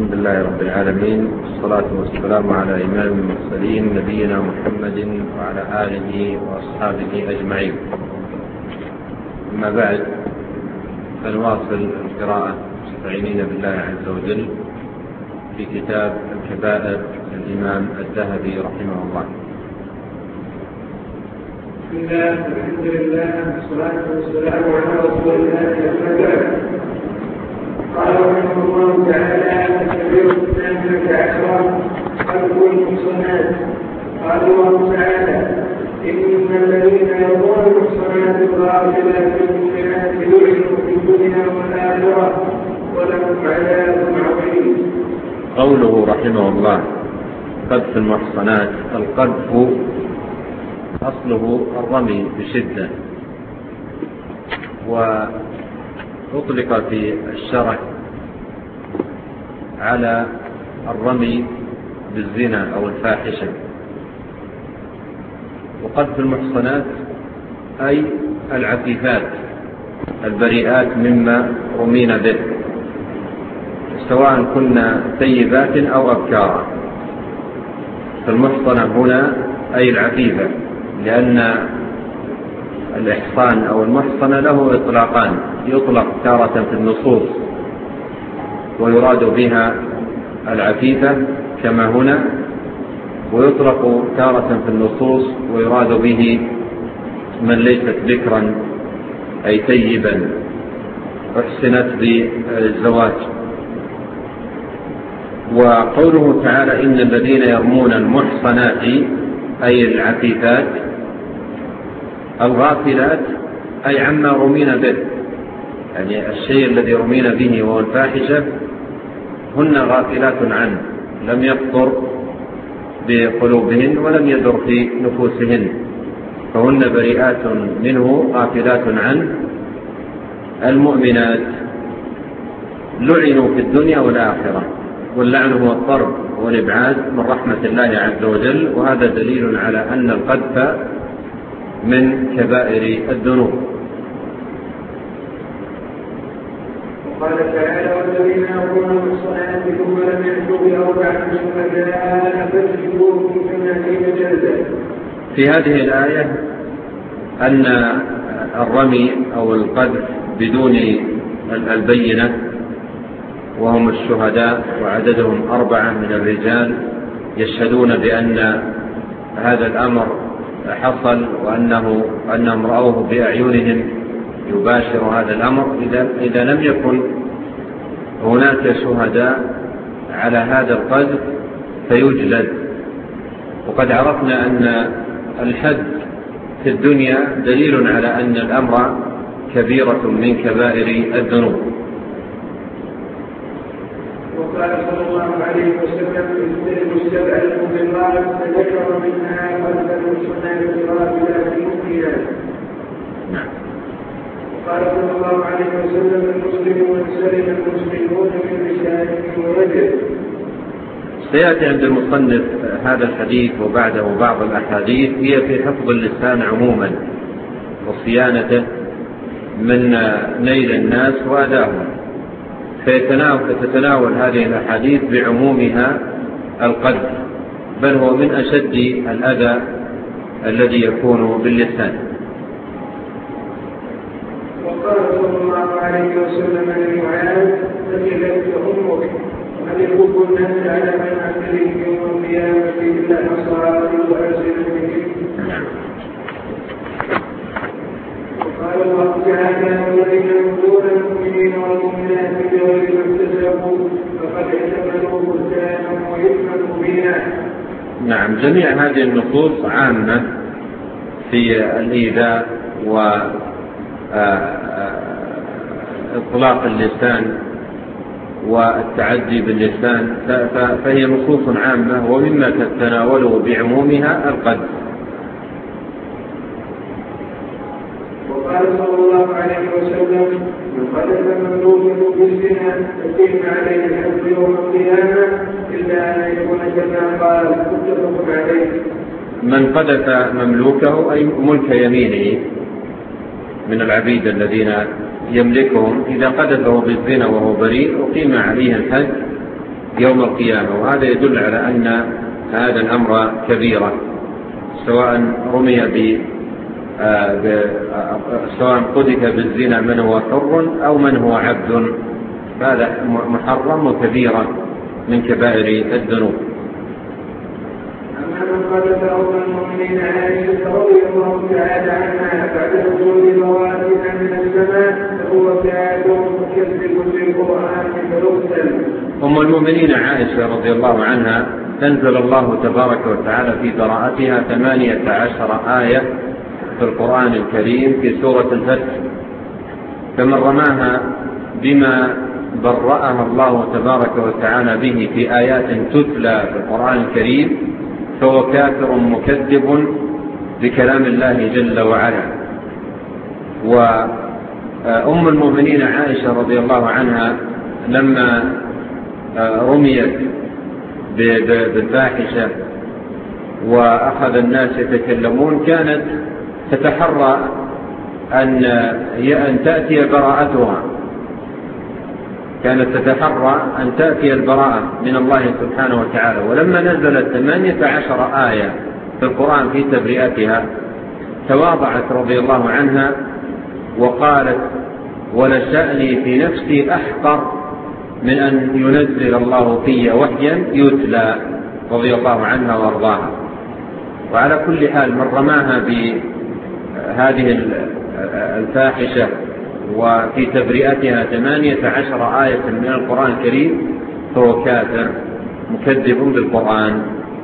الحمد لله رب العالمين، والصلاة والسلام على إمام المرسلين نبينا محمد وعلى آله وأصحابه أجمعين. أما بعد، فنواصل القراءة مستعينين بالله عز وجل في كتاب الكبائر للإمام الذهبي رحمه الله. بسم الله والحمد لله والصلاة والسلام على رسول الله. قال رحمه الله تعالى: الكبير الثامنة عشرة خلق المحصنات. قال الله تعالى: إن الذين يرمون المحصنات الغافلات المؤمنات لعنوا في الدنيا والآخرة ولهم عذاب عظيم. قوله رحمه الله: قذف المحصنات. القذف أصله الرمي بشدة، وأطلق في الشرع على الرمي بالزنا أو الفاحشة. وقذف المحصنات أي العفيفات البريئات مما رمينا به، سواء كنا ثيبات أو أبكارا. فالمحصنة هنا أي العفيفة، لأن الإحصان أو المحصنة له إطلاقان: يطلق تارة في النصوص ويراد بها العفيفة كما هنا، ويطلق تارة في النصوص ويراد به من ليست ذكرا أي ثيبا أحسنت بالزواج. وقوله تعالى: إن الذين يرمون المحصنات أي العفيفات الغافلات أي عما رمينا به، يعني الشيء الذي رمينا به وهو الفاحشة هن غافلات عنه، لم يخطر بقلوبهن ولم يدر في نفوسهن، فهن بريئات منه غافلات عنه. المؤمنات لعنوا في الدنيا والآخرة، واللعن هو الطرد والإبعاد من رحمة الله عز وجل، وهذا دليل على أن القذف من كبائر الذنوب. وقال تعالى: والذين يرمون المحصنات ثم لم يأتوا بأربعة شهداء فاجلدوهم 80 جلدة. في هذه الآية أن الرمي أو القذف بدون البينة، وهم الشهداء وعددهم 4 من الرجال يشهدون بأن هذا الأمر حصل وأنهم رأوه بأعينهم يباشر هذا الأمر. إذا لم يكن هناك شهداء على هذا القذف فيجلد. وقد عرفنا أن الحد في الدنيا دليل على أن الأمر كبيرة من كبائر الذنوب. وقال صلى الله عليه وسلم: اجتنبوا السبع الموبقات فذكر منها قذف المحصنات الغافلات المؤمنات. وقال صلى الله عليه وسلم: المسلم من سلم المسلمون من لسانه ويده. سيأتي عند المصنف هذا الحديث وبعده بعض الأحاديث هي في حفظ اللسان عموما وصيانته من نيل الناس وأذاهم، فتتناول هذه الأحاديث بعمومها القذف، بل هو من أشد الأذى الذي يكون باللسان. وقال صلى الله عليه وسلم لمعاذ: ثقلت أمك، هل يكب الناس على مناخرهم يوم القيامة إلا أصابع وألسنتهم؟ وقال الله تعالى: والذين يؤذون المؤمنين والمؤمنات بغير ما اكتسبوا فقد احتملوا بهتانا وإثما مبينا. نعم، جميع هذه النصوص عامة في الإيذاء وإطلاق اللسان والتعدي باللسان، فهي نصوص عامة، ومما تتناوله بعمومها القذف. وقال صلى الله عليه وسلم: من قذف مملوكه بالزنا فقيم عليه الحد يوم القيامة إلا أن يكون كما قال. متفق عليه. من قذف مملوكه أي ملك يمينه من العبيد الذين يملكهم، إذا قذفه بالزنا وهو بريء أقيم عليه الحد يوم القيامة. وهذا يدل على أن هذا الأمر كبيرة، سواء رمي سواء قذف بالزنا من هو حر أو من هو عبد، هذا محرم وكبيرة من كبائر الذنوب. أما من قذف أم المؤمنين عائشة رضي الله تعالى عنها بعد نزول مواسم من السماء فهو كافر مكذب بالقرآن فيقتل. أم المؤمنين عائشة رضي الله عنها أنزل الله تبارك وتعالى في براءتها 18 آية في القرآن الكريم في سورة الفتح، فمن رماها بما برأها الله تبارك وتعالى به في آيات تتلى في القرآن الكريم فهو كافر مكذب بكلام الله جل وعلا. وأم المؤمنين عائشة رضي الله عنها لما رميت بالفاحشة وأخذ الناس يتكلمون كانت تتحرى أن تأتي براءتها، كانت تتحرى أن تأتي البراءة من الله سبحانه وتعالى. ولما نزلت 18 آية في القرآن في تبرئتها تواضعت رضي الله عنها وقالت: ولشأني في نفسي أحقر من أن ينزل الله في وحيا يتلى، رضي الله عنها وارضاها. وعلى كل حال من رماها بهذه الفاحشة وفي تبرئتها 18 آية من القرآن الكريم فهو كافر مكذب بالقرآن.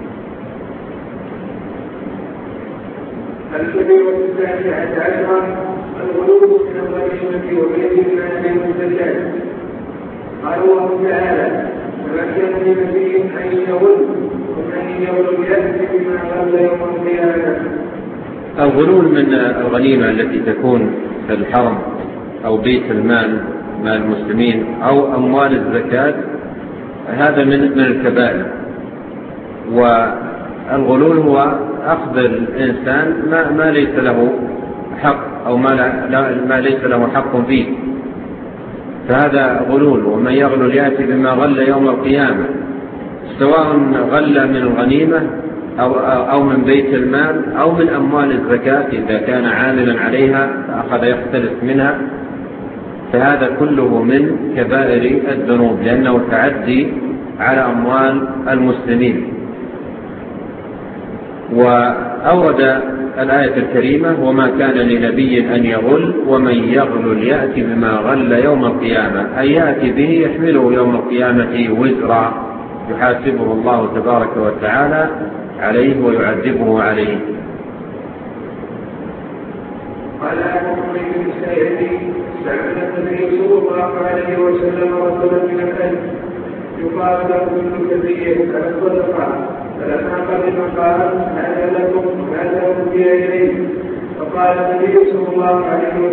الكبيرة 19 الغلو من الغنيمة وبيت المال والزكاة. قال الله تعالى: وما كان لنبي أن يغل ومن يغل يأتي بما غل يوم القيامة. الغلول من الغنيمة التي تكون في الحرم أو بيت المال مال المسلمين أو أموال الزكاة، هذا من الكبائر. والغلول هو أخذ الإنسان ما ليس له حق أو ما ليس له حق فيه، فهذا غلول. ومن يغلل يأتي بما غل يوم القيامة، سواء غل من الغنيمة أو من بيت المال أو من أموال الزكاة إذا كان عاملا عليها فأخذ يختلف منها، فهذا كله من كبائر الذنوب لأنه تعدي على أموال المسلمين. وأورد الآية الكريمة: وما كان لنبي أن يغل ومن يغلل يأتي بما غل يوم القيامة، أي يأتي به يحمله يوم القيامة وزرا يحاسبه الله تبارك وتعالى عليه ويعذبه عليه. قال أبو بن سعيد: سأل النبي صلى الله عليه وسلم رجلا من الأهل يقال له ابن كثير على الصدقة، فلما قدم قال: هذا لكم وهذا أهدي إليه. فقال النبي صلى الله عليه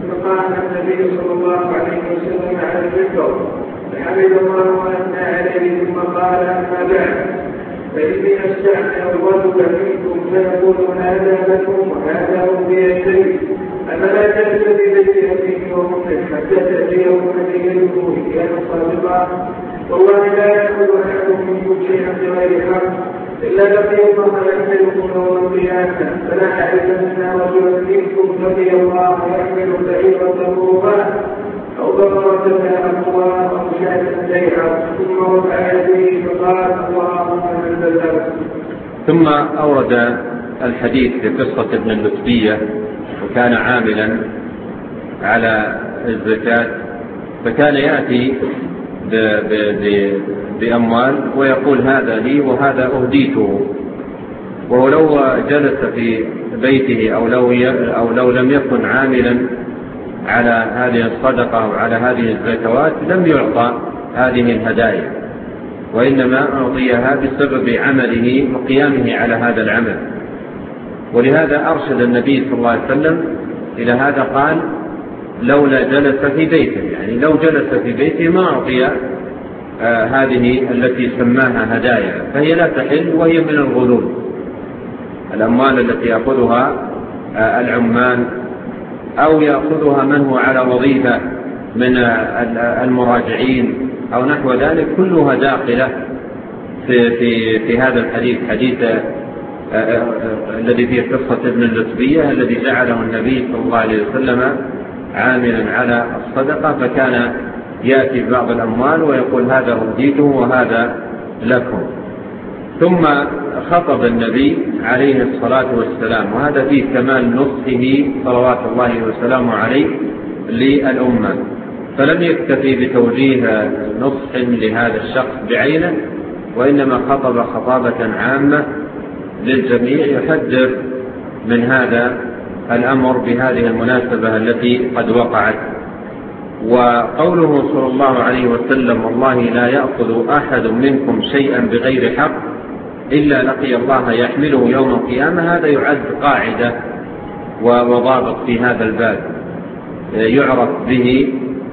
وسلم على الذكر فحمد الله وأثنى عليه ثم قال: أما بعد فإني أستعمل الرجل منكم فيقول: هذا لكم وهذا أهدي إليه، أفلا جلس في بيت أبيه وأمه حتى تأتيه هديته إن كان صادقا؟ والله لا يأخذ أحدكم منكم شيئا بغير حق إلا لقي الله يحملكم يوم القيامة، فلا أعرفن رجلا منكم لقي الله يحمل بعيرة القربان أو بقرة أقوى أو شاة بيعة ثم رفع يديه فقال: اللهم من بلغت. ثم أورد الحديث في قصة ابن اللتبية، وكان عاملا على الزكاة فكان يأتي بأموال ويقول: هذا لي وهذا أهديته. ولو جلس في بيته أو لو لم يكن عاملا على هذه الصدقة أو على هذه الزكوات لم يعطى هذه الهدايا، وإنما أعطيها بسبب عمله وقيامه على هذا العمل. ولهذا أرشد النبي صلى الله عليه وسلم إلى هذا، قال: لولا جلس في بيته، يعني لو جلس في بيته ما أعطي هذه التي سماها هدايا، فهي لا تحل وهي من الغلول. الأموال التي يأخذها العمال أو يأخذها من هو على وظيفة من المراجعين أو نحو ذلك كلها داخلة في هذا الحديث، حديث الذي فيه قصة ابن اللتبية الذي جعله النبي صلى الله عليه وسلم عاملا على الصدقة، فكان يأتي ببعض الأموال ويقول هذا أهديته وهذا لكم. ثم خطب النبي عليه الصلاة والسلام، وهذا فيه كمال نصحه صلوات الله وسلامه عليه للأمة، فلم يكتفي بتوجيه نصح لهذا الشخص بعينه، وإنما خطب خطابة عامة للجميع يحذر من هذا الأمر بهذه المناسبة التي قد وقعت. وقوله صلى الله عليه وسلم والله لا يأخذ أحد منكم شيئا بغير حق إلا لقي الله يحمله يوم القيامة، هذا يعد قاعدة وضابط في هذا الباب يعرف به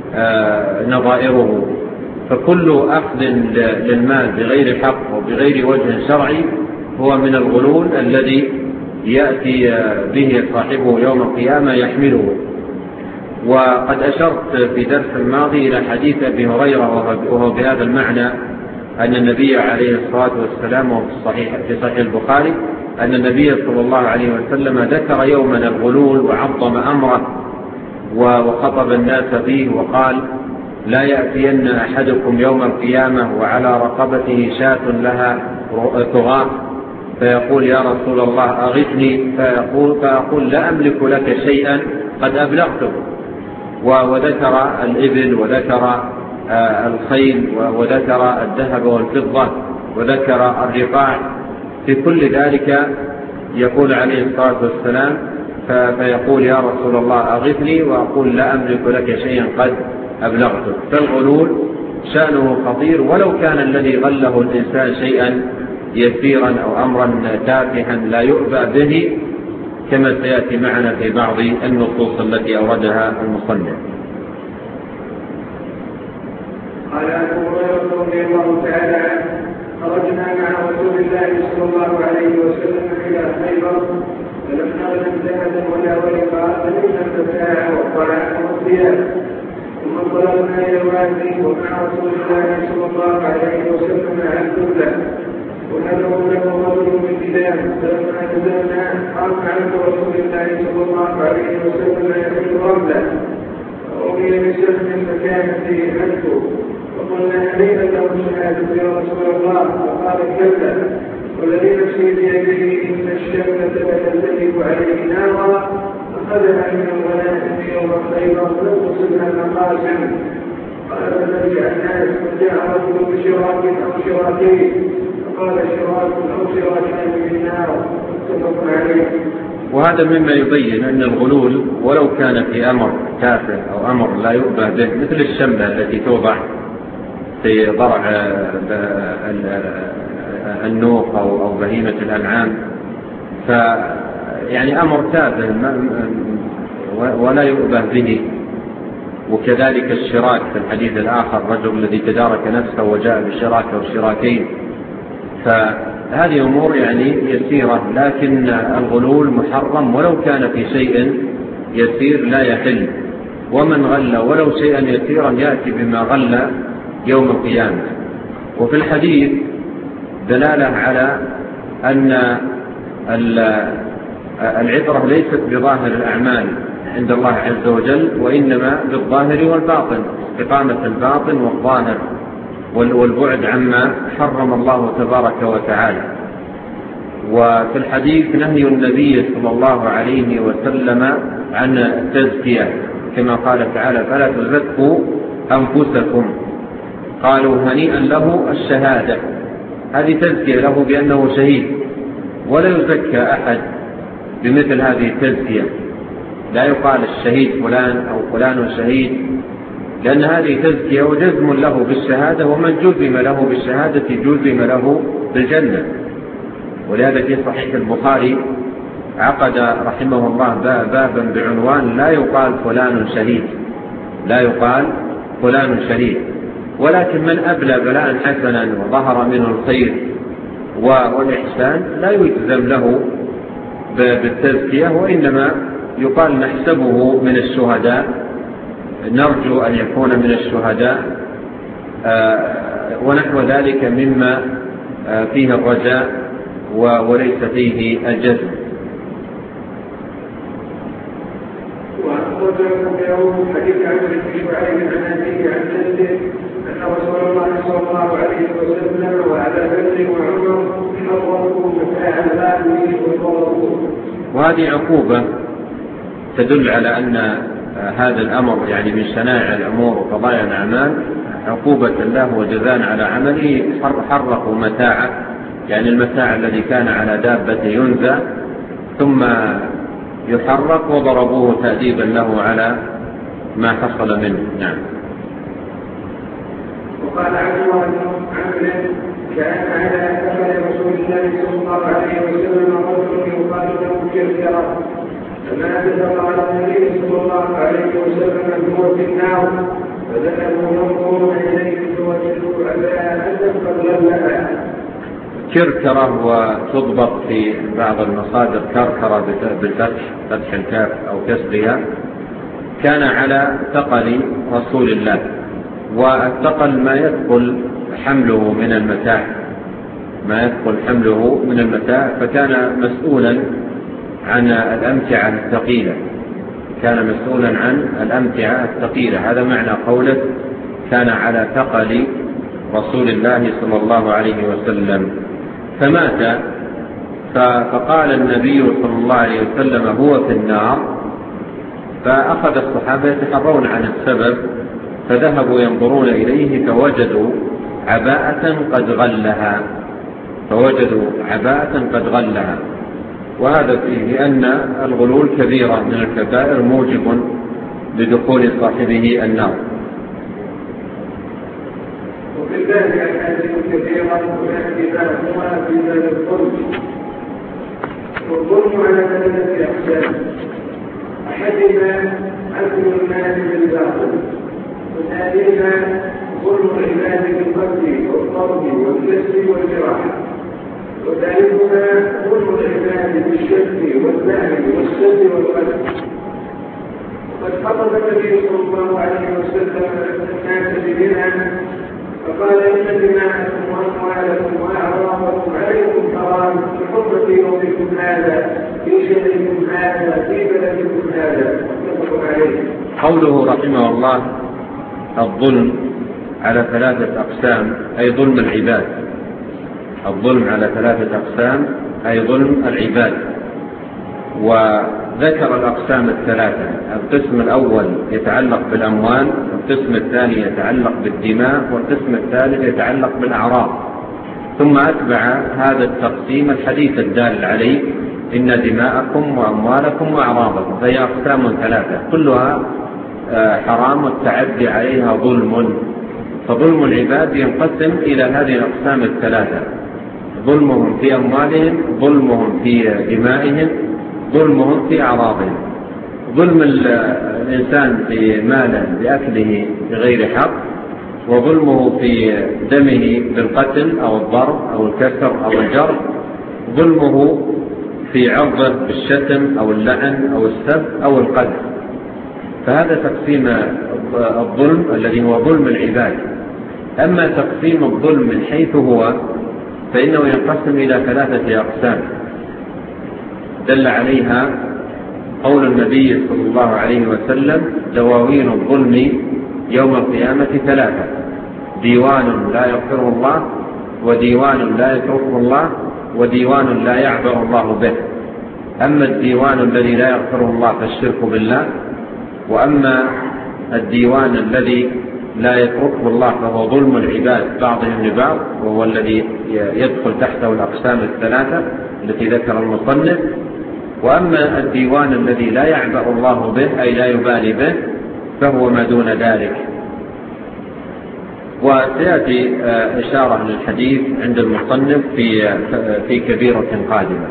نظائره، فكل أخذ للمال بغير حق وبغير وجه شرعي هو من الغلول الذي يأتي به صاحبه يوم القيامة يحمله. وقد أشرت في درس الماضي إلى حديث أبي هريرة وهو بهذا المعنى، أن النبي عليه الصلاة والسلام في صحيح البخاري أن النبي صلى الله عليه وسلم ذكر يوما الغلول وعظم أمره وخطب الناس فيه وقال لا يأتين أحدكم يوم القيامة وعلى رقبته شاة لها ثغاء فيقول يا رسول الله أغثني، فأقول لا أملك لك شيئا قد أبلغته، وذكر الإبل وذكر الخيل وذكر الذهب والفضة وذكر الرقاع، في كل ذلك يقول عليه الصلاة والسلام فيقول يا رسول الله أغثني، وأقول لا أملك لك شيئا قد أبلغته. فالغلول شأنه خطير، ولو كان الذي غله الإنسان شيئا يسيرا أو أمرا تافها لا يؤبى به، كما سيأتي معنا في بعض النصوص التي أوردها المصنف. قال أبو هريرة رضي الله تعالى عنه خرجنا مع رسول الله صلى الله عليه وسلم إلى خيبر فلم نغنم ذهبا ولا ورقا فلم المتاع والطعام والثياب، ثم انطلقنا إلى الوادي ومع رسول الله صلى الله عليه وسلم عبد له وندعو له رجل من كلاب، فلما نزلنا قام عبد رسول الله صلى الله عليه وسلم يحمل رملا فأرمي بسهم فكان فيه مجده، فقلنا هنيئا له الشهادة يا رسول الله، فقال كلا والذي نفسي بيده إن الشمس لتلتهب عليه نارا أخذها من الغنائم يوم خيبر فلم تصبها المقاسم. قال فنرجع الناس وجاء رجل بشراك أو شراكين فقال شراك أو شراكان من النار، متفق عليه. وهذا مما يبين أن الغلول ولو كان في أمر تافه أو أمر لا يؤبه به مثل الشملة التي توضع في ضرع النوق أو بهيمة الأنعام، فيعني أمر تافه ولا يؤبه به. وكذلك الشراك في الحديث الآخر الرجل الذي تدارك نفسه وجاء بشراك أو شراكين، فهذه أمور يعني يسيرة، لكن الغلول محرم ولو كان في شيء يسير لا يحل، ومن غل ولو شيئا يسيرا يأتي بما غل يوم القيامة. وفي الحديث دلالة على أن العبرة ليست بظاهر الأعمال عند الله عز وجل، وإنما بالظاهر والباطن، استقامة الباطن والظاهر والبعد عما حرم الله تبارك وتعالى. وفي الحديث نهي النبي صلى الله عليه وسلم عن التزكية كما قال تعالى فلا تزكوا أنفسكم، قالوا هنيئا له الشهادة، هذه تزكية له بأنه شهيد، ولا يزكى أحد بمثل هذه التزكية، لا يقال الشهيد فلان أو فلان شهيد، لأن هذه تزكية وجزم له بالشهادة، ومن جزم له بالشهادة جزم له بالجنة. ولهذا في صحيح البخاري عقد رحمه الله بابا بعنوان لا يقال فلان شهيد، لا يقال فلان شهيد، ولكن من أبلى بلاء حسنا وظهر منه الخير والإحسان لا يجزم له بالتزكية، وإنما يقال نحسبه من الشهداء، نرجو أن يكون من الشهداء، ونحو ذلك مما فيه الرجاء وليس فيه الجزم. وأخرجه في حديث عمرو بن شعيب عن أبيه عن جده أن رسول الله صلى الله عليه وسلم وأبا بكر وعمر حرموا متاع الغالب وضربوه. وهذه عقوبة تدل على أن هذا الأمر يعني من شنائع الأمور وقضايا الأعمال عقوبة له وجزاء على عمله. حرقوا متاعه، يعني المتاع الذي كان على دابة ينزع ثم يحرق، وضربوه تأديبا له على ما حصل منه. نعم. وقال عمر بن عمرو كان على أثر رسول الله صلى الله عليه وسلم رجل يقال له كركرة، فمات فقال النبي صلى الله عليه وسلم هو في النار، فذهبوا ينظرون إليه فوجدوا عباءة قد غلها. كركرة وتضبط في بعض المصادر كركرة بالفتح، فتح الكاف أو كسرها. كان على ثقل رسول الله، والثقل ما يثقل حمله من المتاع، فكان مسؤولا عن الأمتعة الثقيلة. هذا معنى قوله كان على ثقل رسول الله صلى الله عليه وسلم. فمات، فقال النبي صلى الله عليه وسلم هو في النار، فأخذ الصحابة يتحرون عن السبب، فذهبوا ينظرون إليه فوجدوا عباءة قد غلها. وهذا فيه أن الغلول كبيرة من الكبائر موجب لدخول صاحبه النار. وفي الباب أحاديث كثيرة ويأتي بعضها في باب الظلم. والظلم على ثلاثة أقسام: أحدها عدل الناس بالباطل، وثانيها ظلم العباد بالقتل والضرب والكسر والجراحة، وثالثها ظلم العباد بالشتم واللعن والسب والقتل. وقد خطب النبي صلى الله عليه وسلم الناس ببناء فقال إن دماءكم وأموالكم وأعراضكم عليكم حرام بحرمة يومكم هذا في شهركم هذا في بلدكم هذا. متفق عليه. قوله رحمه الله الظلم على ثلاثة أقسام أي ظلم العباد. الظلم على ثلاثة أقسام أي ظلم العباد. وذكر الأقسام الثلاثة: القسم الأول يتعلق بالأموال، والقسم الثاني يتعلق بالدماء، والقسم الثالث يتعلق بالأعراض. ثم أتبع هذا التقسيم الحديث الدال عليه: إن دماءكم وأموالكم وأعراضكم. فهي أقسام ثلاثة كلها حرام، والتعدي عليها ظلم. فظلم العباد ينقسم إلى هذه الأقسام الثلاثة: ظلمهم في أموالهم، ظلمهم في دمائهم، ظلمهم في أعراضهم. ظلم الإنسان في ماله بأكله بغير حق، وظلمه في دمه بالقتل أو الضرب أو الكسر أو الجرح، ظلمه في عرضه بالشتم أو اللعن أو السب أو القذف. فهذا تقسيم الظلم الذي هو ظلم العباد. أما تقسيم الظلم من حيث هو فإنه ينقسم إلى ثلاثة أقسام دل عليها قول النبي صلى الله عليه وسلم: دواوين الظلم يوم القيامة ثلاثة: ديوان لا يغفره الله، وديوان لا يتركه الله، وديوان لا يعبر الله به. أما الديوان الذي لا يغفره الله فالشرك بالله، وأما الديوان الذي لا يتركه الله فهو ظلم العباد بعضهم لبعض، وهو الذي يدخل تحته الأقسام الثلاثة التي ذكر المصنف. وأما الديوان الذي لا يعبأ الله به أي لا يبالي به فهو ما دون ذلك. وسيأتي إشارة للحديث عند المصنف في كبيرة قادمة.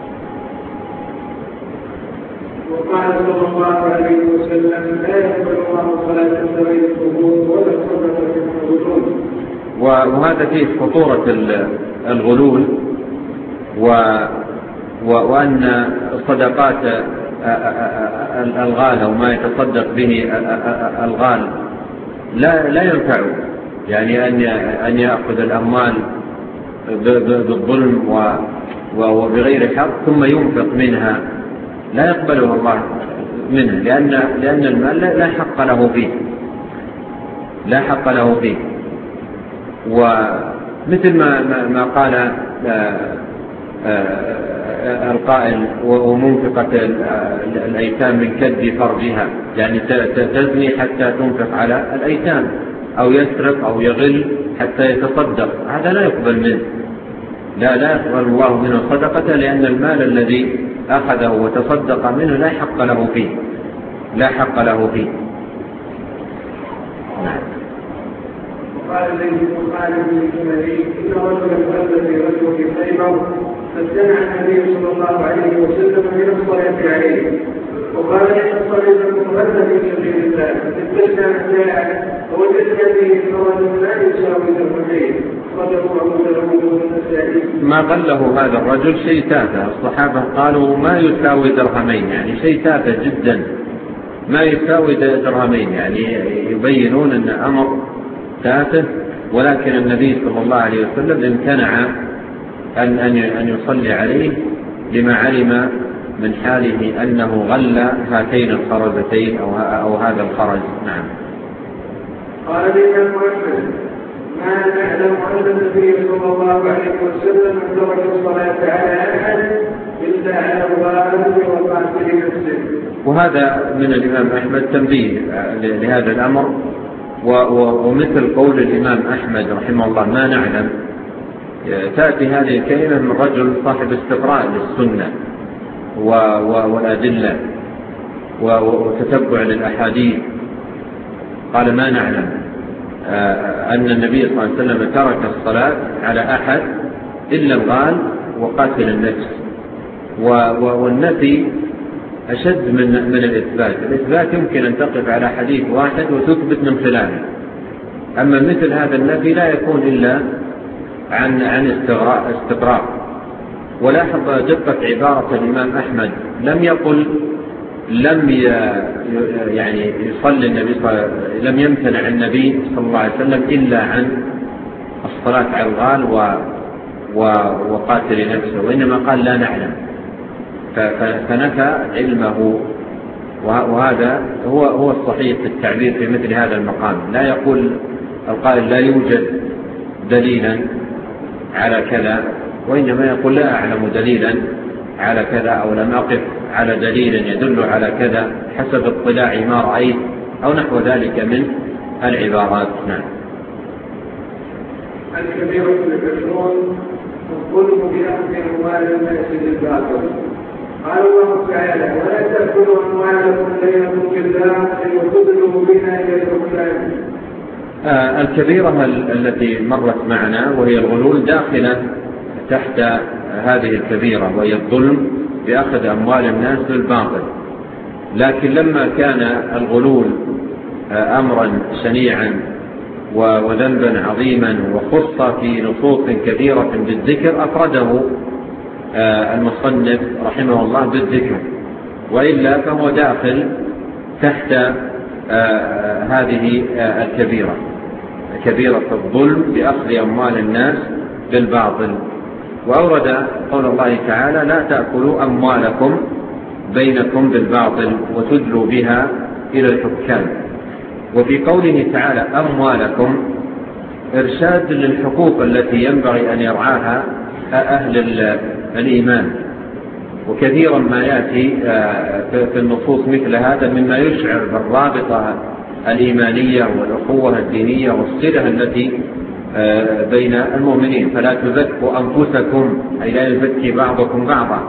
وقال صلى الله عليه وسلم: لا يقبل الله صلاة ذوي القبور ولا صدقة في الغلول. وهذا فيه خطورة الغلول، وأن صدقات الغال أو ما يتصدق به الغال لا ينفع يعني أن يأخذ الأموال بالظلم وبغير حق ثم ينفق منها، لا يقبلها الله منه، لأن المال لا حق له فيه. ومثل ما قال القائل: ومنفقة الأيتام من كد فرجها، يعني تزني حتى تنفق على الأيتام، أو يسرق أو يغل حتى يتصدق، هذا لا يقبل منه، لا يقبل الله منه صدقة، لأن المال الذي أخذه وتصدق منه لا حق له فيه. نعم. وقال الذي قال ابن الجمالي: إن رجلا ولد في رجل في خيبر فامتنع النبي صلى الله عليه وسلم من الصلاة عليه، وقال: إن الصلاة مهدة في سبيل الله، استثنى الساعة ووجدنا به فرج لا يساوي درهمين، صدقوا أبو داود والنسائي. ما قله هذا الرجل شيء تافه، الصحابة قالوا ما يساوي درهمين، يعني شيء تافه جدا، ما يساوي درهمين، يعني يبينون أن أمر تافه، ولكن النبي صلى الله عليه وسلم امتنع أن يصلي عليه لما علم من حاله أنه غل هاتين الخرزتين أو هذا الخرز. نعم. قال الإمام أحمد: ما نعلم أن النبي صلى الله عليه وسلم ترك الصلاة على أحد إلا على الغالب وقاتل نفسه. وهذا من الإمام أحمد تنبيه لهذا الأمر، ومثل قول الإمام أحمد رحمه الله: ما نعلم، تأتي هذه الكلمة من رجل صاحب استقراء للسنة والأدلة وتتبع للأحاديث. قال: ما نعلم أن النبي صلى الله عليه وسلم ترك الصلاة على أحد إلا الغال وقاتل النفس. والنفي أشد من الإثبات يمكن أن تقف على حديث واحد وتثبت من خلاله، أما مثل هذا النفي لا يكون إلا عن استقراء. ولاحظ دقة عبارة الإمام أحمد، لم يقل يعني يصلي النبي لم يمتنع النبي صلى الله عليه وسلم إلا عن الصلاة على الغال وقاتل نفسه، وإنما قال: لا نعلم، فنفى علمه. وهذا هو الصحيح في التعبير في مثل هذا المقام. لا يقول القائل: لا يوجد دليلا على كذا، وإنما يقول: لا أعلم دليلا على كذا، أو لم أقف على دليل يدل على كذا حسب اطلاعي ما رأيت، أو نحو ذلك من العبارات. نعم. الكبيرة العشرون: الظلم بأخذ أموال الناس بالباطل. قال الله تعالى: ولا تأكلوا أموالكم بينكم بالباطل وتدلوا بها إلى الحكام. الكبيرة التي مرت معنا وهي الغلول داخلة تحت هذه الكبيرة، وهي الظلم بأخذ أموال الناس بالباطل. لكن لما كان الغلول أمرا شنيعا وذنبا عظيما وخص في نصوص كثيرة بالذكر، أفرده المصنف رحمه الله بالذكر، وإلا فهو داخل تحت هذه الكبيرة، كبيرة الظلم بأخذ أموال الناس بالباطل. وأورد قول الله تعالى: لا تأكلوا أموالكم بينكم بالباطل وتدلوا بها إلى الحكام. وفي قوله تعالى أموالكم إرشاد للحقوق التي ينبغي أن يرعاها أهل الإيمان، وكثيرا ما يأتي في النصوص مثل هذا مما يشعر بالرابطة الإيمانية والأخوة الدينية والصلة التي بين المؤمنين. فلا تزكوا أنفسكم، أي لا يزكي بعضكم بعضا،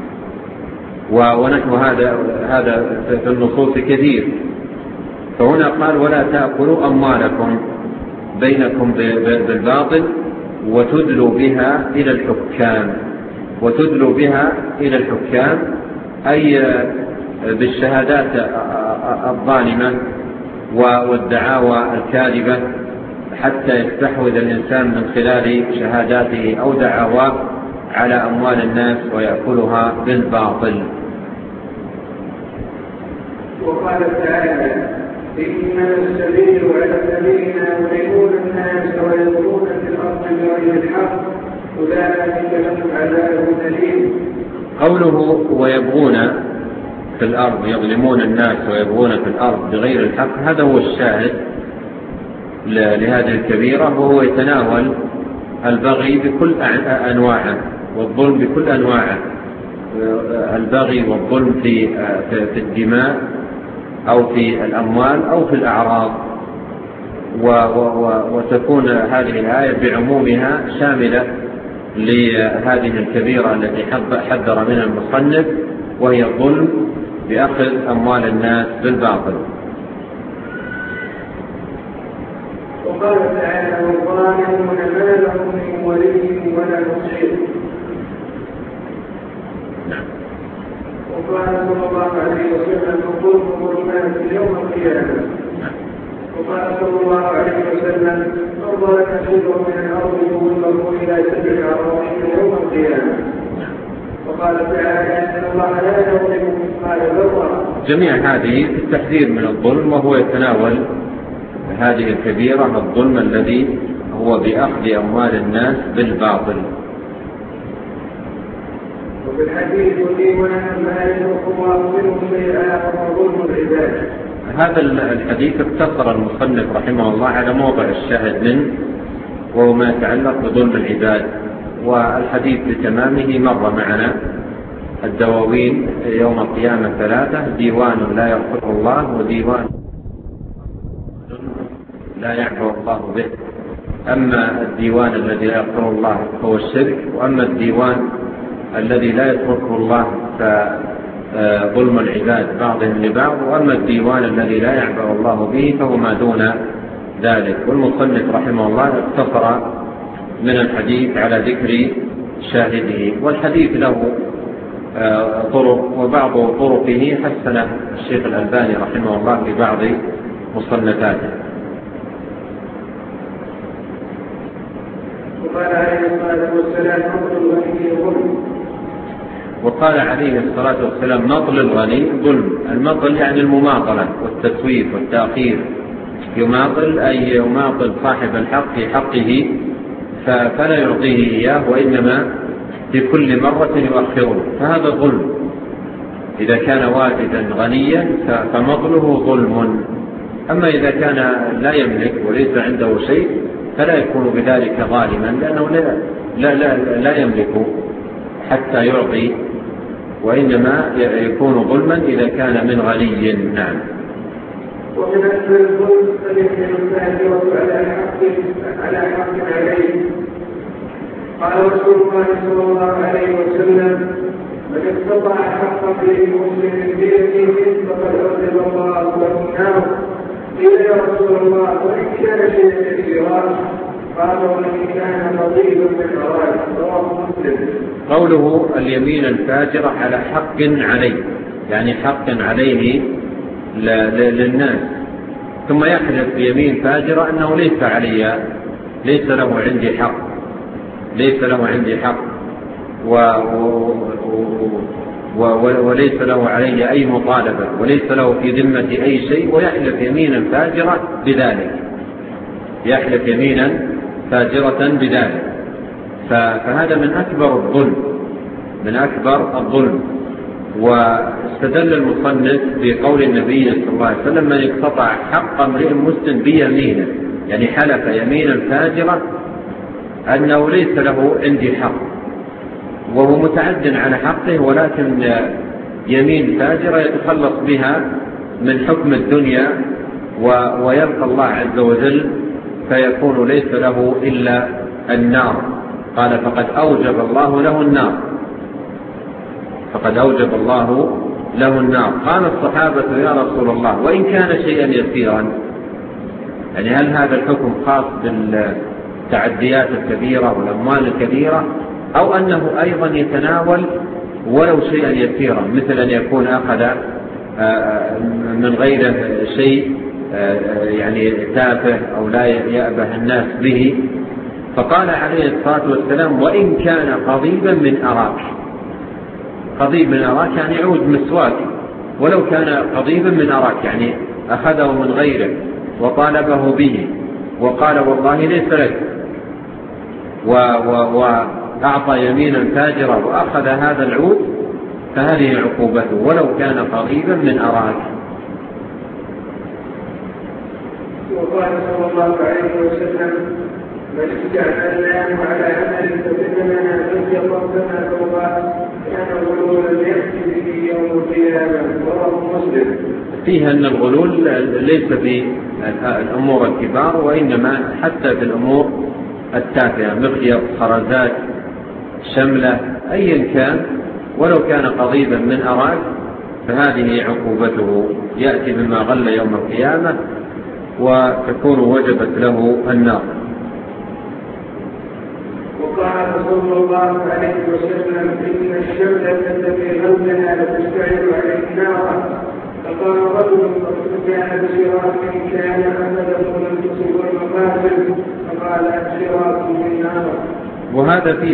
ونحو هذا في النصوص كثير. فهنا قال: ولا تأكلوا أموالكم بينكم بالباطل وتدلوا بها إلى الحكام. وتدلوا بها إلى الحكام أي بالشهادات الظالمة والدعاوى الكاذبة، حتى يستحوذ الإنسان من خلال شهاداته أو دعاواه على أموال الناس ويأكلها بالباطل. وقال تعالى: إنما السبيل على الذين يظلمون الناس ويبغون في الأرض بغير الحق أولئك لهم عذاب أليم. قوله ويبغون في الأرض، يظلمون الناس ويبغون في الأرض بغير الحق، هذا هو الشاهد لهذه الكبيرة، وهو يتناول البغي بكل أنواعه والظلم بكل أنواعه، البغي والظلم في الدماء أو في الأموال أو في الأعراض، وتكون هذه الآية بعمومها شاملة لهذه الكبيرة التي حذر منها المصنف، وهي الظلم بأخذ أموال الناس بالباطل. وقال تعالى والظالمون ما لهم من ولي ولا نصير. وقال صلى الله عليه وسلم الظلم ظلمات يوم القيامة. وقال صلى الله عليه وسلم من ظلم شبرا من الأرض يظلمه إلى 7 أراضين يوم القيامة. وقال تعالى أن الله لا يظلم مثقال ذرة. جميع هذه التحذير من الظلم، وهو يتناول هذه الكبيرة الظلم الذي هو بأخذ أموال الناس بالباطل. وفي الحديث يقيمون ما يترك الله منه شيئا وظلم العباد. هذا الحديث اقتصر المصنف رحمه الله على موضع الشاهد منه، وهو ما يتعلق بظلم العباد، والحديث بتمامه مر معنا. الدواوين يوم القيامة 3: ديوان لا يغفره الله، وديوان لا يعفو الله به. أما الديوان الذي لا يغفره الله هو الشرك، وأما الديوان الذي لا يتركه الله فظلم العباد بعضهم لبعض، وأما الديوان الذي لا يعبأ الله به فهو ما دون ذلك. والمصنف رحمه الله اقتصر من الحديث على ذكر شاهده، والحديث له طرق، وبعض طرقه حسنه الشيخ الألباني رحمه الله في بعض مصنفاته. وقال عليه الصلاة والسلام مطل الغني ظلم. المطل يعني المماطلة والتسويف والتأخير. يماطل أي يماطل صاحب الحق في حقه فلا يعطيه إياه، وإنما في كل مرة يؤخره، فهذا ظلم. إذا كان واجدا غنيا فمطله ظلم. أما إذا كان لا يملك وليس عنده شيء فلا يكون بذلك ظالما، لأنه لا يملك حتى يعطي، وإنما يكون ظلما إذا كان من غني. نعم. ومن أجل الظلم فليكن الفاجر على حق عليه. قال رسول الله صلى الله عليه وسلم من استطاع حق في مسلم بيده فقد أوجب الله له النار. قيل يا رسول الله وإن كان شيئا كثيرا؟ قال وإن كان فضيلا من أراد. رواه مسلم. قوله اليمين الفاجرة على حق عليه، يعني حق عليه للناس، ثم يحلف بيمين فاجرة أنه ليس له عندي حق، ليس له عندي حق وليس له علي أي مطالبة، وليس له في ذمة أي شيء، ويحلف يمينا فاجرة بذلك، يحلف يمينا فاجرة بذلك. فهذا من أكبر الظلم، من أكبر الظلم. واستدل المصنف بقول النبي صلى الله عليه وسلم من اقتطع حق امرئ مسلم بيمينه، يعني حلف يمينا فاجرة أنه ليس له عندي حق، وهو متعد على حقه، ولكن يمين فاجرة يتخلص بها من حكم الدنيا ويلقى الله عز وجل، فيكون ليس له إلا النار. قال فقد أوجب الله له النار، فقد أوجب الله له النار. قال الصحابة يا رسول الله وإن كان شيئا يسيرا، يعني هل هذا الحكم خاص بالتعديات الكبيرة والأموال الكبيرة، أو أنه أيضا يتناول ولو شيئا يسيرا، مثل أن يكون أخذ من غيره شيء يعني تافه أو لا يأبه الناس به؟ فقال عليه الصلاة والسلام وإن كان قضيبا من أراك. قضيب من أراك يعني عود مسواك، ولو كان قضيبا من أراك يعني أخذه من غيره وطالبه به وقال والله ليس لك وأعطى يمينا فاجرة وأخذ هذا العود، فهذه عقوبته ولو كان قريبا من أراك. وقال صلى الله عليه وسلم: من استعملناه على عمل فإننا نجد ربنا توبا كان غلولا يأتي به يوم القيامة. رواه مسلم. فيها أن الغلول ليس في الأمور الكبار، وإنما حتى في الأمور التافهة، مخيط، خرزات، شملة، أيا كان ولو كان قضيبا من أراك فهذه عقوبته، يأتي بما غل يوم القيامة وتكون وجبت له النار. وقال صلى الله عليه وسلم: إن الشملة التي غلها لتشتعل عليه نارا. فقال رجل: كان بصراط كان أخذه لم تصب المقاتل، فقال: صراط من نار. وهذا فيه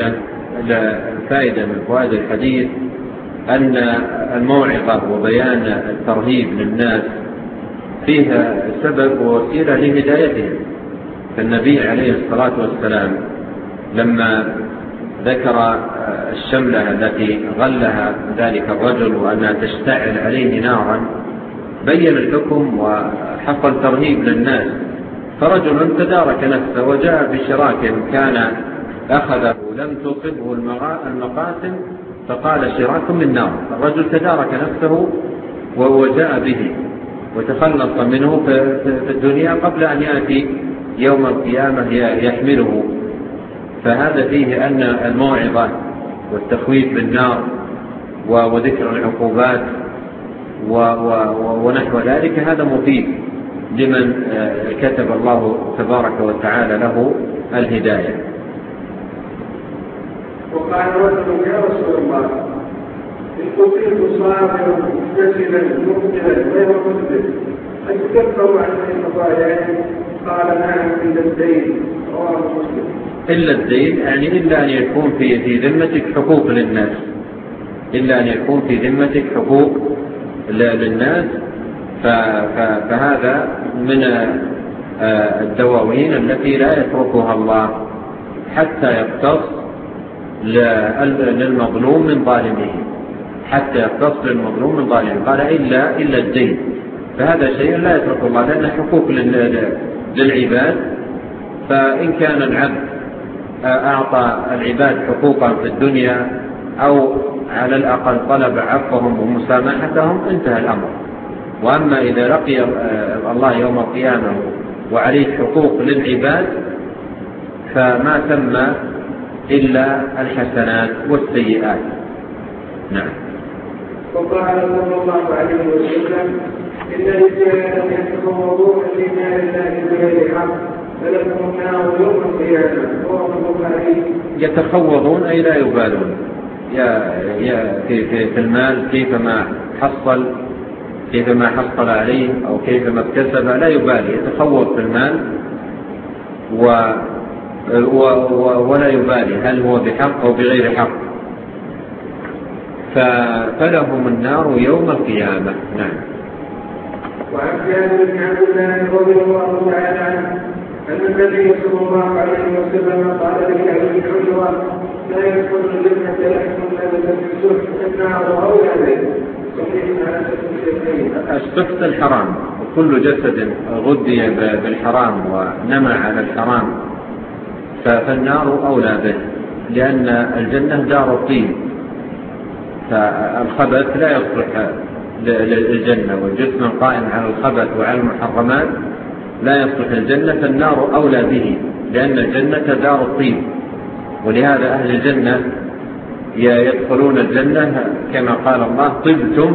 فائدة من فوائد الحديث أن الموعظة وبيان الترهيب للناس فيها سبب ووسيلة لهدايتهم. فالنبي عليه الصلاة والسلام لما ذكر الشملة التي غلها ذلك الرجل وأنها تشتعل عليه نارا بين الحكم وحق الترهيب للناس. فرجل تدارك نفسه وجاء بشراك كان أخذه لم تصبه المقاسم فقال: شراك من نار. الرجل تدارك نفسه وجاء به وتخلص منه في الدنيا قبل أن يأتي يوم القيامة يحمله. فهذا فيه أن الموعظة والتخويف بالنار وذكر العقوبات ونحو ذلك هذا مفيد لمن كتب الله تبارك وتعالى له الهداية. وقال رجل: يا رسول الله، إن كنت صابرا مبتسما مقبلا غير مسلم أتكفر عن خطاياي؟ قال: نعم إلا الدين. رواه مسلم. إلا الدين يعني إلا أن يكون في ذمتك حقوق للناس، إلا أن يكون في ذمتك حقوق للناس، فهذا من الدواوين التي لا يتركها الله حتى يقتص للمظلوم من ظالمه، حتى يقتص للمظلوم من ظالمه. قال إلا الدين، فهذا شيء لا يتركه الله لأنه حقوق للعباد. فإن كان العبد أعطى العباد حقوقا في الدنيا أو على الأقل طلب عفوهم ومسامحتهم انتهى الأمر. وأما إذا لقي الله يوم القيامة وعليه حقوق للعباد فما تم إلا الحسنات والسيئات. نعم. وقال صلى الله عليه وسلم: إن الرجال يتفوضون في نار الله بغير حق فلهم النار يوم القيامة. رواه البخاري. يتخوضون أي لا يبالون في المال كيفما حصل عليه أو كيفما اكتسب لا يبالي، يتخوض في المال ولا يبالي هل هو بحق أو بغير حق، فلهم النار يوم القيامة. نعم. وعن جابر بن عبد الله رضي الله تعالى عنه أن النبي صلى الله عليه وسلم قال لكعب بن عجرة: لا يدخل الجنة لحم نبت من سفح النار أولى به. السفح الحرام، وكل جسد غذي بالحرام ونمى على الحرام فالنار أولى به، لأن الجنة دار الطيب، فالخبث لا يصلح للجنة، والجسم القائم على الخبث وعلى المحرمات لا يصلح الجنة، فالنار أولى به لأن الجنة دار الطيب. ولهذا أهل الجنة يدخلون الجنة كما قال الله: طبتم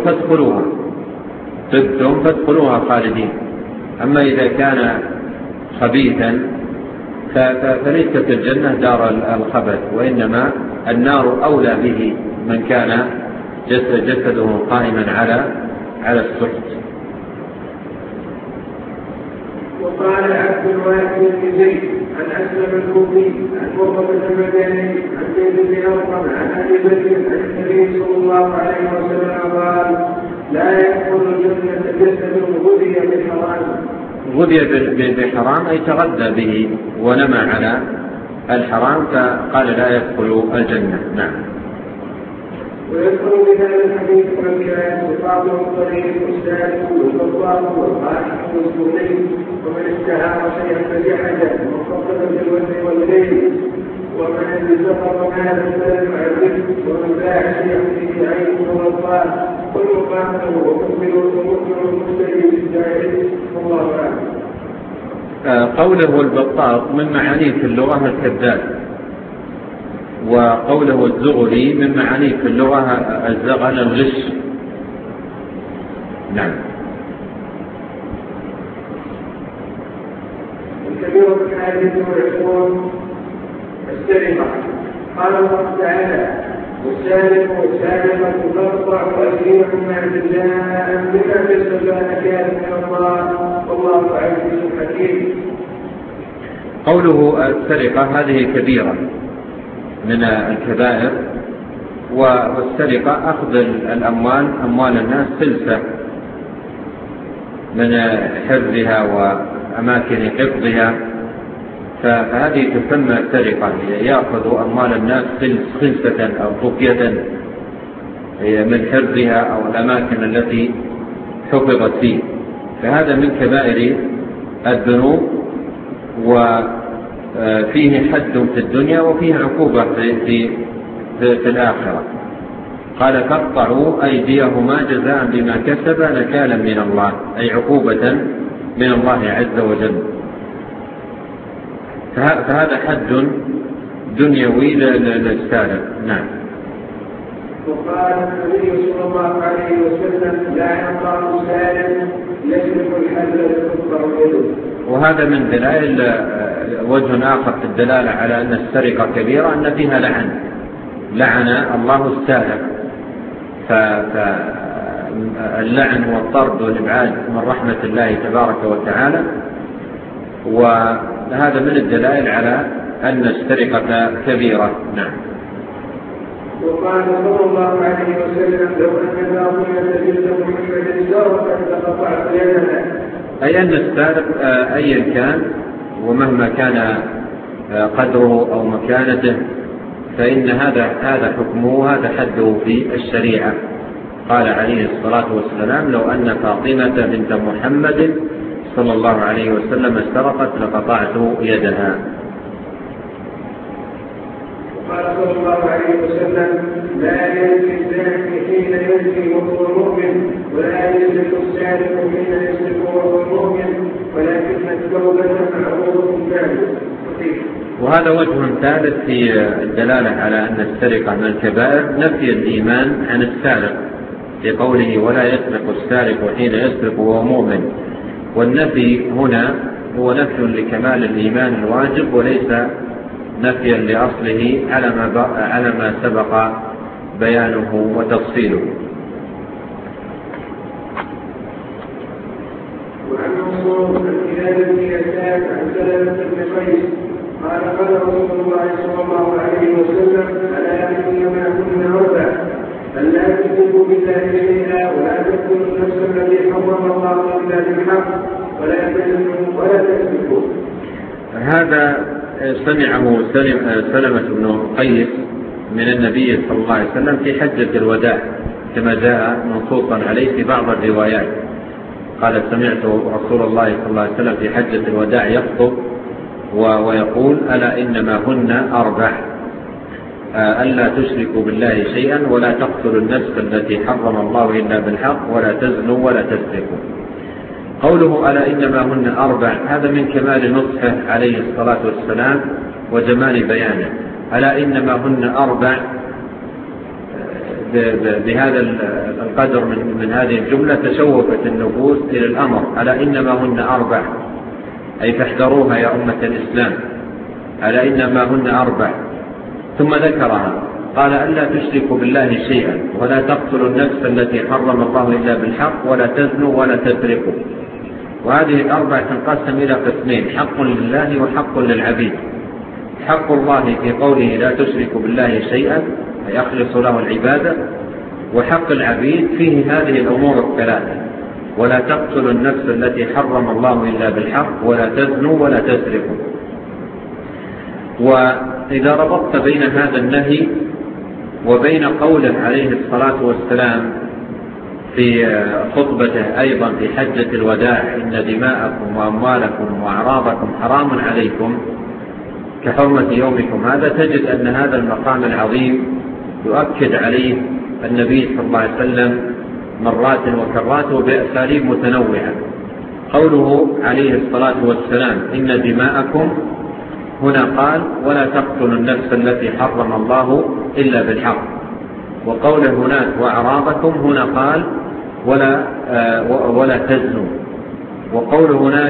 فادخلوها خالدين. أما إذا كان خبيثا فليست الجنة دار الخبث، وإنما النار أولى به من كان جسده قائما على السحت. وقال عبد الواحد بن زيد عن أسلم الكوفي عن مرة المدني عن زيد بن أرقم عن أبي بكر عن النبي صلى الله عليه وسلم قال: لا يدخل الجنة جسد غذي بحرام. غذي بحرام أي تغذى به ونمى على الحرام، فقال لا يدخل الجنة. نعم. ويدخل بهذا الحديث من كان وبعضه الطريق والسالك والبطال والقائم والسوري ومن استعار شيئا فجحده وفقد بالوزن والليل ومن الزفر هذا السلم مع الرزق ومن باع شيئا فيه عين والله كل قامه ومؤمن المستجيب الجاهل والله اعلم. قوله البطاط من معانيه في اللغة الكذاب، وقوله الزغلي من معانيه في اللغة الزغل الغش. نعم. الكبير من هذه العصور السرقة. قال الله تعالى والسارق والسارقة فاقطعوا أيديهما جزاء بما كسبا نكالا من الله والله عزيز حكيم. قوله السرقة هذه كبيرة من الكبائر، والسرقة أخذ الأموال أموال الناس سلسة من حفظها وأماكن حفظها، فهذه تسمى سرقة، يأخذ أموال الناس خلسة أو خفية من حفظها أو الأماكن التي حفظت فيه، فهذا من كبائر الذنوب، وفيه حد في الدنيا وفيه عقوبة في الآخرة. قال فاقطعوا أيديهما جزاء بما كسبا نكالا من الله، أي عقوبة من الله عز وجل. فهذا حد دنيوي للسارق. نعم. وقال النبي صلى الله عليه وسلم لا يقع سارق يسرق الحبل يقطع يده. وهذا من دلائل وجه آخر في الدلالة على أن السرقة كبيرة أن فيها لعن الله السارق، فاللعن والطرد والإبعاد من رحمة الله تبارك وتعالى، وهذا من الدلائل على أن السرقة كبيرة. نعم. وقال صلى الله عليه وسلم لو أن باطلا جلد محمد سرقت لقطعت يدها، أي أن السارق أيا كان ومهما كان قدره أو مكانته فإن هذا حكمه، هذا حده في الشريعة. قال عليه الصلاة والسلام لو أن فاطمة بنت محمد صلى الله عليه وسلم سرقت لقطعت يدها. قال صلى الله عليه وسلم لا يزني الزاني حين يزني وهو مؤمن ولا يزني السارق حين يسرق وهو مؤمن ولكن التوبة معروضة كاملة. وهذا وجه ثالث في الدلالة على أن السرقة من الكبائر نفي الإيمان عن السارق في قوله ولا يسرق السارق حين يسرق وهو مؤمن، والنفي هنا هو نفي لكمال الإيمان الواجب وليس نفيا لأصله على ما سبق بيانه وتفصيله. وعن منصور الكلاب بن يسار عن سلمة بن قيس قال قال رسول الله صلى الله عليه وسلم ألا إنما كنا أربع ألا تشركوا بالله شيئا ولا تقتلوا النفس التي حرم الله إلا بالحق ولا تزنوا ولا تسرقوا. هذا سمعه سلمة بن قيس من النبي صلى الله عليه وسلم في حجة الوداع كما جاء منصوصا عليه في بعض الروايات. قال سمعت رسول الله صلى الله عليه وسلم في حجة الوداع يخطب ويقول ألا إنما هن أربع ألا تشركوا بالله شيئا ولا تقتلوا النفس التي حرم الله إلا بالحق ولا تزنوا ولا تسرقوا. قوله ألا إنما هن أربع هذا من كمال نصحه عليه الصلاة والسلام وجمال بيانه. ألا إنما هن أربع بهذا القدر من هذه الجملة تشوفت النفوس إلى الأمر. ألا إنما هن أربع أي فاحذروها يا أمة الإسلام. ألا إنما هن أربع ثم ذكرها قال ألا تشركوا بالله شيئا ولا تقتلوا النفس التي حرم الله إلا بالحق ولا تزنوا ولا تسرقوا. وهذه الأربع تنقسم إلى قسمين: حق لله وحق للعبيد. حق الله في قوله لا تشركوا بالله شيئا أي أخلصوا له العبادة، وحق العبيد فيه هذه الأمور الثلاثة: ولا تقتلوا النفس التي حرم الله إلا بالحق، ولا تزنوا، ولا تسرقوا. وإذا ربطت بين هذا النهي وبين قوله عليه الصلاة والسلام في خطبته أيضا في حجة الوداع: إن دماءكم وأموالكم وأعراضكم حرام عليكم كحرمة يومكم هذا، تجد أن هذا المقام العظيم يؤكد عليه النبي صلى الله عليه وسلم مرات وكرات وبأساليب متنوعة. قوله عليه الصلاة والسلام: إن دماءكم، هنا قال: ولا تقتلوا النفس التي حرم الله إلا بالحق. وقوله هناك: وأعراضكم، هنا قال: ولا تزنوا. وقوله هناك: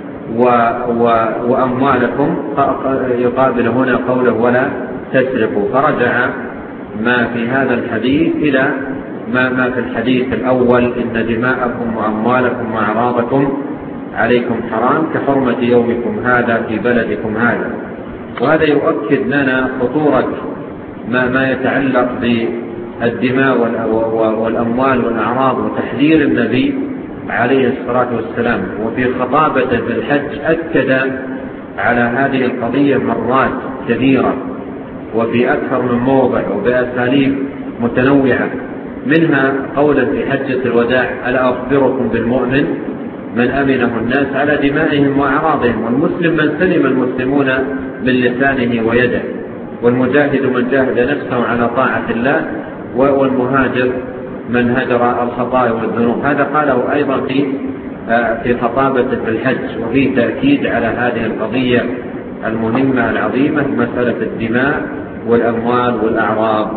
وأموالكم، يقابل هنا قوله: ولا تسرقوا. فرجع ما في هذا الحديث إلى ما في الحديث الأول: إن دماءكم وأموالكم وأعراضكم عليكم حرام كحرمة يومكم هذا في بلدكم هذا. وهذا يؤكد لنا خطورة ما يتعلق بالدماء والأموال والأعراض، وتحذير النبي عليه الصلاة والسلام. وفي خطابته في الحج أكد على هذه القضية مرات كثيرة وفي أكثر من موضع وبأساليب متنوعة، منها قولا في حجة الوداع: ألا أخبركم بالمؤمن من أمنه الناس على دمائهم وأعراضهم، والمسلم من سلم المسلمون من لسانه ويده، والمجاهد من جاهد نفسه على طاعة الله، والمهاجر من هجر الخطايا والذنوب. هذا قاله أيضا في خطابته في الحج، وفيه تأكيد على هذه القضية المهمة العظيمة، مسألة الدماء والأموال والأعراض.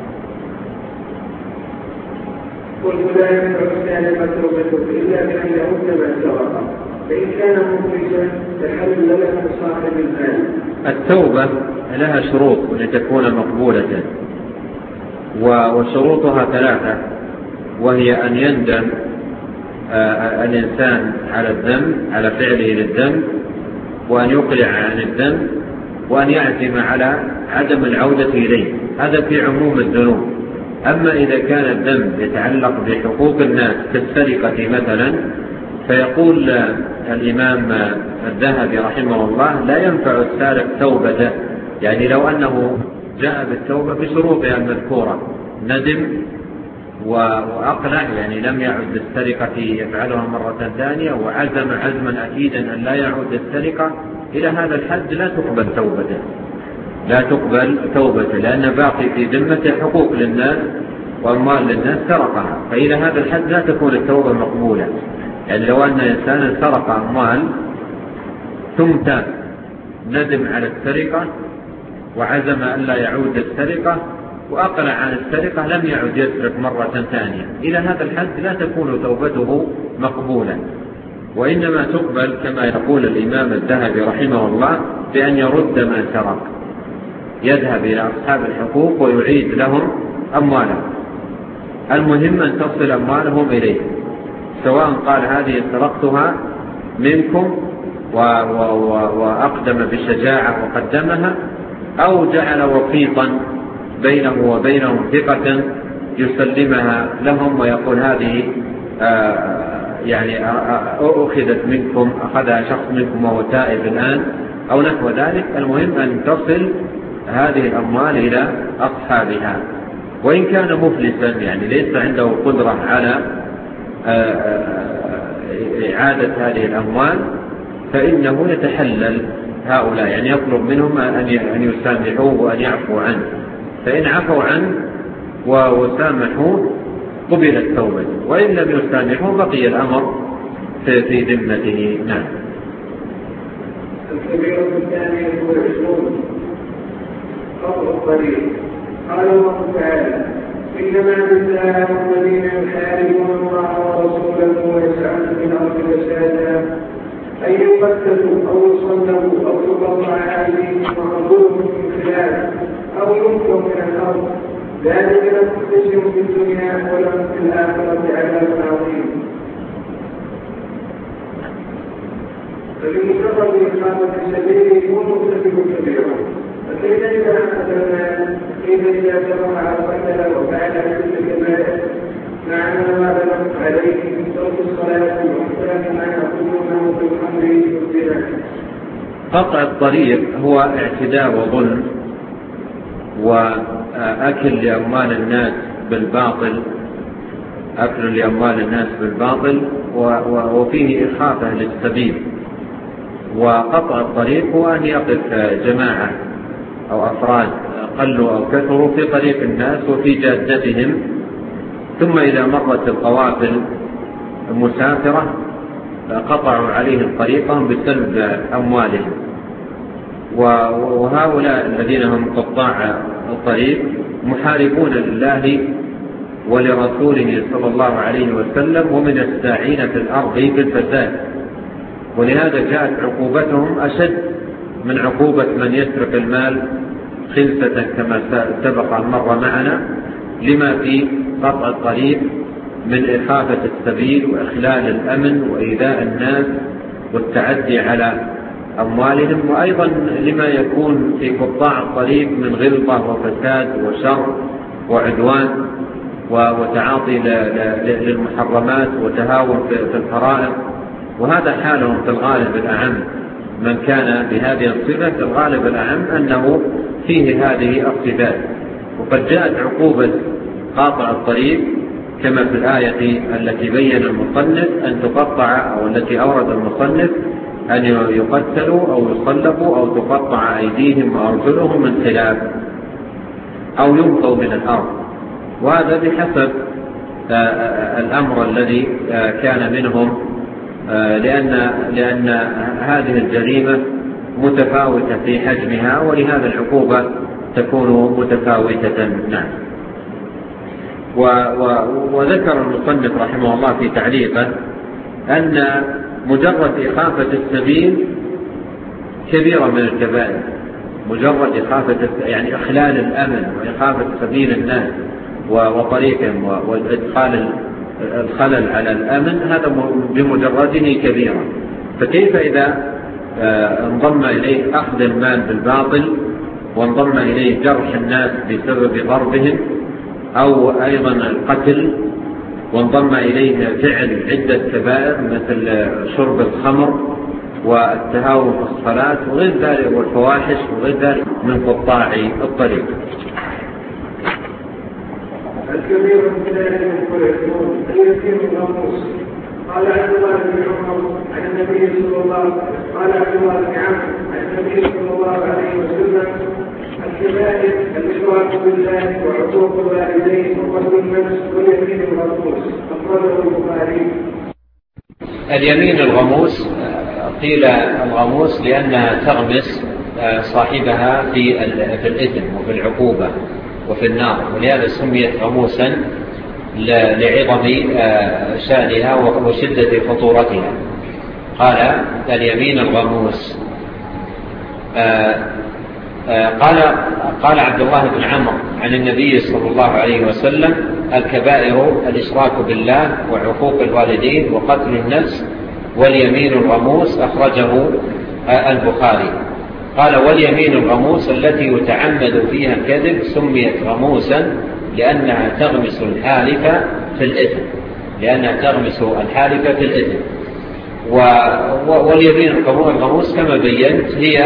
قلت: لا ينفع السالم توبته إلا بأن يرد ما سرق، فإن كان مخرجا تحل له صاحب المال. التوبة لها شروط لتكون مقبولة، وشروطها ثلاثة: وهي أن يندم الإنسان على الذنب، على فعله للذنب، وأن يقلع عن الذنب، وأن يعزم على عدم العودة إليه. هذا في عموم الذنوب. أما إذا كان الذنب يتعلق بحقوق الناس كالسرقة مثلا، فيقول الإمام الذهبي رحمه الله: لا ينفع السارق توبته، يعني لو أنه جاء بالتوبة بشروطها المذكورة: ندم وأقلع، يعني لم يعد للسرقة يفعلها مرة ثانية، وعزم عزما أكيدا أن لا يعود للسرقة، إلى هذا الحد لا تقبل توبته، لا تقبل توبته، لأن باقي في ذمته حقوق للناس وأموال للناس سرقها، فإلى هذا الحد لا تكون التوبة مقبولة. يعني لو أن إنسانا سرق أموال ثم تاب، ندم على السرقة وعزم أن لا يعود للسرقة وأقلع عن السرقة، لم يعد يسرق مرة ثانية، إلى هذا الحد لا تكون توبته مقبولة، وإنما تقبل كما يقول الإمام الذهبي رحمه الله: بأن يرد ما سرق، يذهب إلى أصحاب الحقوق ويعيد لهم أموالهم. المهم أن تصل أموالهم إليه، سواء قال: هذه سرقتها منكم وأقدم بشجاعة وقدمها، أو جعل وسيطا بينه وبينهم ثقة يسلمها لهم ويقول: هذه يعني أخذت منكم، أخذها شخص منكم وهو تائب الآن، أو نحو ذلك. المهم أن تصل هذه الأموال إلى أصحابها. وإن كان مفلسا، يعني ليس عنده قدرة على إعادة هذه الأموال، فإنه يتحلل هؤلاء، يعني يطلب منهم أن يسامحوه وأن يعفوا عنه، فإن عفوا عنه وسامحوه قبلت توبته، وإن لم يسامحوه بقي الأمر في ذمته. نعم. الكبيرة الثانية والعشرون: قطع الطريق. قال الله تعالى: إنما جزاء الذين يحاربون الله ورسوله ويسعون في الأرض فسادا أن يقتلوا أو يصلبوا أو تقطع أيديهم وأرجلهم من خلاف أو ينفوا من الأرض، ذلك لهم خزي في الدنيا ولهم في الآخرة عذاب عظيم. فبمجرد إقامة السبيل يكون مرتكب كبيرا، فكيف إذا أخذ المال؟ كيف إذا جرى على القتل وفعل كل كبائر عليه من ترك الصلاة وإحداث ما يأخذونه في الأمر والزنا. قطع الطريق هو اعتداء وظلم وأكل لأموال الناس بالباطل، أكل لأموال الناس بالباطل وفيه إخافة للسبيل. وقطع الطريق هو أن يقف جماعة أو أفراد قلوا أو كثروا في طريق الناس وفي جادتهم، ثم إذا مرت القوافل مسافرة قطعوا عليهم طريقهم بسلب أموالهم. وهؤلاء الذين هم قطاع الطريق محاربون لله ولرسوله صلى الله عليه وسلم ومن الساعين في الأرض بالفساد، ولهذا جاءت عقوبتهم أشد من عقوبة من يسرق المال خلفة كما سبق أن مر معنا، لما في قطع الطريق من إخافة السبيل وإخلال الأمن وإيذاء الناس والتعدي على أموالهم، وأيضا لما يكون في قطاع الطريق من غلظة وفساد وشر وعدوان وتعاطي للمحرمات وتهاون في الفرائض. وهذا حالهم في الغالب الأعم، من كان بهذه الصفة في الغالب الأعم أنه فيه هذه الصفات. وقد جاءت عقوبة قاطع الطريق كما في الآية التي بين المصنف أن تقطع، أو التي أورد المصنف أن يقتلوا أو يصلبوا أو تقطع أيديهم وأرجلهم من خلاف أو ينفوا من الأرض. وهذا بحسب الأمر الذي كان منهم، لأن هذه الجريمة متفاوتة في حجمها، ولهذا العقوبة تكون متفاوتة. نعم. وذكر المصنف رحمه الله في تعليقه أن مجرد إخافة السبيل كبيرة من الكبائر، مجرد إخافة يعني إخلال الأمن وإخافة سبيل الناس وطريقهم وإدخال الخلل على الأمن، هذا بمجرده كبيرة. فكيف إذا انضم إليه أخذ المال بالباطل، وانضم إليه جرح الناس بسبب ضربهم، أو أيضا القتل، وانضم إليه فعل عدة كبائر مثل شرب الخمر والتهاون في الصلاة وغير ذلك والفواحش وغير ذلك من قطاع الطريق. الكبير من ذلك الكل يتم الغموس. قال عبد الله بن عمر عن النبي صلى الله عليه وسلم، قال عبد الله بن عمرو عن النبي صلى الله عليه وسلم: الكبائر الإشراك بالله وعقوق الوالدين وقتل النفس واليمين الغموس. أخرجه البخاري. اليمين الغموس قيل الغموس لأنها تغمس صاحبها في الإثم وفي العقوبة وفي النار، ولهذا سميت غموسا لعظم شأنها وشدة خطورتها. قال اليمين الغموس. قال عبد الله بن عمرو عن النبي صلى الله عليه وسلم: الكبائر الإشراك بالله وعقوق الوالدين وقتل النفس واليمين الغموس. أخرجه البخاري. قال: واليمين الغموس التي يتعمد فيها الكذب سميت غموسا لأنها تغمس الحالف في الإثم، واليمين الغموس كما بينت هي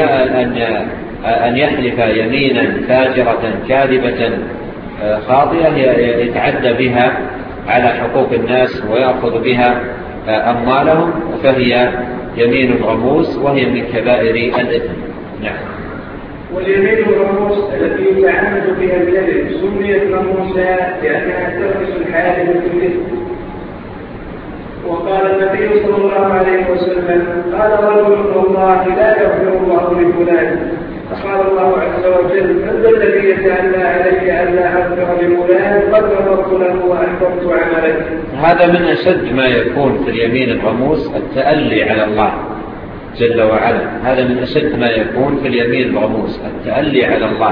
أن يحلف يمينا فاجرة كاذبة خاطئة يتعدى بها على حقوق الناس ويأخذ بها أموالهم، فهي يمين غموس وهي من كبائر الإثم. نعم. واليمين الغموس التي يتعمد بها الكذب سميت غموسا لأنها تغمس الحالف في الإثم. وقال النبي صلى الله عليه وسلم: قال رجل: والله لا يغفر الله لفلان. فقال الله عز وجل: من ذا الذي يتألى علي ألا أغفر لفلان قد غفرت له وأحببت عمله. هذا من أشد ما يكون في اليمين الغموس التألي على الله جل وعلا. هذا من أشد ما يكون في اليمين الغموس التألي على الله.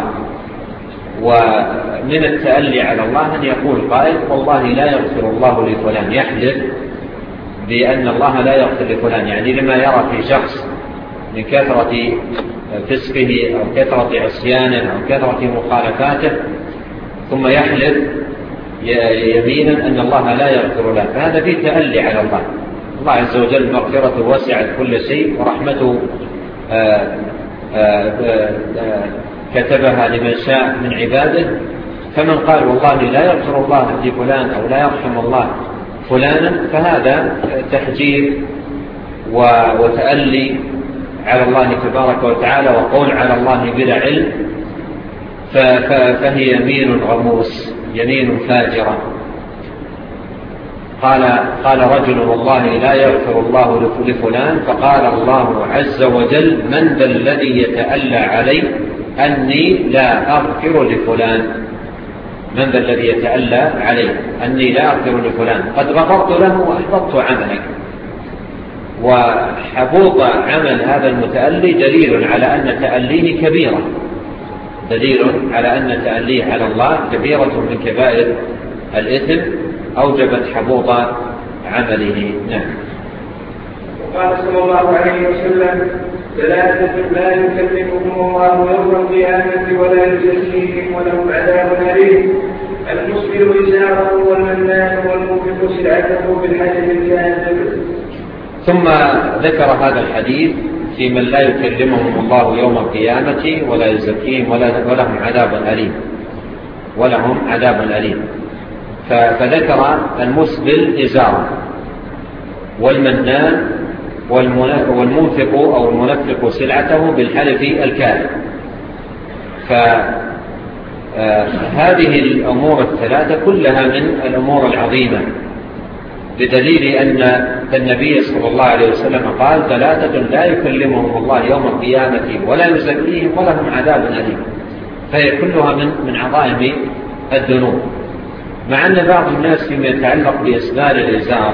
ومن التألي على الله أن يقول قائل: والله لا يغفر الله لفلان، يحلف بأن الله لا يغفر لفلان، يعني لما يرى في شخص من كثرة فسقه أو كثرة عصيانه أو كثرة مخالفاته، ثم يحلف يمينا أن الله لا يغفر له، فهذا فيه تألي على الله. الله عز وجل مغفرته وسعت كل شيء، ورحمته كتبها لمن شاء من عباده، فمن قال والله لا يغفر الله لفلان أو لا يرحم الله فلانا فهذا تحجير وتألي على الله تبارك وتعالى، وقول على الله بلا علم، فهي يمين غموس، يمين فاجرة. قال رجل والله لا يغفر الله لفلان، فقال الله عز وجل من ذا الذي يتألى علي أني لا أغفر لفلان؟ من ذا الذي يتألى علي أني لا أغفر لفلان؟ قد غفرت له وأحبطت عملك. وحبوط عمل هذا المتألي دليل على أن تأليه كبيرة، دليل على أن تأليه على الله كبيرة من كبائر الإثم أوجبت حبوط عمله. نعم. وقال صلى الله عليه وسلم: ثلاثة لا يكلمهم الله يوم القيامة ولا يزكيهم ولهم عذاب أليم: المسبل إزاره، والمنان، والمنفق سلعته بالحجر الكاذب. ثم ذكر هذا الحديث في من لا يكلمهم الله يوم القيامة ولا يزكيهم ولهم عذاب أليم، ولهم عذاب أليم. فذكر المسبل إزاره، والمنان، والمنفق أو المنفق سلعته بالحلف الكاذب. فهذه الأمور الثلاثة كلها من الأمور العظيمة، بدليل أن النبي صلى الله عليه وسلم قال: ثلاثة لا يكلمهم الله يوم القيامة ولا يزكيهم ولهم عذاب أليم. فهي كلها من عظائم الذنوب، مع أن بعض الناس فيما يتعلق بإسبال الإزار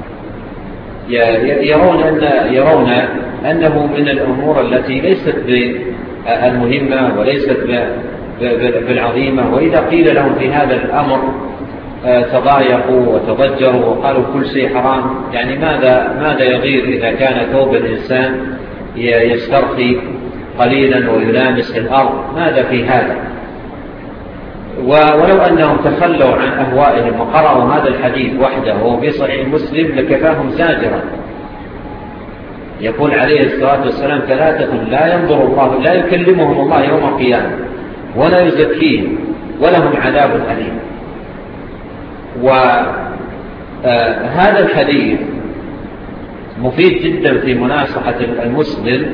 يرون أنه من الأمور التي ليست بالمهمة وليست بالعظيمة، وإذا قيل لهم في هذا الأمر تضايقوا وتضجروا وقالوا كل شيء حرام. يعني ماذا يغير إذا كان ثوب الإنسان يسترخي قليلا ويلامس الأرض؟ ماذا في هذا؟ ولو أنهم تخلوا عن أهوائهم وقرأوا هذا الحديث وحده وهو في صحيح مسلم لكفاهم زاجرا. يقول عليه الصلاة والسلام: ثلاثة لا يكلمهم الله يوم القيامة ولا يزكيهم ولهم عذاب أليم. وهذا الحديث مفيد جدا في مناصحة المسلم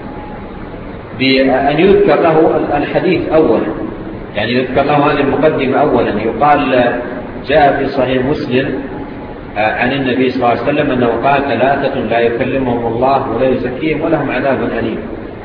بأن يذكر له الحديث أولا، يعني يذكر له هذه المقدمة أولا. يقال جاء في صحيح مسلم عن النبي صلى الله عليه وسلم أنه قال: ثلاثة لا يكلمهم الله ولا يزكيهم ولهم عذاب أليم.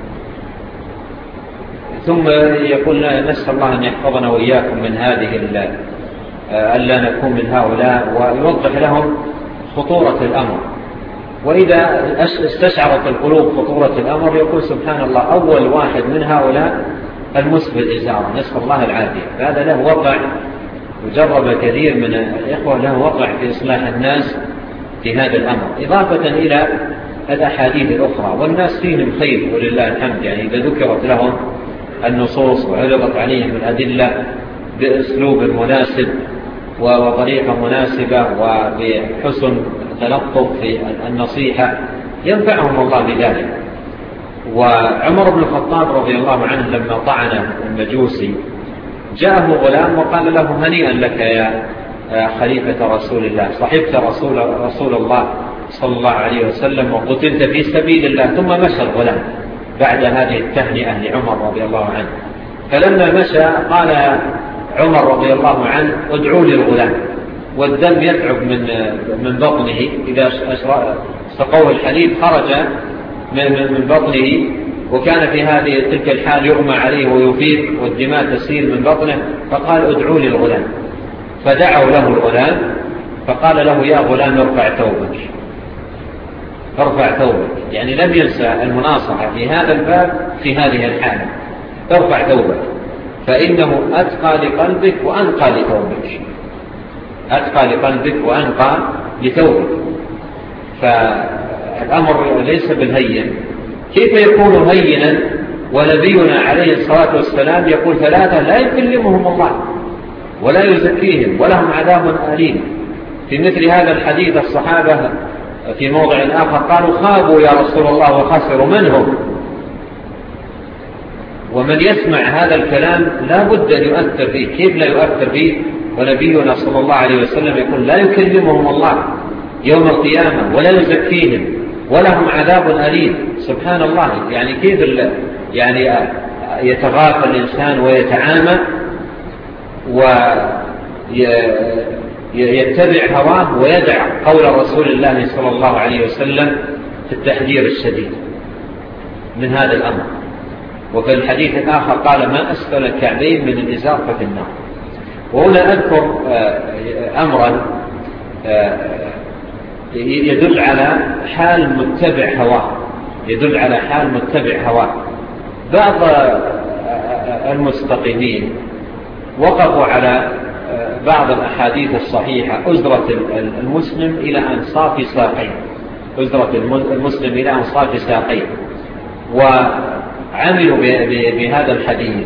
ثم يقول: نسأل الله أن يحفظنا وإياكم من هذه ألا نكون من هؤلاء، ويوضح لهم خطورة الأمر. وإذا استشعرت القلوب خطورة الأمر يقول: سبحان الله، أول واحد من هؤلاء المسبل إزاره، نسأل الله العافية. هذا له وقع، وجرب كثير من الإخوة له وقع في إصلاح الناس في هذا الأمر، إضافة إلى الأحاديث الأخرى. والناس فيهم خير ولله الحمد، يعني إذا ذكرت لهم النصوص وعرضت عليهم الأدلة بأسلوب مناسب وطريقة مناسبة وبحسن تلطف في النصيحة ينفعهم الله بذلك. وعمر بن الخطاب رضي الله عنه لما طعن المجوسي جاءه غلام وقال له: هنيئا لك يا خليفة رسول الله، صحبت رسول الله صلى الله عليه وسلم وقتلت في سبيل الله. ثم مشى الغلام بعد هذه التهنئة لعمر رضي الله عنه. فلما مشى قال عمر رضي الله عنه: ادعوا لي الغلام. والدم يتعب من بطنه، إذا سقوه الحليب خرج من بطنه، وكان في تلك الحال يغمى عليه ويفيق والدماء تسيل من بطنه. فقال: ادعوا لي الغلام. فدعوا له الغلام، فقال له: يا غلام ارفع ثوبك، ارفع ثوبك. يعني لم ينسى المناصحة في هذا الباب في هذه الحالة: ارفع ثوبك، فإنه أتقى لقلبك وأنقى لثوبك، أتقى لقلبك وأنقى لثوبك. فالأمر ليس بالهين. كيف يكون هينا ونبينا عليه الصلاة والسلام يقول: ثلاثة لا يكلمهم الله ولا يزكيهم ولهم عذاب أليم. في مثل هذا الحديث الصحابة في موضع آخر قالوا خابوا يا رسول الله وخسروا، من هم؟ ومن يسمع هذا الكلام لا بد أن يؤثر فيه. كيف لا يؤثر فيه ونبينا صلى الله عليه وسلم يقول لا يكلمهم الله يوم القيامة ولا يزكيهم ولهم عذاب أليم؟ سبحان الله. يعني كيف يعني يتغافل الإنسان ويتعامى ويتبع هواه ويدع قول رسول الله صلى الله عليه وسلم في التحذير الشديد من هذا الأمر. وفي الحديث الآخر قال ما أسفل الكعبين من الإزار ففي النار. وهنا أذكر أمرا يدل على حال متبع هواه، يدل على حال متبع هواه. بعض المستقيمين وقفوا على بعض الأحاديث الصحيحة أزرة المسلم إلى أنصاف ساقين، أزرة المسلم إلى أنصاف ساقين، وعملوا بهذا الحديث.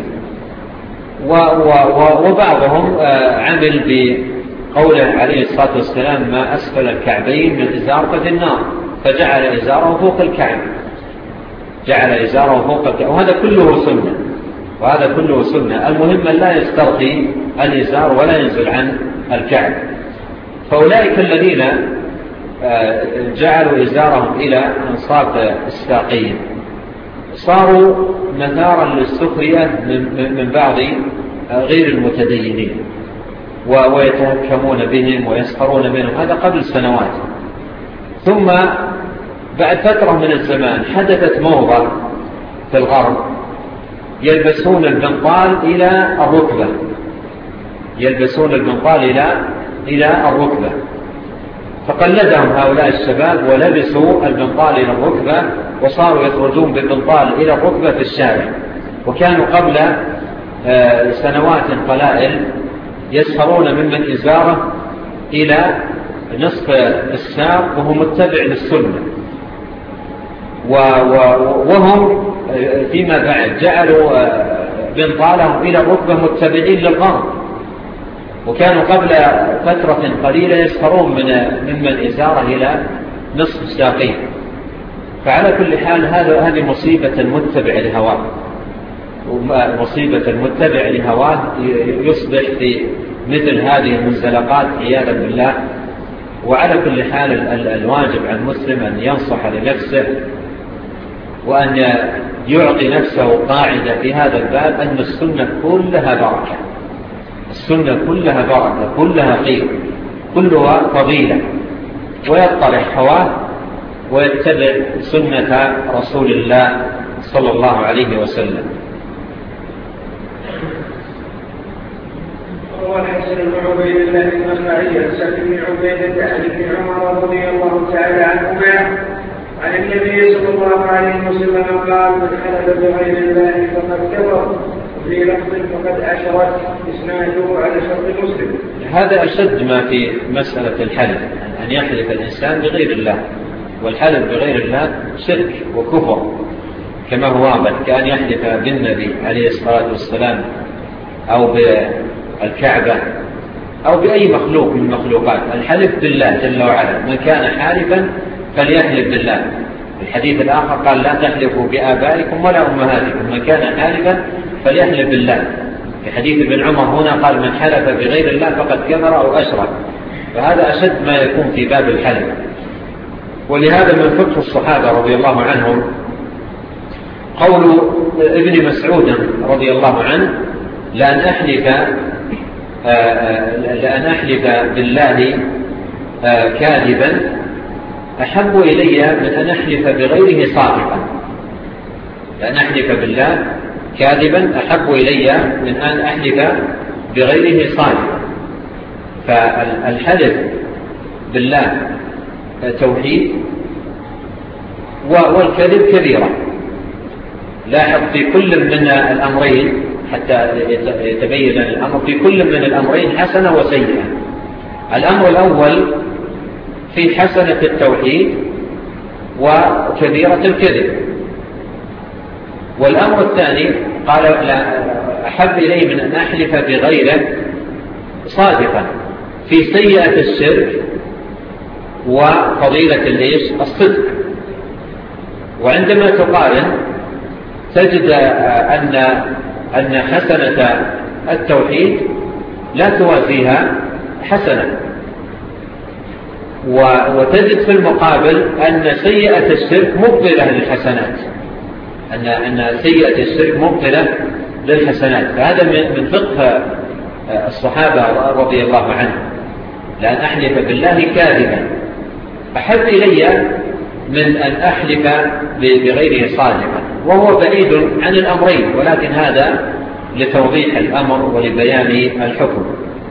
وبعضهم عمل بقوله عليه الصلاة والسلام ما أسفل الكعبين من إزار ففي النار، فجعل إزاره فوق الكعب، جعل إزاره فوق الكعب. وهذا كله سنة، وهذا كله سنة. المهم أن لا يسترخي الإزار ولا ينزل عن الكعب. فأولئك الذين جعلوا إزارهم إلى أنصاف الساقين صاروا مثارا للسخرية من بعض غير المتدينين، ويتهكمون بهم ويسخرون منهم. هذا قبل سنوات. ثم بعد فترة من الزمان حدثت موضة في الغرب يلبسون البنطال إلى الركبة، يلبسون البنطال إلى الركبة. فقلدهم هؤلاء الشباب ولبسوا البنطال إلى الركبة وصاروا يخرجون بالبنطال إلى الركبة في الشارع. وكانوا قبل سنوات قلائل يسخرون ممن إزاره إلى نصف الساق وهو متبع للسنة. وهم فيما بعد جعلوا بنطالهم إلى الركبة متبعين للغرب. وكانوا قبل فترة قليلة يسخرون ممن إزاره إلى نصف الساقين. فعلى كل حال هذه مصيبة المتبع لهواه، مصيبة المتبع لهواه يصبح في مثل هذه المنزلقات عياذا بالله. وعلى كل حال الواجب على المسلم أن ينصح لنفسه وأن يعطي نفسه قاعدة في هذا الباب أن السنة كلها بركة، السنة كلها بركة، كلها خير، كلها فضيلة، ويطرح هواه ويتبع سنة رسول الله صلى الله عليه وسلم. روى الحسن بن عبيد الله النخعي عن سعد بن عبيدة عن ابن عمر رضي الله تعالى عنهما عن النبي صلى الله عليه وسلم قال من حلف بغير الله فقد كفر، وفي لفظ فقد أشرك، إسناده على شرط مسلم. هذا أشد ما في مسألة الحلف، أن يحلف الإنسان بغير الله، والحلف بغير الله شرك وكفر كما هو واضح، كأن يحلف بالنبي عليه الصلاة والسلام أو بالكعبة أو بأي مخلوق من مخلوقات. الحلف بالله جل وعلا، من كان حالفا فليحلف بالله. الحديث الآخر قال لا تحلفوا بآبائكم ولا أمهاتكم، من كان حالفا فليحلف بالله. في حديث ابن عمر هنا قال من حلف بغير الله فقد كفر أو أشرك. فهذا أشد ما يكون في باب الحلف. ولهذا من فقه الصحابة رضي الله عنهم قول ابن مسعود رضي الله عنه لأن أحلف بالله كاذبا أحب إلي من أن أحلف بغيره صادقا. لأن أحلف بالله كاذبا أحب إلي من أن أحلف بغيره صادقا. فالحلف بالله توحيد والكذب كبيرة. لاحظ في كل من الأمرين حتى يتبين الأمر، في كل من الأمرين حسنة وسيئة. الأمر الأول في حسنة التوحيد وكبيرة الكذب، والأمر الثاني قال لا أحب إليه من أن أحلف بغيره صادقا في سيئة الشرك وفضيلة الصدق. وعندما تقارن تجد أن حسنة التوحيد لا توازيها حسنة، وتجد في المقابل أن سيئة الشرك مبطلة للحسنات، أن سيئة الشرك مبطلة للحسنات. فهذا من فقه الصحابة رضي الله عنهم، لأن أحلف بالله كاذبا أحب إلي من أن أحلف بغيره صادقا، وهو بعيد عن الأمرين، ولكن هذا لتوضيح الأمر ولبيان الحكم.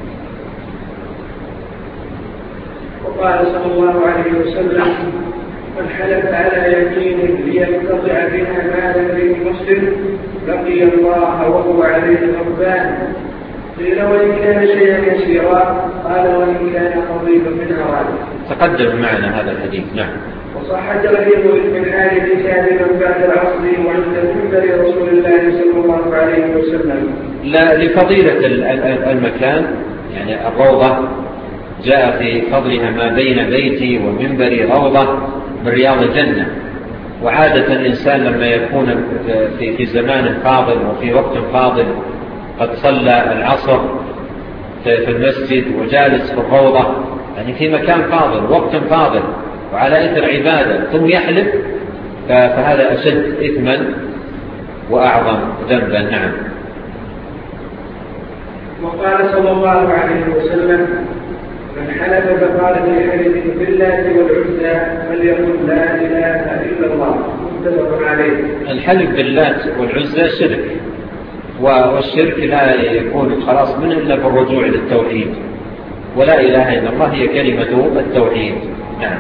وقال صلى الله عليه وسلم: من حلف على يمين ليقتطع بها مال امرئ مسلم لقي الله وهو عليه غضبان. قيل: وإن كان شيئا يسيرا؟ قال: وإن كان قضيبا من أراد. تقدم معنا هذا الحديث. نعم. وصح تغليظ الإمحال كاذبا بعد العصر وعند منبر رسول الله صلى الله عليه وسلم. لا، لفضيلة المكان، يعني الروضة جاء في فضلها ما بين بيتي ومنبري روضة من رياض الجنة. وعادة الإنسان لما يكون في زمان فاضل وفي وقت فاضل قد صلى العصر في المسجد وجالس في الروضة، يعني في مكان فاضل وقت فاضل وعلى إثر عبادة، ثم يحلف، فهذا أشد إثما وأعظم ذنبا. نعم. وقال صلى الله عليه وسلم: من حلف فقال في حلف بالله والعزى فليقل لا إله إلا الله. متفق عليه. الحلف بالله والعزى شرك، والشرك لا يكون خلاص منه إلا بالرجوع للتوحيد، ولا إله إلا الله هي كلمة التوحيد. نعم.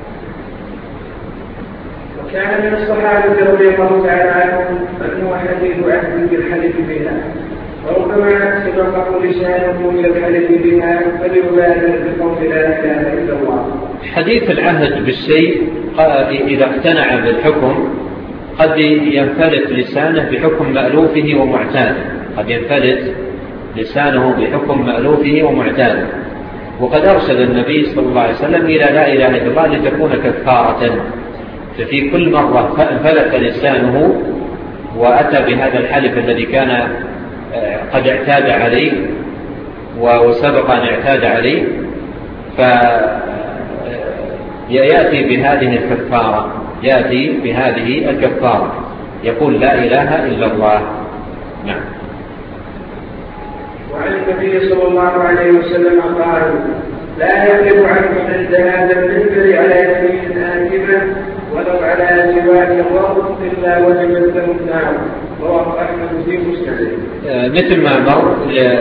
وكان من الصحابة رضي الله تعالى عنهم أنه حديث عهد بالحلف بها، وربما سبقه لسانه إلى الحلف بها فليبادر بقول لا إله إلا الله. حديث العهد بالشيء إذا اقتنع بالحكم قد ينفلت لسانه بحكم مألوفه ومعتاده، قد ينفلت لسانه بحكم مألوفه ومعتاده. وقد أرشد النبي صلى الله عليه وسلم إلى لا إله إلا الله لتكون كفارة، ففي كل مرة انفلت لسانه وأتى بهذا الحلف الذي كان قد اعتاد عليه وسبق أن اعتاد عليه، فيأتي بهذه الكفارة، يأتي بهذه الكفارة، يقول لا إله إلا الله. نعم. وعن النبي صلى الله عليه وسلم قال: لا يغلب عنكم عند هذا المنبر على يمين آثمة ولو على سواك الرب إلا وجبت له النار. رواه أحمد في مسنده. مثل ما مر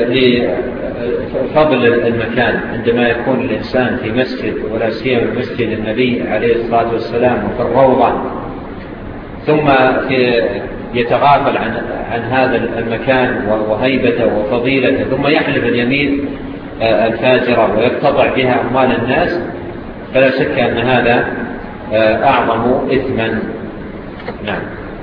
لفضل المكان عندما يكون الإنسان في مسجد، ولا سيما مسجد النبي عليه الصلاة والسلام وفي الروضة، ثم يتغافل عن هذا المكان وهيبته وفضيلته، ثم يحلف اليمين الفاجرة ويقتطع بها أموال الناس، فلا شك أن هذا أعظم إثما. نعم.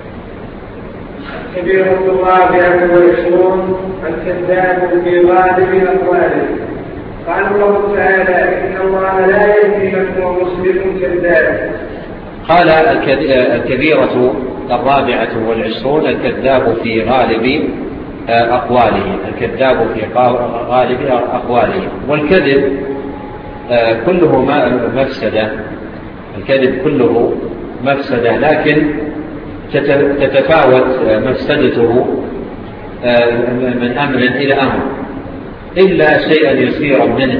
كبيرة الرابعة والعشرون: الكذاب في غالب أقواله. قال الله تعالى: إن الله لا يهدي من هو مسلم كذاب. قال الكبيرة الرابعة والعشرون: الكذاب في غالب أقواله، الكذاب في غالب أقواله. والكذب كله مفسدة، الكذب كله مفسدة، لكن تتفاوت مفسدته من أمر إلى أمر، إلا شيئا يسيرا منه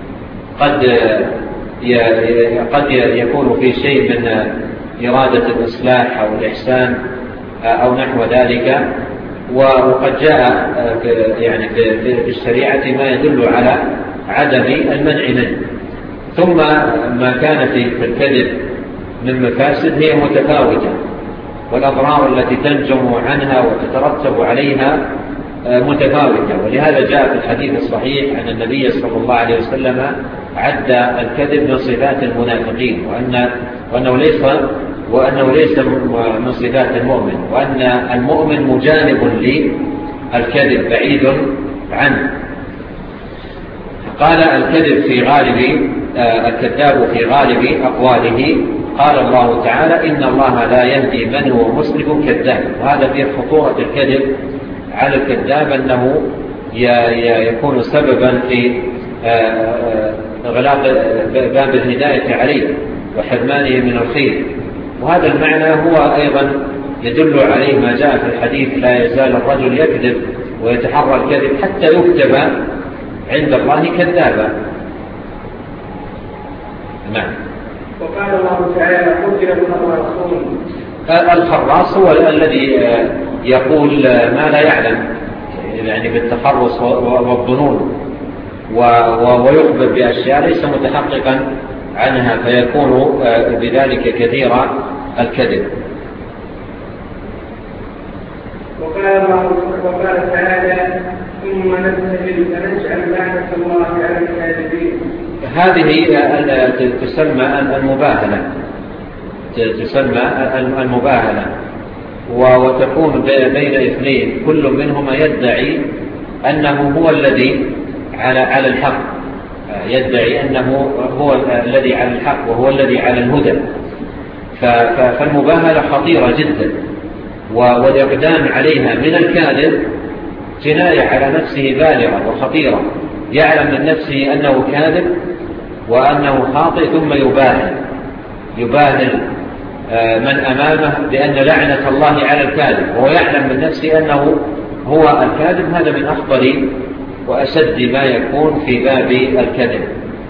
قد يكون في شيء من إرادة الإصلاح أو الإحسان أو نحو ذلك، وقد جاء يعني في الشريعة ما يدل على عدم المنع منه. ثم ما كان في الكذب من مفاسد هي متفاوتة، والأضرار التي تنجم عنها وتترتب عليها متفاوتة. ولهذا جاء في الحديث الصحيح أن النبي صلى الله عليه وسلم عد الكذب من صفات المنافقين، وأنه ليس من صفات المؤمن، وأن المؤمن مجانب للكذب بعيد عنه. قال الكذب في غالب الكذاب في غالب أقواله. قال الله تعالى إن الله لا يهدي من هو مسرف كذاب. وهذا فيه خطورة الكذب على الكذاب، أنه يكون سببا في إغلاق باب الهداية عليه وحرمانه من الخير. وهذا المعنى هو أيضا يدل عليه ما جاء في الحديث لا يزال الرجل يكذب ويتحرى الكذب حتى يكتب عند الله كذابا. نعم. وقال الله تعالى قتل الخراصون. الخراص هو الذي يقول ما لا يعلم، يعني بالتخرص والظنون، ويخبر بأشياء ليس متحققا عنها، فيكون بذلك كثير الكذب. وقال تعالى ثم نبتهل فنجعل لعنة الله على الكاذبين. هذه تسمى المباهلة، وتكون بين اثنين كل منهما يدعي أنه هو الذي على الحق، يدعي أنه هو الذي على الحق وهو الذي على الهدى. فالمباهلة خطيرة جدا، والإقدام عليها من الكاذب جناية على نفسه بالغة وخطيرة. يعلم من نفسه أنه كاذب وأنه خاطئ، ثم يباهل من أمامه بأن لعنة الله على الكاذب، وهو يعلم من نفسه أنه هو الكاذب. هذا من أخطر وأشد ما يكون في باب الكذب.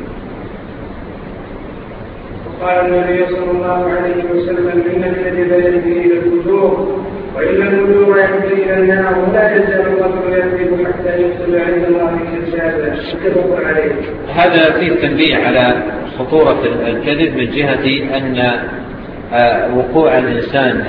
وقال النبي صلى الله عليه وسلم إن الكذب يهدي إلى الفجور، وإن الفجور يهدي إلى النار، ولا يزال الرجل يكذب حتى يكتب عند الله كذابا. متفق عليه. هذا فيه تنبيه على خطورة الكذب من جهة أن وقوع الإنسان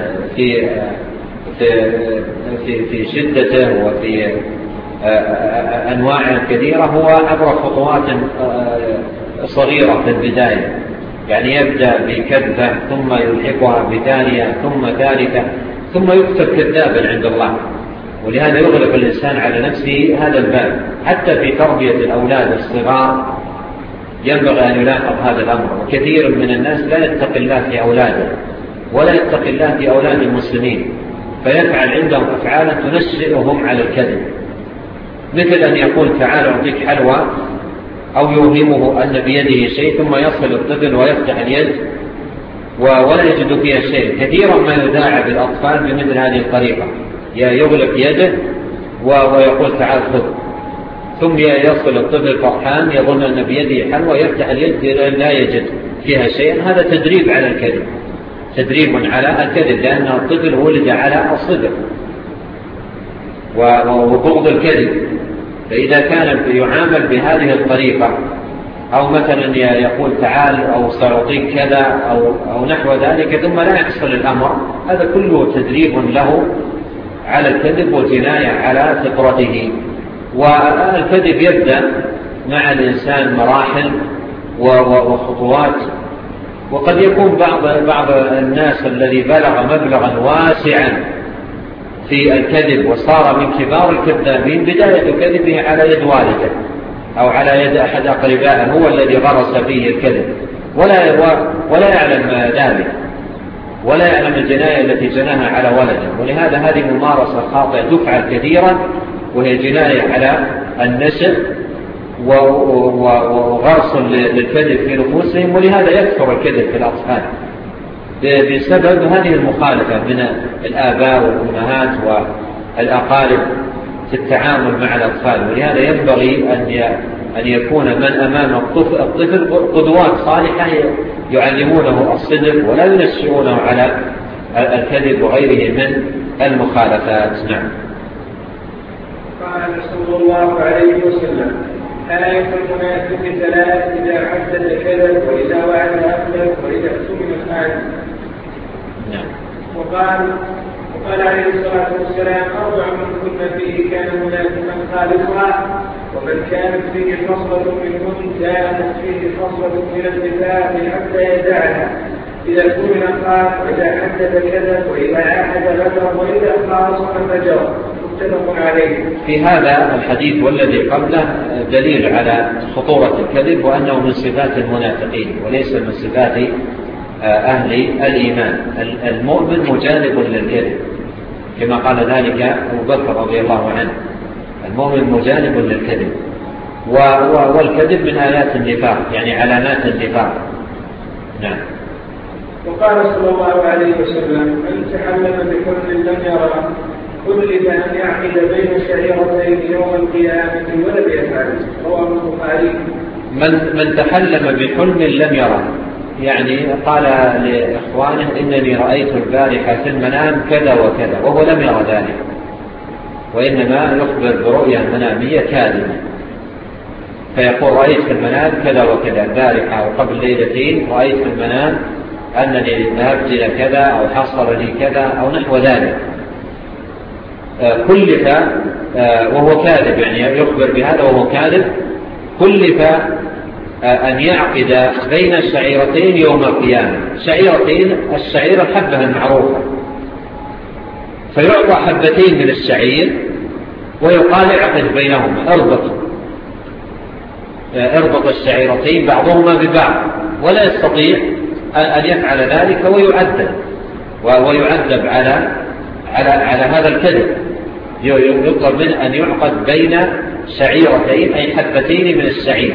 في شدته وفي أنواع كثيرة هو عبر خطوات صغيرة في البداية، يعني يبدأ بكذبة ثم يلحقها بثانية ثم ثالثة ثم يكتب كذابا عند الله. ولهذا يغلق الإنسان على نفسه هذا الباب. حتى في تربية الأولاد الصغار ينبغي أن يلاحظ هذا الأمر. وكثير من الناس لا يتقي الله في أولاده ولا يتقي الله في أولاد المسلمين، فيفعل عندهم أفعالا تنشئهم على الكذب، مثل أن يقول تعال أعطيك حلوى، أو يوهمه أن بيده شيء ثم يصل الطفل ويفتح اليد ولا يجد فيها شيء. كثيرا ما يداعى بالأطفال بمثل هذه الطريقة، يغلق يده ويقول تعال خذ، ثم يصل الطفل فرحان يظن أن بيده حلوى، يفتح اليد لا يجد فيها شيء. هذا تدريب على الكذب، تدريب على الكذب، لأن الطفل ولد على الصدق وبغض الكذب. فإذا كان يعامل بهذه الطريقة، أو مثلا يقول تعال أو سأعطيك كذا أو نحو ذلك ثم لا يحصل الأمر، هذا كله تدريب له على الكذب وجناية على فطرته. والكذب يبدأ مع الإنسان مراحل وخطوات، وقد يكون بعض الناس الذي بلغ مبلغا واسعا في الكذب وصار من كبار الكذابين بداية كذبه على يد والده أو على يد أحد أقربائه، هو الذي غرس فيه الكذب ولا يعلم ذلك، ولا يعلم الجناية التي جناها على ولده. ولهذا هذه ممارسة خاطئة تفعل كثيرا، وهي جناية على النسل وغرس للكذب في نفوسهم. ولهذا يكثر الكذب في الأطفال بسبب هذه المخالفة من الآباء والأمهات والأقارب في التعامل مع الأطفال. ولهذا ينبغي أن يكون من أمام الطفل قدوات صالحة يعلمونه الصدق ولا ينشئونه على الكذب وغيره من المخالفات. نعم. قال صلى الله عليه وسلم آية المنافق ثلاث: إذا حدث كذب، وإذا وعد أخلف، وإذا اؤتمن خان. نعم. وقال عليه الصلاة والسلام: أربع من كن فيه كان منافقا خالصا، ومن كانت فيه خصلة منهن كانت فيه خصلة من النفاق حتى يدعها. إذا اؤتمن خان، وإذا حدث كذب، وإذا عاهد غدر، وإذا خاصم فجر. متفق عليه. في هذا الحديث والذي قبله دليل على خطورة الكذب وأنه من صفات المنافقين وليس من صفات أهل الإيمان. المؤمن مجانب للكذب كما قال ذلك أبو بكر رضي الله عنه، المؤمن مجانب للكذب، والكذب من آيات النفاق يعني علامات النفاق. نعم. وقال صلى الله عليه وسلم: من تحلم بحلم لم يره كلف أن يعقد بين الشعيرتين يوم القيامة ولم يفعل. رواه البخاري. من تحلم بحلم لم يره يعني قال لإخوانه: إنني رأيت البارحة في المنام كذا وكذا، وهو لم يرى ذلك، وإنما يخبر برؤيا منامية كاذبة، فيقول: رأيت في المنام كذا وكذا البارحة وقبل ليلتين رأيت في المنام أنني ذهبت إلى كذا أو حصل لي كذا أو نحو ذلك. كلف وهو كاذب يعني يخبر بهذا وهو كاذب، كلف أن يعقد بين الشعيرتين يوم القيامة. شعيرتين، الشعيرة الحبة المعروفة، فيعطى حبتين من الشعير ويقال: اعقد بينهما، اربط الشعيرتين بعضهما ببعض، ولا يستطيع أن يفعل ذلك ويعذب على هذا الكذب. يطلب منه أن يعقد بين شعيرتين أي حبتين من الشعير.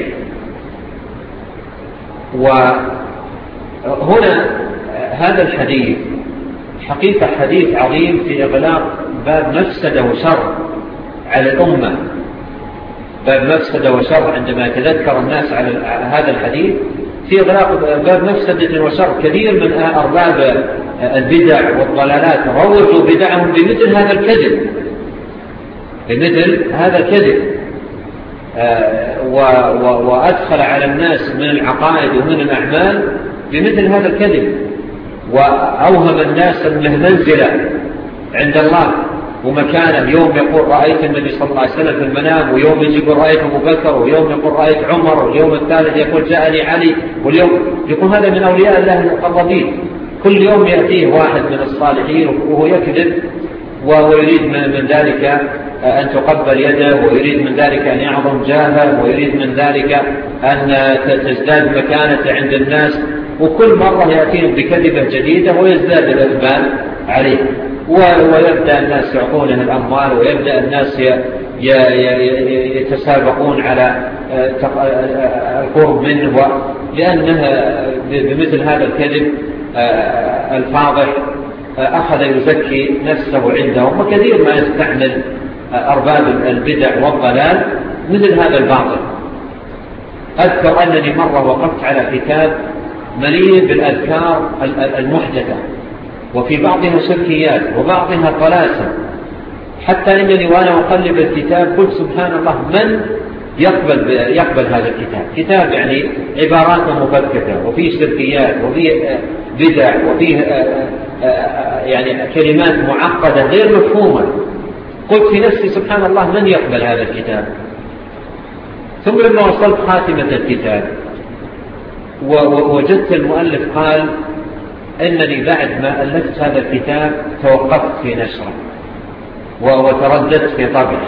وهنا هذا الحديث حقيقة حديث عظيم في إغلاق باب مفسدة وشر على الأمة، باب مفسدة وشر. عندما يتذكر الناس على هذا الحديث في إغلاق باب مفسدة وشر. كثير من أرباب البدع والضلالات روجوا بدعهم بمثل هذا الكذب، وأدخل على الناس من العقائد ومن الأعمال بمثل هذا الكذب، وأوهم الناس أنه منزلة عند الله ومكانه. يوم يقول: رأيت النبي صلى الله عليه وسلم في المنام، ويوم يقول: رأيت أبو بكر، ويوم يقول: رأيت عمر، واليوم الثالث يقول: جاءني علي، واليوم يقول هذا من أولياء الله المقربين. كل يوم يأتيه واحد من الصالحين وهو يكذب، ويريد من ذلك أن تقبل يده، ويريد من ذلك أن يعظم جاهه، ويريد من ذلك أن تزداد مكانته عند الناس. وكل مرة يأتيهم بكذبة جديدة ويزداد الإقبال عليه، ويبدأ الناس يعطونه الأموال، ويبدأ الناس يتسابقون على القرب منه، لأنه بمثل هذا الكذب الفاضح أخذ يزكي نفسه عندهم. وكثير ما يستعمل أرباب البدع والضلال مثل هذا الباطل. أذكر أنني مرة وقفت على كتاب مليء بالأذكار المحدثة، وفي بعضها شركيات وبعضها طلاسم، حتى إنني وأنا أقلب الكتاب قلت: سبحان الله، من يقبل هذا الكتاب؟ كتاب يعني عبارات مفككة، وفيه شركيات، وفيه بدع، وفيه يعني كلمات معقدة غير مفهومة. قلت في نفسي: سبحان الله، من يقبل هذا الكتاب؟ ثم لما وصلت خاتمة الكتاب ووجدت المؤلف قال: إنني بعد ما ألفت هذا الكتاب توقفت في نشره وترددت في طبعه،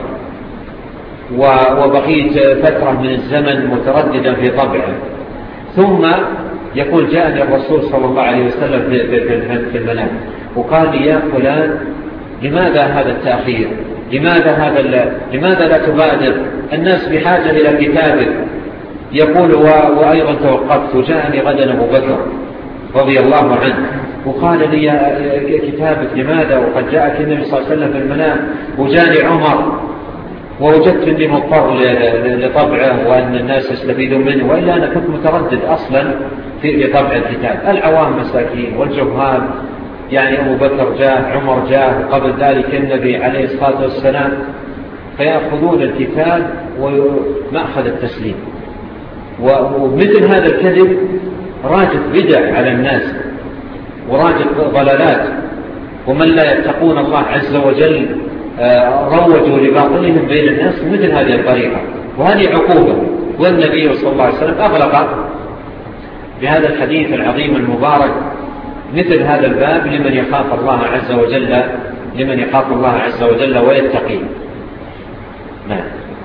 وبقيت فترة من الزمن مترددا في طبعه. ثم يقول: جاءني الرسول صلى الله عليه وسلم في المنام وقال لي: يا فلان، لماذا هذا التأخير؟ لماذا لا تبادر؟ الناس بحاجة إلى كتابك. يقول: وأيضا توقفت، وجاءني غدا أبو بكر رضي الله عنه وقال لي: كتابك لماذا؟ وقد جاءك النبي صلى الله عليه وسلم في المنام، وجاني عمر، ووجدت أني مضطر لطبعه وأن الناس يستفيدون منه، وإلا أنا كنت متردد أصلا في طبع الكتاب. العوام مساكين والجهال، يعني أبو بكر جاء، عمر جاء، وقبل ذلك النبي عليه الصلاة والسلام، فيأخذون الكتاب ومأخذ التسليم. ومثل هذا الكذب راجت بدع على الناس وراجت ضلالات، ومن لا يتقون الله عز وجل روجوا لباطلهم بين الناس مثل هذه الطريقة، وهذه عقوبة. والنبي صلى الله عليه وسلم أغلق بهذا الحديث العظيم المبارك مثل هذا الباب لمن يخاف الله عز وجل لمن يخاف الله عز وجل ويتقي. نعم.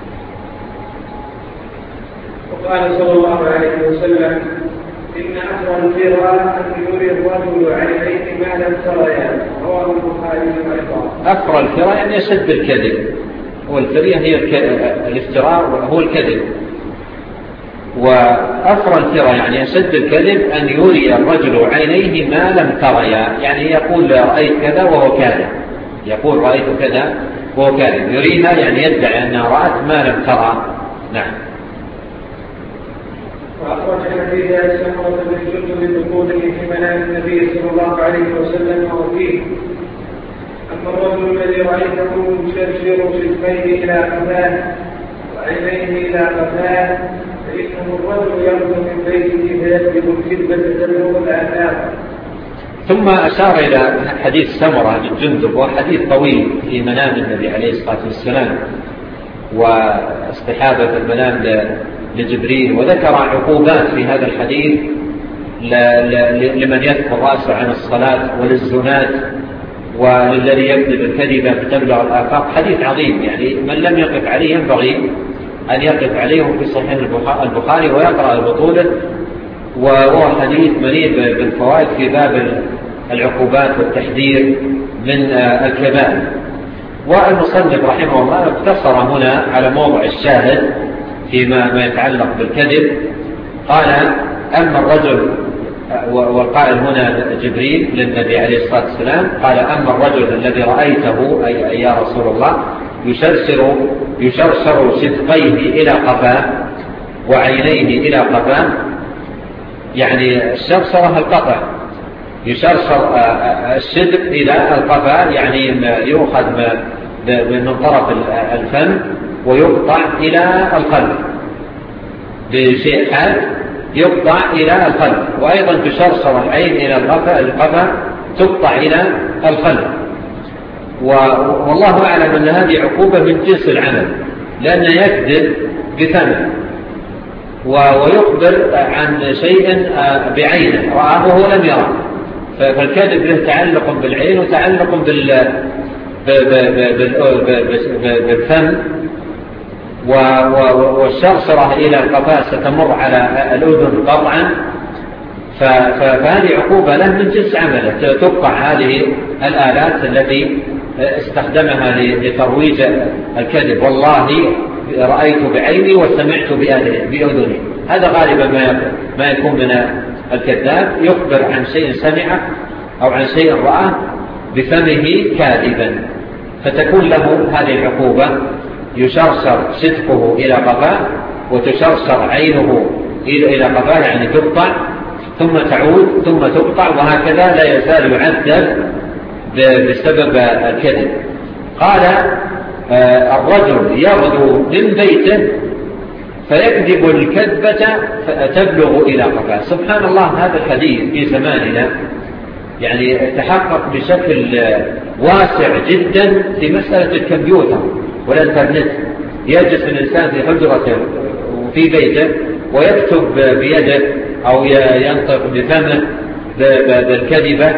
وقال صلى الله عليه وسلم: إن أفضل البر أن يري الرجل عينيه ما لم تريا. رواه البخاري أيضا. أفضل الفر يعني يشد الكذب، والفرية هي الافتراء هو الكذب، وأفضل الفر يعني يشد الكذب أن يري الرجل عينيه ما لم تريا، يعني يقول رأيت كذا وهو كاذب، يقول رأيت كذا وهو كاذب، يريها يعني يدعي أنها رأت ما لم ترى. نعم. وأخرج حديث سمرة بن جندب بقوله في منام النبي صلى الله عليه وسلم وفيه: أما الرجل الذي رأيته يشرشر شفيه إلى قفاه وعينيه إلى قفاه فإنه الرجل يخرج من بيته فيكذب الكذبة تبلغ الآثار. ثم أشار إلى حديث سمرة بن جندب، وحديث طويل في منام النبي عليه الصلاة والسلام واستحابة المنام لجبريل، وذكر عقوبات في هذا الحديث لمن يذكر رأسه عن الصلاة وللزنات وللذي يكذب الكذبة فتبلغ الآفاق. حديث عظيم، يعني من لم يقف عليه ينبغي أن يقف عليه في صحيح البخاري ويقرأ بطوله، وهو حديث مليء بالفوائد في باب العقوبات والتحذير من الكبائر. والمصنف رحمه الله اقتصر هنا على موضع الشاهد فيما يتعلق بالكذب. قال: أما الرجل، والقائل هنا جبريل للنبي عليه الصلاة والسلام، قال: أما الرجل الذي رأيته أي يا رسول الله يشرشر شدقيه إلى قفاه وعينيه إلى قفاه، يعني الشرشرة القطع، يشرشر الشدق إلى القفاه يعني يؤخذ من طرف الفم ويقطع إلى القلب بشيء حاد، يقطع إلى القلب. وأيضا تشرشر العين إلى القفا تقطع إلى القلب. والله أعلم أن هذه عقوبة من جنس العمل، لأنه يكذب بفمه ويخبر عن شيء بعينه رآه وهو لم يرى، فالكذب له تعلق بالعين وتعلق بالفم، والشرشرة إلى القفاء ستمر على الأذن قطعا، فهذه عقوبة له من جنس عمله. تقطع هذه الآلات التي استخدمها لترويج الكذب: والله رأيت بعيني وسمعت بأذني. هذا غالبا ما يكون من الكذاب، يخبر عن شيء سمعه أو عن شيء رآه بفمه كاذبا، فتكون له هذه العقوبة: يشرشر صدقه إلى قفاه وتشرشر عينه إلى قفاه، يعني تقطع ثم تعود ثم تقطع، وهكذا لا يزال يعذب بسبب الكذب. قال: الرجل يغدو من بيته فيكذب الكذبة فتبلغ إلى قفاه. سبحان الله، هذا الحديث في زماننا يعني تحقق بشكل واسع جدا في مسألة الكمبيوتر والإنترنت. يجلس الإنسان في حجرته وفي بيته ويكتب بيده أو ينطق بفمه بالكذبة،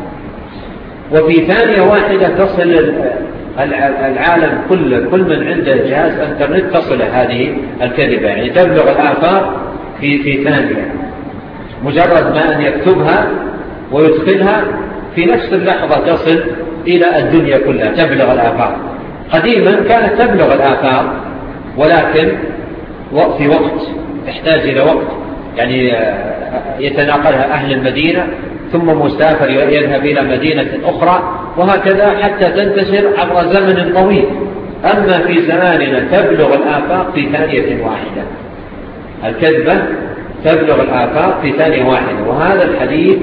وفي ثانية واحدة تصل العالم كل من عنده جهاز انترنت تصل هذه الكذبة، يعني تبلغ الآفاق في ثانية، مجرد ما أن يكتبها ويدخلها في نفس اللحظة تصل إلى الدنيا كلها، تبلغ الآفاق. قديما كانت تبلغ الآفاق، ولكن في وقت تحتاج إلى وقت، يعني يتناقلها أهل المدينة ثم مسافر يذهب إلى مدينة أخرى، وهكذا حتى تنتشر عبر زمن طويل. أما في زماننا تبلغ الآفاق في ثانية واحدة، الكذبة تبلغ الآفاق في ثانية واحدة. وهذا الحديث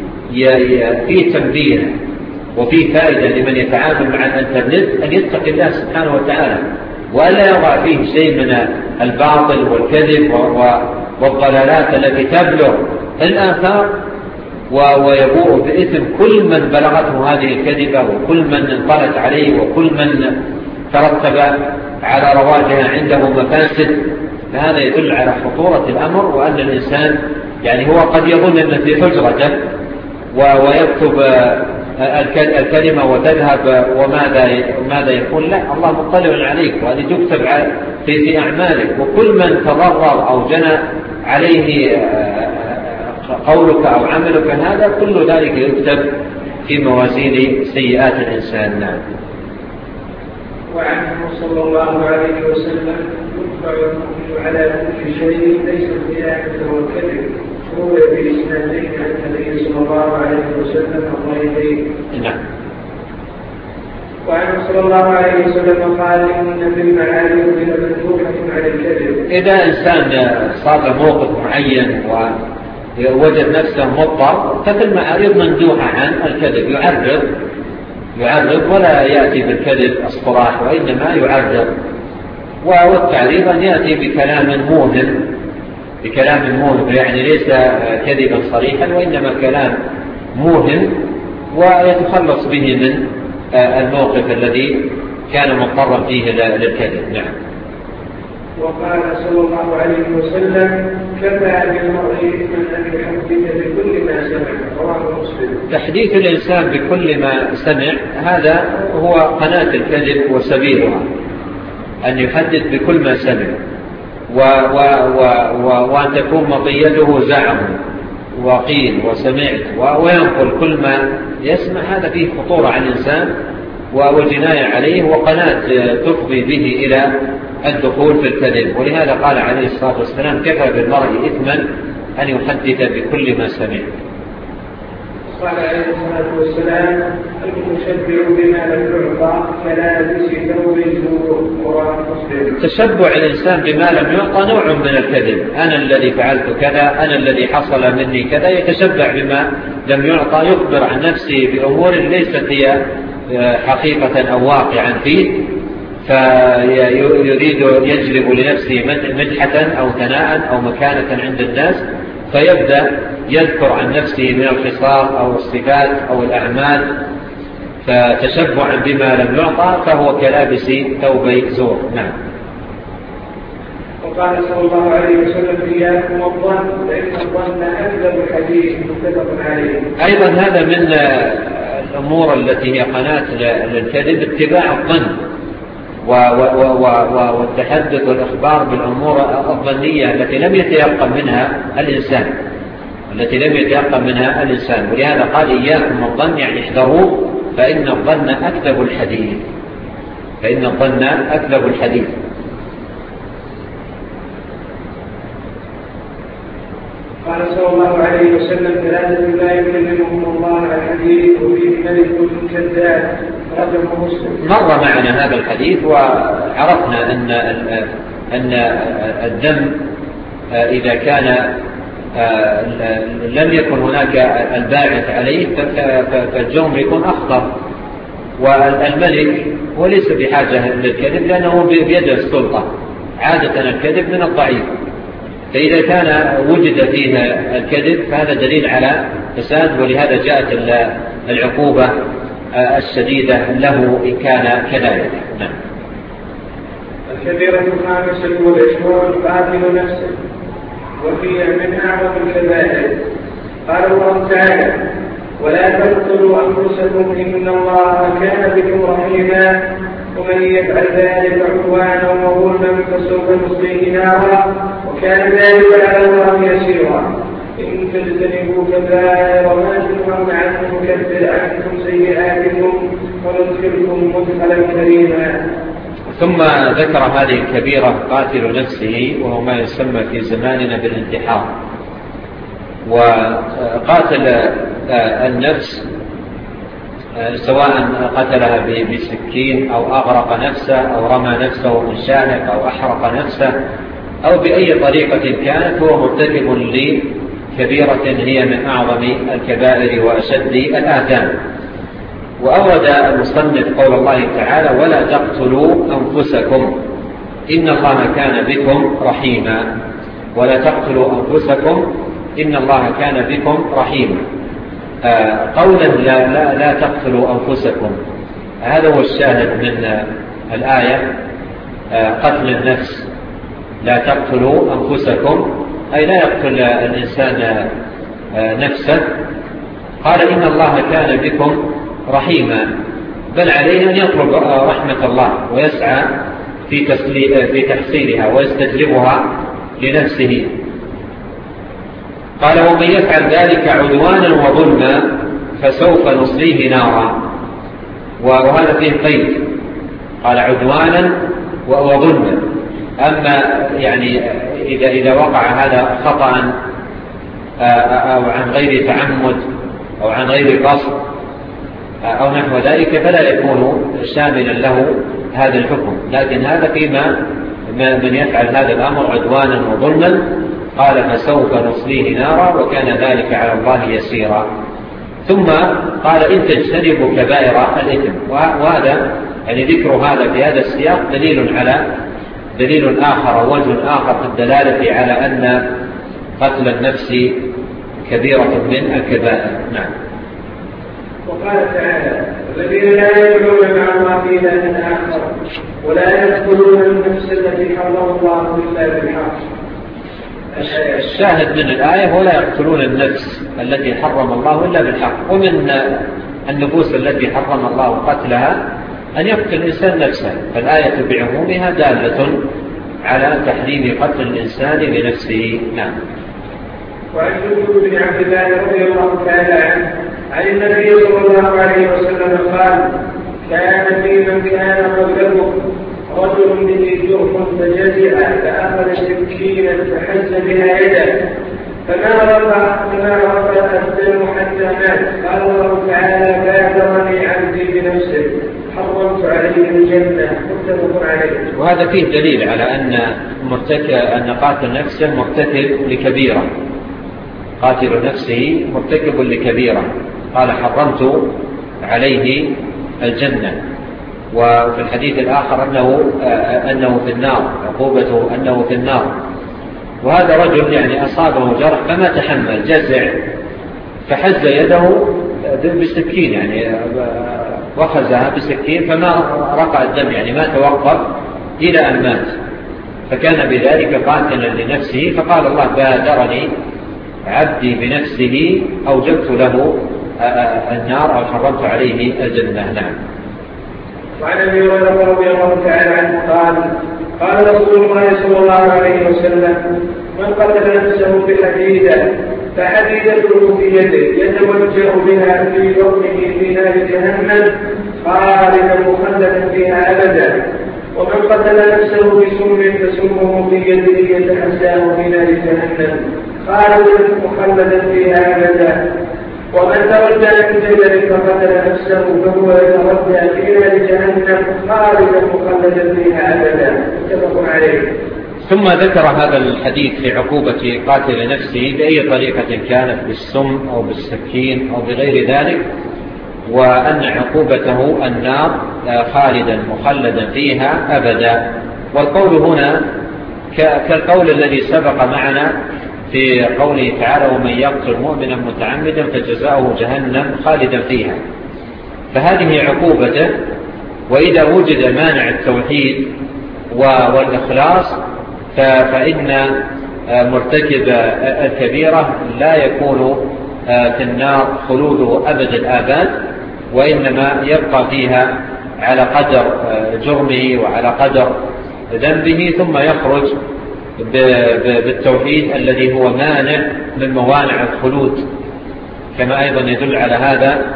فيه تنبيه وفيه فائدة لمن يتعامل مع الانترنت أن يتقي الله سبحانه وتعالى، وألا يضع فيه شيء من الباطل والكذب والضلالات التي تبلغ الآفاق ويبوء بإثم كل من بلغته هذه الكذبة وكل من انطلت عليه وكل من ترتب على رواجها عنده مفاسد. فهذا يدل على خطورة الأمر، وأن الإنسان يعني هو قد يظن أنه في حجرته ويكتب الكلمة وتذهب وماذا يقول؟ لا، الله مطلع عليك، وهذه تكتب في أعمالك. وكل من تضرر أو جنى عليه قولك أو عملك هذا، كل ذلك يكتب في موازين سيئات الإنسان. نعم. وعنه صلى الله عليه وسلم يتبع المؤمن على كل شيء ليس الخيانة والكذب. روي بإسنادين عن النبي صلى الله عليه وسلم الضعيفين. نعم. وعنه صلى الله عليه وسلم قال إن في المعارف لمفتوحة على الكذب. إذا إنسان صار موقف معين ووجد نفسه مضطر، ففي المعارض مندوحة عن الكذب، يعرض ولا يأتي بالكذب الصراح، وإنما يعرض. والتعريض أن يأتي بكلام موهم، يعني ليس كذبا صريحا، وإنما كلام موهم ويتخلص به من الموقف الذي كان مضطرا فيه للكذب. نعم. وقال صلى الله عليه وسلم كفى بالمرء إثما أن يحدث بكل ما سمع. رواه مسلم. تحديث الإنسان بكل ما سمع هذا هو قناة الكذب وسبيلها، أن يحدث بكل ما سمع، وأن تكون مطيته زعم وقيل وسمعت، وينقل كل ما يسمع. هذا فيه خطورة على الإنسان وجناية عليه، وقناة تفضي به إلى الدخول في الكذب. ولهذا قال عليه الصلاة والسلام كفى بالمرء إثما أن يحدث بكل ما سمع. قال عليه الصلاة والسلام المتشبع بما لم يعطى كلابس ثوب الزور. رواه مسلم. تشبع الإنسان بما لم يعطى نوع من الكذب. أنا الذي فعلت كذا، أنا الذي حصل مني كذا. يتشبع بما لم يعطى، يخبر عن نفسه بأمور ليست هي حقيقة أو واقعا فيه، فيريد يجلب لنفسه مدحة أو ثناء أو مكانة عند الناس، فيبدأ يذكر عن نفسه من الخصال أو الصفات أو الأعمال. فتشبعا بما لم يعطى فهو كلابس ثوبي زور. نعم. وقال صلى الله عليه وسلم إياكم والظن فإن الظن أكذب الحديث. متفق عليه. أيضا هذا من الأمور التي هي قناة للكذب اتباع الظن والتحدث والإخبار بالأمور الظنية التي لم يتيقن منها الإنسان. ولهذا قال إياكم الظن، يعني احذروه فإن الظن أكذب الحديث. قال صلى الله عليه وسلم ثلاثة لا يكلمهم الله الحديث وفيه ملك كذاب. رواه مسلم. مر معنا هذا الحديث وعرفنا أن الدم إذا كان لم يكن هناك الباعث عليه فالجرم يكون أخطر. والملك هو ليس بحاجة للكذب لأنه بيد السلطة. عادة الكذب من الضعيف، فإذا كان وجد فيه الكذب فهذا دليل على فساد، ولهذا جاءت العقوبة الشديدة له إن كان كذلك. نعم. الكبيرة 25 قاتل نفسه، وهي من أعظم الكبائر. قال الله تعالى ولا تقتلوا أنفسكم إن الله كان بكم رحيما ومن يفعل ذلك عدوانا وظلما فسوف نصليه نارا وكان ذلك على الله يسيرا. إن تجتنبوا كبائر ما تنهون عنه نكفر عنكم سيئاتكم وندخلكم مدخلا كريما. ثم ذكر هذه الكبيرة قاتل نفسه، وهو ما يسمى في زماننا بالانتحار. وقاتل النفس سواء قتلها بسكين أو أغرق نفسه أو رمى نفسه من شانق أو أحرق نفسه أو بأي طريقة كانت، هو مرتكب لكبيرة هي من أعظم الكبائر وأشد الآثام. وأورد المصنف قول الله تعالى ولا تقتلوا أنفسكم إن الله كان بكم رحيما. ولا تقتلوا أنفسكم إن الله كان بكم رحيما. قولا لا تقتلوا أنفسكم، هذا هو الشاهد من الآية. قتل النفس، لا تقتلوا أنفسكم أي لا يقتل الإنسان نفسه. قال إن الله كان بكم رحيما، بل عليه أن يطلب رحمة الله ويسعى في تحصيلها ويستجلبها لنفسه. قال: ومن يفعل ذلك عدوانا وظلما فسوف نصليه نارا. وهذا فيه قيد، قال عدوانا وظلما. أما يعني إذا وقع هذا خطأ أو عن غير تعمد أو عن غير قصد أو نحو ذلك فلا يكون شاملا له هذا الحكم. لكن هذا فيما من يفعل هذا الأمر عدوانا وظلما، قال: فسوف نصليه نارا وكان ذلك على الله يسيرا. ثم قال: إن تجتنبوا كبائر الإثم. وهذا يعني ذكر هذا في هذا السياق دليل آخر ووجه آخر في الدلالة على أن قتل النفس كبيرة من الكبائر. نعم. وقال تعالى: الذين لا يدعون مع الله إلها آخر ولا يقتلون النفس التي حرم الله إلا بالحق. الشاهد من الآية: ولا يقتلون النفس التي حرم الله إلا بالحق. ومن النفوس التي حرم الله قتلها أن يقتل الإنسان نفسه، فالآية بعمومها دالة على تحريم قتل الإنسان لنفسه. نعم. وعن جندب بن عبد الله رضي الله تعالى عنه عن النبي صلى الله عليه وسلم قال: كان في من كان قبلكم رجل به جرح فجزع فأخذ سكينا فحز بها يده فما رفع الدم حتى مات. قال الله تعالى: بادرني عبدي بنفسه حرمت عليه الجنة. متفق عليه. وهذا فيه دليل على أن قاتل نفسه مرتكب لكبيرة، قاتل نفسه مرتكب لكبيرة. قال: حرمت عليه الجنة. وفي الحديث الآخر أنه في النار، عقوبته أنه في النار. وهذا رجل يعني أصابه جرح فما تحمل، جزع فحز يده بسكين، يعني وخزها بسكين فما رقع الدم، يعني ما توقف إلى أن مات، فكان بذلك قاتلا لنفسه. فقال الله: بادرني عبدي بنفسه أوجبت له النار أو حرمت عليه الجنة. نعم. وعن ابي هريره رضي الله تعالى عنه قال رسول الله صلى الله عليه وسلم: من قتل نفسه بحديده فحديدته في يده يتوجه بها في بطنه في نار جهنم خالدا مخلدا فيها ابدا. ومن قتل نفسه بسم فسمه في يده يتحساه في نار جهنم خالدا مخلدا فيها ابدا. ومن تردى من جبل فقتل نفسه فهو يتردى في نار جهنم خالدا مخلدا فيها ابدا. متفق عليه. ثم ذكر هذا الحديث في عقوبة قاتل نفسه بأي طريقة كانت، بالسم أو بالسكين أو بغير ذلك، وأن عقوبته النار خالدا مخلدا فيها أبدا. والقول هنا كالقول الذي سبق معنا في قوله تعالى: ومن يقتل مؤمنا متعمدا فجزاؤه جهنم خالدا فيها. فهذه عقوبته. وإذا وجد مانع التوحيد والإخلاص فإن مرتكب الكبيرة لا يكون في النار خلوده أبد الآباد، وإنما يبقى فيها على قدر جرمه وعلى قدر ذنبه، ثم يخرج بالتوحيد الذي هو مانع من موانع الخلود. كما أيضا يدل على هذا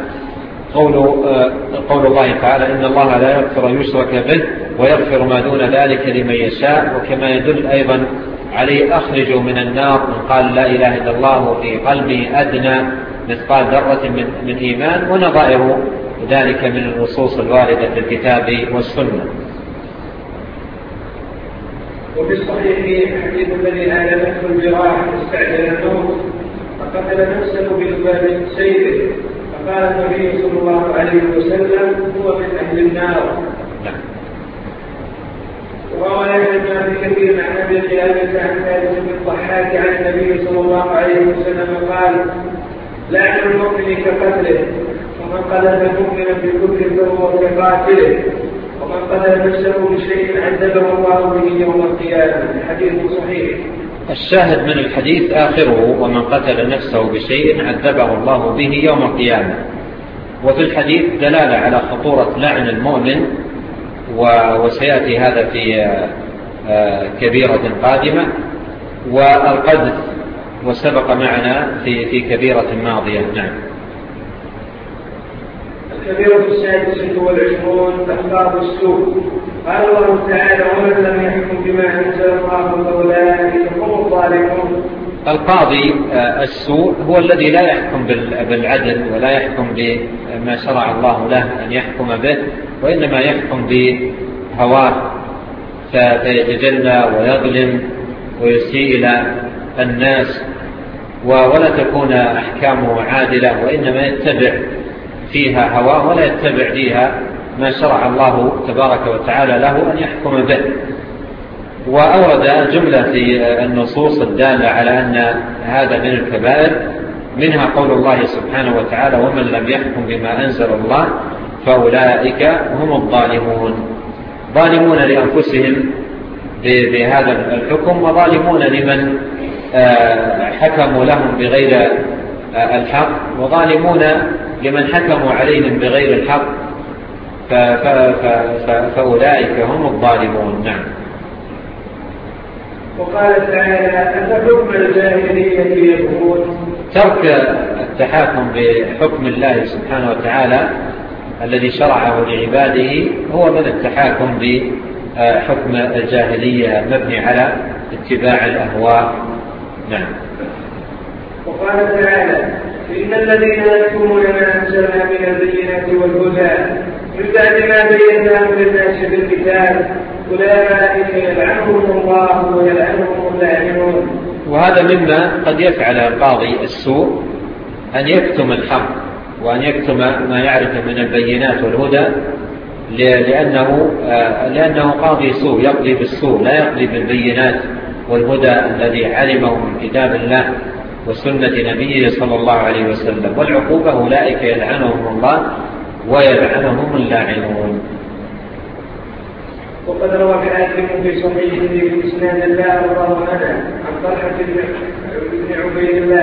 قول الله تعالى: إن الله لا يغفر يشرك به ويغفر ما دون ذلك لمن يشاء. وكما يدل أيضا عليه: أخرجوا من النار من قال لا إله إلا الله في قلبه أدنى مثقال ذرة من إيمان، ونظائر ذلك من النصوص الواردة في الكتاب والسنة. وفي الصحيح حديث الذي آلمته الجراح استعجل الموت فقتل نفسه بذباب سيفه فقال النبي صلى الله عليه وسلم: هو من أهل النار. وروى ابن أبي كثير عن أبي قلابة عن ثابت بن الضحاك عن النبي صلى الله عليه وسلم قال: لعن المؤمن كقتله، ومن قتل مؤمنا بكفر فهو كقاتله، ومن قتل نفسه بشيء عذبه الله به يوم القيامة. حديث صحيح. الشاهد من الحديث آخره: ومن قتل نفسه بشيء عذبه الله به يوم القيامة. وفي الحديث دلالة على خطورة لعن المؤمن، وسيأتي هذا في كبيرة قادمة، والقذف وسبق معنا في كبيرة ماضية. نعم. الكبيرة السادسة والعشرون أخلاق السوء. قال الله تعالى: ومن لم يحكم بما أنزل الله فأولئك هم الظالمون. القاضي السوء هو الذي لا يحكم بالعدل ولا يحكم بما شرع الله له أن يحكم به، وإنما يحكم بهواه، فيتجلى ويظلم ويسيء إلى الناس، ولا تكون أحكامه عادلة، وإنما يتبع فيها هواه ولا يتبع فيها ما شرع الله تبارك وتعالى له أن يحكم به. وأورد جملة في النصوص الدالة على أن هذا من الكبائر، منها قول الله سبحانه وتعالى: ومن لم يحكم بما أنزل الله فأولئك هم الظالمون. ظالمون لأنفسهم بهذا الحكم، وظالمون لمن حكموا لهم بغير الحق، وظالمون لمن حكموا عليهم بغير الحق، فأولئك هم الظالمون. نعم. وقال تعالى: أفحكم الجاهلية يبغون. ترك التحاكم بحكم الله سبحانه وتعالى الذي شرعه لعباده هو من التحاكم بحكم الجاهلية مبني على اتباع الأهواء. نعم. وقال تعالى: إن الذين يكتمون ما أنزلنا من البينات والهدى من بعد ما بيناه للناس بالكتاب أولئك يلعنهم الله ويلعنهم اللاعنون. وهذا مما قد يفعل القاضي السوء، أن يكتم الحق وأن يكتم ما يعرف من البينات والهدى، لأنه قاضي سوء، يقضي بالسوء، لا يقضي بالبينات والهدى الذي علمه من كتاب الله وسنة نبيه صلى الله عليه وسلم. والعقوبة أولئك يلعنهم الله ويلعنهم اللاعنون. وقد روى الحاكم في صحيحه بإسناد الله الله عنه عن طلحة بن عبيد الله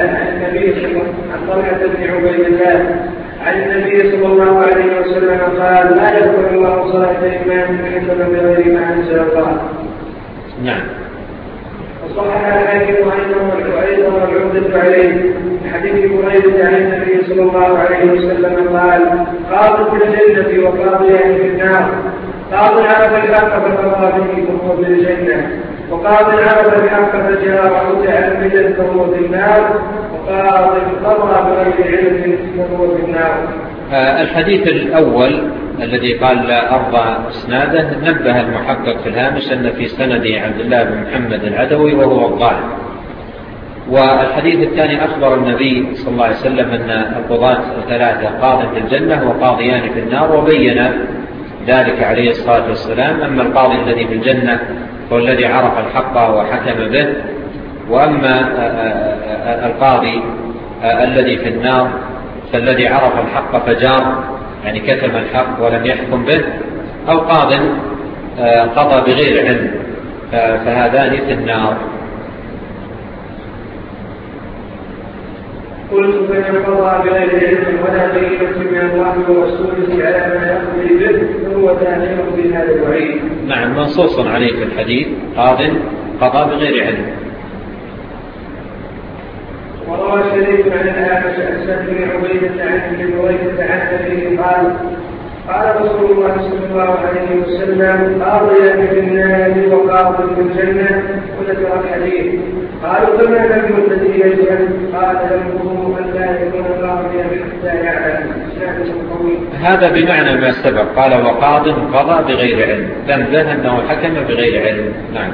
عن النبي صلى الله عليه وسلم قال: لا يقبل الله صلاة إمام حكم بغير ما أنزل الله. نعم. وصحح الحاكم أيضا والعمدة عليه من حديث بريدة عن النبي صلى الله عليه وسلم قال: قاضي في الجنة وقاضيان في النار، قاضي عرف الحق فقضى به فهو في الجنة، وقاضي عرف الحق فجار متعمدا فهو في النار، وقاضي قضى بغير علم فهو في النار. الحديث الأول الذي قال أرضى إسناده نبه المحقق في الهامش أن في سنده عبد الله بن محمد العدوي وهو الضال. والحديث الثاني أخبر النبي صلى الله عليه وسلم أن القضاة ثلاثة، قاض في الجنة وقاضيان في النار، وبين ذلك عليه الصلاة والسلام. أما القاضي الذي في الجنة هو الذي عرف الحق وحكم به، وأما القاضي الذي في النار فالذي عرف الحق فجار، يعني كتم الحق ولم يحكم به، أو قاض قضى بغير علم، فهذان في النار. قلت: فمن قضى بغير علم ولا بينة من الله ورسوله على ما يقضي به فهو داخل في هذا الوعيد. نعم، منصوص عليه في الحديث: قاض قضى بغير علم. وروى شريك عن الأعمش عن سعد بن عبيدة عن ابن بريدة عن أبيه قال رسول الله صلى الله عليه وسلم: قاضيان في النار وقاض في الجنة. وذكر الحديث. قالوا: فما ذنب الذي يجهل؟ قال: ذنبه أن لا يكون قاضيا حتى يعلم. إسناده قوي. هذا بمعنى ما سبق، قال: وقاض قضى بغير علم، ذنبه أنه حكم بغير علم. نعم.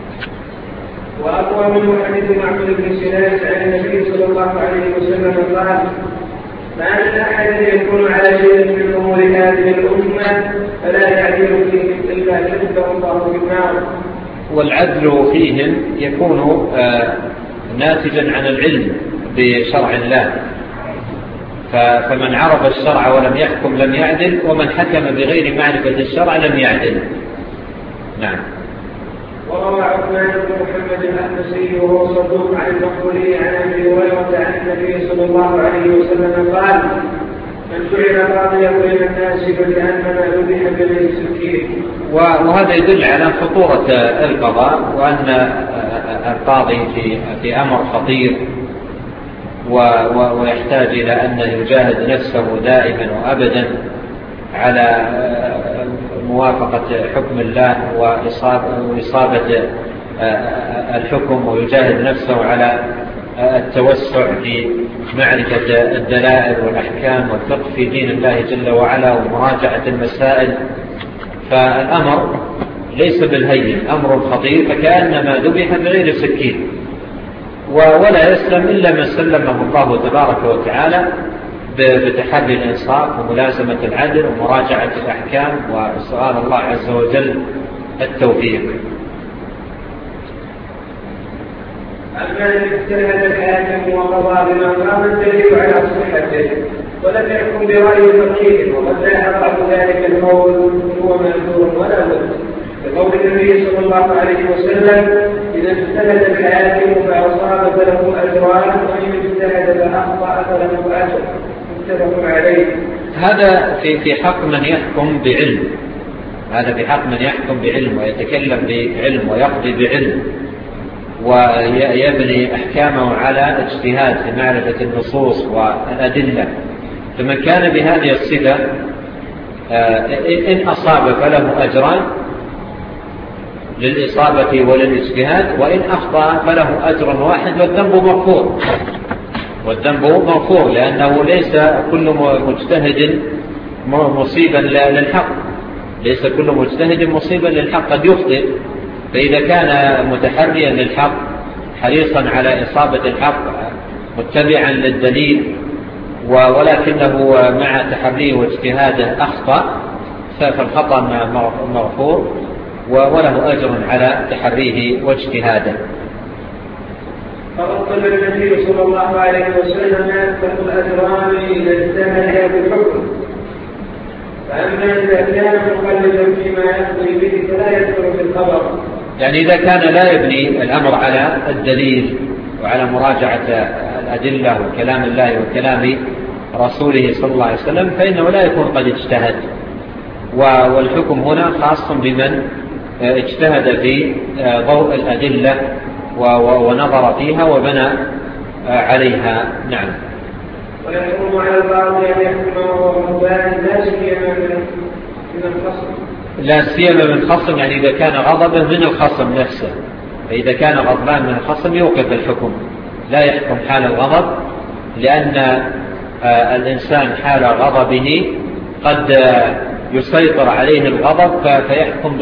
وأقوى من حديث معبد بن سنان عن النبي صلى الله عليه وسلم قال: ما من أحد يكون على شيء من أمور هذه الأمة فلا يعدل فيه إلا كتبه الله في النار. والعدل فيهم يكون ناتجا عن العلم بشرع الله، فمن عرف الشرع ولم يحكم لم يعدل، ومن حكم بغير معرفة الشرع لم يعدل. نعم. وروى عثمان بن محمد الأنسي وهو صدوق عن المقبولي عن أبي هريرة عن النبي صلى الله عليه وسلم قال: من جعل قاضيا بين الناس فكأنما ذبح بغير سكين. وهذا يدل على خطورة القضاء، وأن القاضي في أمر خطير ويحتاج إلى أن يجاهد نفسه دائما وأبدا على موافقة حكم الله وإصابة الحكم، ويجاهد نفسه على التوسع في معرفة الدلائل والأحكام والفقه في دين الله جل وعلا ومراجعة المسائل. فالأمر ليس بالهين، أمر خطير، فكأنما ذبح بغير سكين. ولا يسلم إلا من سلمه الله تبارك وتعالى بتحري الإنصاف وملازمة العدل ومراجعة الأحكام وسؤال الله عز وجل التوفيق. أما إن اجتهد الحاكم وقضى بما قام الدليل على صحته ولم يحكم برأي فقيه، وقد لا يقع ذلك القول هو مأثور ولا بد، لقول النبي صلى الله عليه وسلم: إذا اجتهد الحاكم فأصاب فله أجران، وإن اجتهد فأخطأ فله أجر. متفق عليه. هذا في حق من يحكم بعلم، هذا في حق من يحكم بعلم ويتكلم بعلم ويقضي بعلم ويبني أحكامه على اجتهاد في معرفة النصوص والأدلة. فمن كان بهذه الصفة إن أصاب فله أجران للإصابة وللاجتهاد، وإن أخطأ فله أجر واحد والذنب مغفور، لأنه ليس كل مجتهد مصيبا للحق، ليس كل مجتهد مصيبا للحق، قد يخطئ. فإذا كان متحريا للحق حريصا على إصابة الحق متبعا للدليل ولكنه مع تحريه واجتهاده أخطأ، فالخطأ مغفور وله أجر على تحريه واجتهاده. فقد قال النبي صلى الله عليه وسلم: يكتب الأجران إذا اجتهد بالحكم. فأما إذا كان مقلدا فيما يقضي به فلا يدخل في الخبر. يعني إذا كان لا يبني الأمر على الدليل وعلى مراجعة الأدلة وكلام الله وكلام رسوله صلى الله عليه وسلم، فإنه لا يكون قد اجتهد. والحكم هنا خاص بمن اجتهد في ضوء الأدلة ونظر فيها وبنى عليها. نعم. ويحرم على القاضي أن يحكم وهو غضبان لا سيما من خصم، يعني إذا كان غضبه من الخصم نفسه، فإذا كان غضبان من الخصم يوقف الحكم، لا يحكم حال الغضب، لأن الإنسان حال غضبه قد يسيطر عليه الغضب فيحكم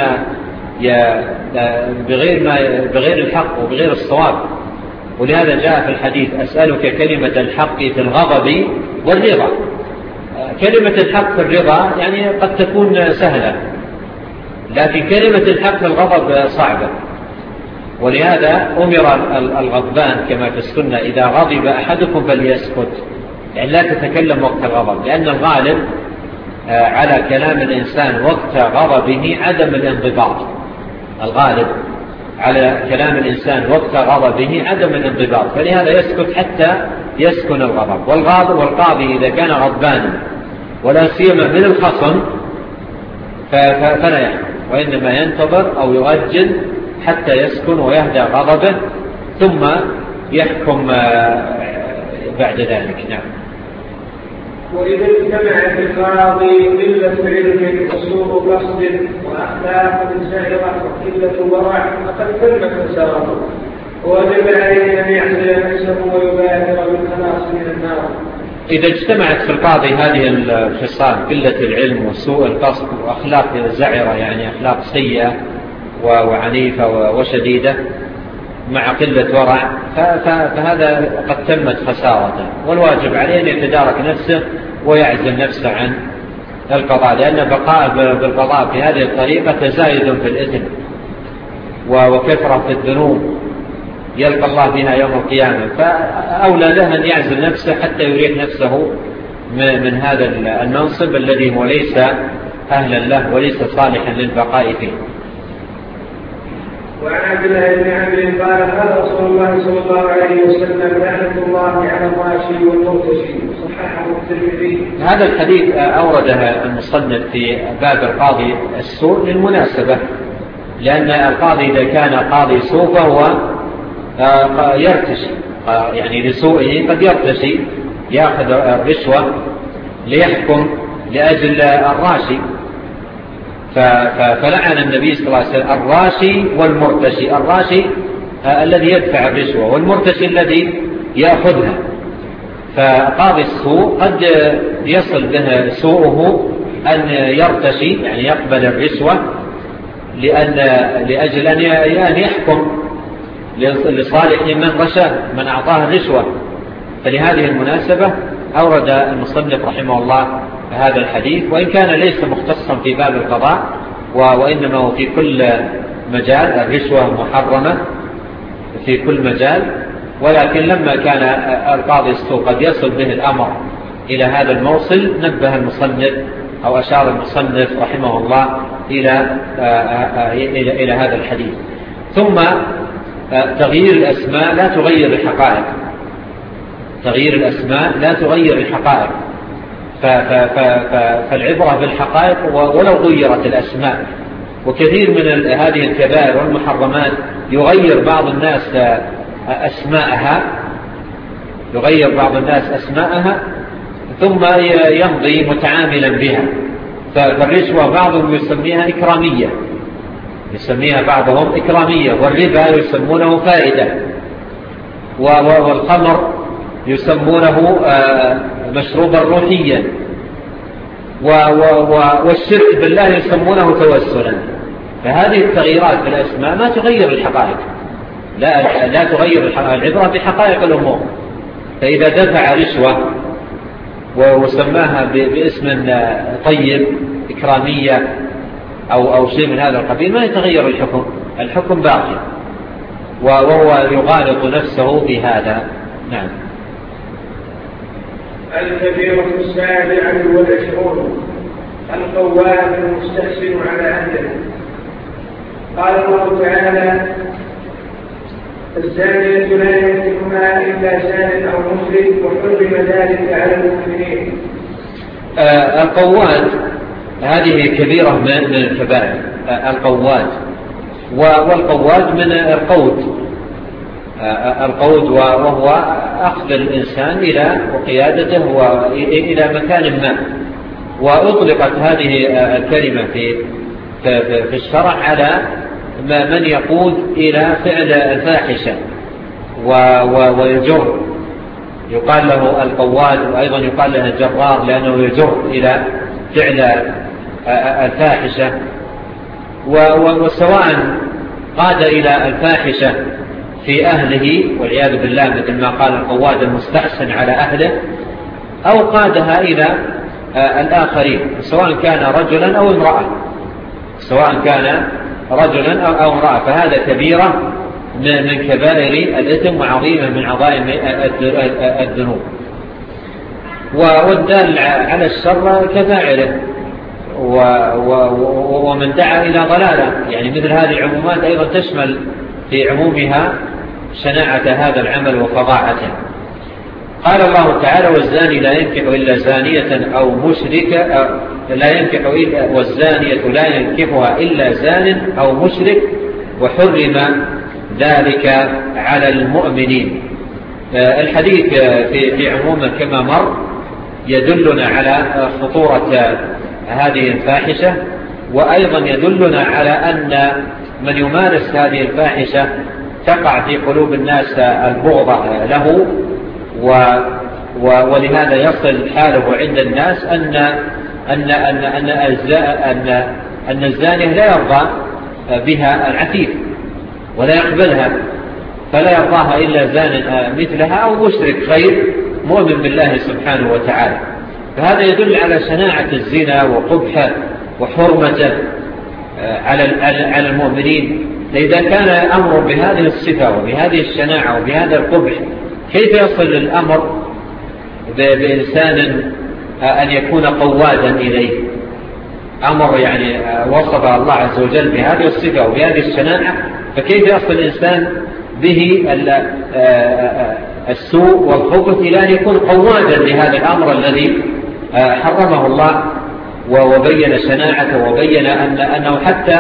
بغير الحق وبغير الصواب. ولهذا جاء في الحديث: أسألك كلمة الحق في الغضب والرضا. كلمة الحق في الرضا يعني قد تكون سهلة، لكن كلمة الحق في الغضب صعبة. ولهذا أمر الغضبان كما في السنة: إذا غضب أحدكم فليسكت، يعني لا تتكلم وقت الغضب، لأن الغالب على كلام الإنسان وقت غضبه عدم الانضباط. الغالب على كلام الإنسان وقت غضبه عدم الانضباط، فلهذا يسكت حتى يسكن الغضب. والقاضي إذا كان غضبانا ولا سيما من الخصم فلا يحكم، وإنما ينتظر أو يؤجل حتى يسكن ويهدى غضبه ثم يحكم بعد ذلك. نعم. وإذا اجتمع في القاضي قلة علم وسوء قصد وأخلاق سائرة وقلة ورع فقد تمت خسارته، ووجب عليه أن يعزل نفسه ويبادر بالخلاص من النار. إذا اجتمعت في القاضي هذه الخصال، قلة العلم وسوء القصد وأخلاق زعرة، يعني أخلاق سيئة وعنيفة وشديدة مع قلة ورع، فهذا قد تمت خسارته، والواجب عليه أن يتدارك نفسه ويعزل نفسه عن القضاء، لأن بقاء بالقضاء في هذه الطريقة تزايد في الإثم وكثرة في الذنوب يلقى الله بها يوم القيامة. فأولى له أن يعزل نفسه حتى يريح نفسه من هذا المنصب الذي هو ليس أهلا له وليس صالحا للبقاء فيه. وعن عبد الله بن عمرو قال قال رسول الله صلى الله عليه وسلم لعنة الله على الراشي والمرتشي صححه الترمذي. هذا الحديث أورده المصنف في باب القاضي السوء للمناسبة، لأن القاضي إذا كان قاضي سوء فهو يرتشي، يعني لسوءه قد يرتشي يأخذ الرشوة ليحكم لأجل الراشي، فلعن النبي صلى الله عليه وسلم الراشي والمرتشي. الراشي الذي يدفع الرشوة، والمرتشي الذي يأخذها. فقاضي السوء قد يصل به سوءه أن يرتشي، يعني يقبل الرشوة لأجل أن يحكم لصالح من رشاه، من أعطاه الرشوة. فلهذه المناسبة أورد المصنف رحمه الله هذا الحديث، وإن كان ليس مختصا في باب القضاء، وإنما هو في كل مجال. الرشوة محرمة في كل مجال، ولكن لما كان القاضي السوء قد يصل به الأمر إلى هذا الموصل نبه المصنف أو أشار المصنف رحمه الله إلى هذا الحديث. ثم تغيير الأسماء لا تغير الحقائق. تغيير الأسماء لا تغير الحقائق، فالعبرة بالحقائق ولو غيرت الأسماء. وكثير من هذه الكبائر والمحرمات يغير بعض الناس أسماءها ثم يمضي متعاملا بها. فالرشوة بعضهم يسميها إكرامية، يسميها بعضهم إكرامية، والربا يسمونه فائدة، والخمر يسمونه مشروبا روحيا، والشرك بالله يسمونه توسلا. فهذه التغييرات في الأسماء ما تغير الحقائق، لا تغير الحقائق، العبرة بحقائق الأمور. فإذا دفع رشوة وسماها باسم طيب إكرامية أو شيء من هذا القبيل ما يتغير الحكم باقي، وهو يغالط نفسه بهذا. نعم. الكبيرة 27 القوام المستحسن على أهله. قال الله تعالى: الزانية لا ينكحها إلا زان أو مشرك وحرم ذلك على المؤمنين. القواد هذه كبيرة من الكبائر. القواد والقواد من القود وهو أخذ الإنسان إلى وقيادته وإلى مكان ما. وأطلقت هذه الكلمة في الشرع على من يقود إلى فعل الفاحشة ويجر، يقال له القواد، وأيضا يقال له الجرار لأنه يجر إلى فعل الفاحشة. وسواء قاد إلى الفاحشة في أهله والعياذ بالله، مثل ما قال القواد المستحسن على أهله، أو قادها إلى الآخرين، سواء كان رجلا أو امرأة، فهذا كبيرة من كبائر الإثم وعظيمة من عظائم الذنوب. والدال على الشر كفاعله، ومن دعا إلى ضلالة. يعني مثل هذه العمومات أيضا تشمل في عمومها شناعة هذا العمل وفظاعته. قال الله تعالى: والزاني لا ينكح إلا زانية أو مشركة، والزانية لا ينكحها إلا زان أو مشرك وحرم ذلك على المؤمنين. الحديث في عموما كما مر يدلنا على خطورة هذه الفاحشة، وأيضا يدلنا على أن من يمارس هذه الفاحشة تقع في قلوب الناس البغضة له، ولهذا يصل حاله عند الناس أن الزانية لا يرضى بها العفيف ولا يقبلها، فلا يرضاها إلا زان مثلها أو مشرك غير مؤمن بالله سبحانه وتعالى. فهذا يدل على شناعة الزنا وقبحه وحرمته على المؤمنين. إذا كان الأمر بهذه الصفة وبهذه الشناعة وبهذا القبح، كيف يصل الأمر بإنسان أن يكون قوادا إليه؟ أمر يعني وصف الله عز وجل بهذه الصفة وبهذه الشناعة، فكيف يصل الإنسان به السوء والخبث إلى أن يكون قوادا لهذا الأمر الذي حرمه الله وبين شناعته وبين أنه حتى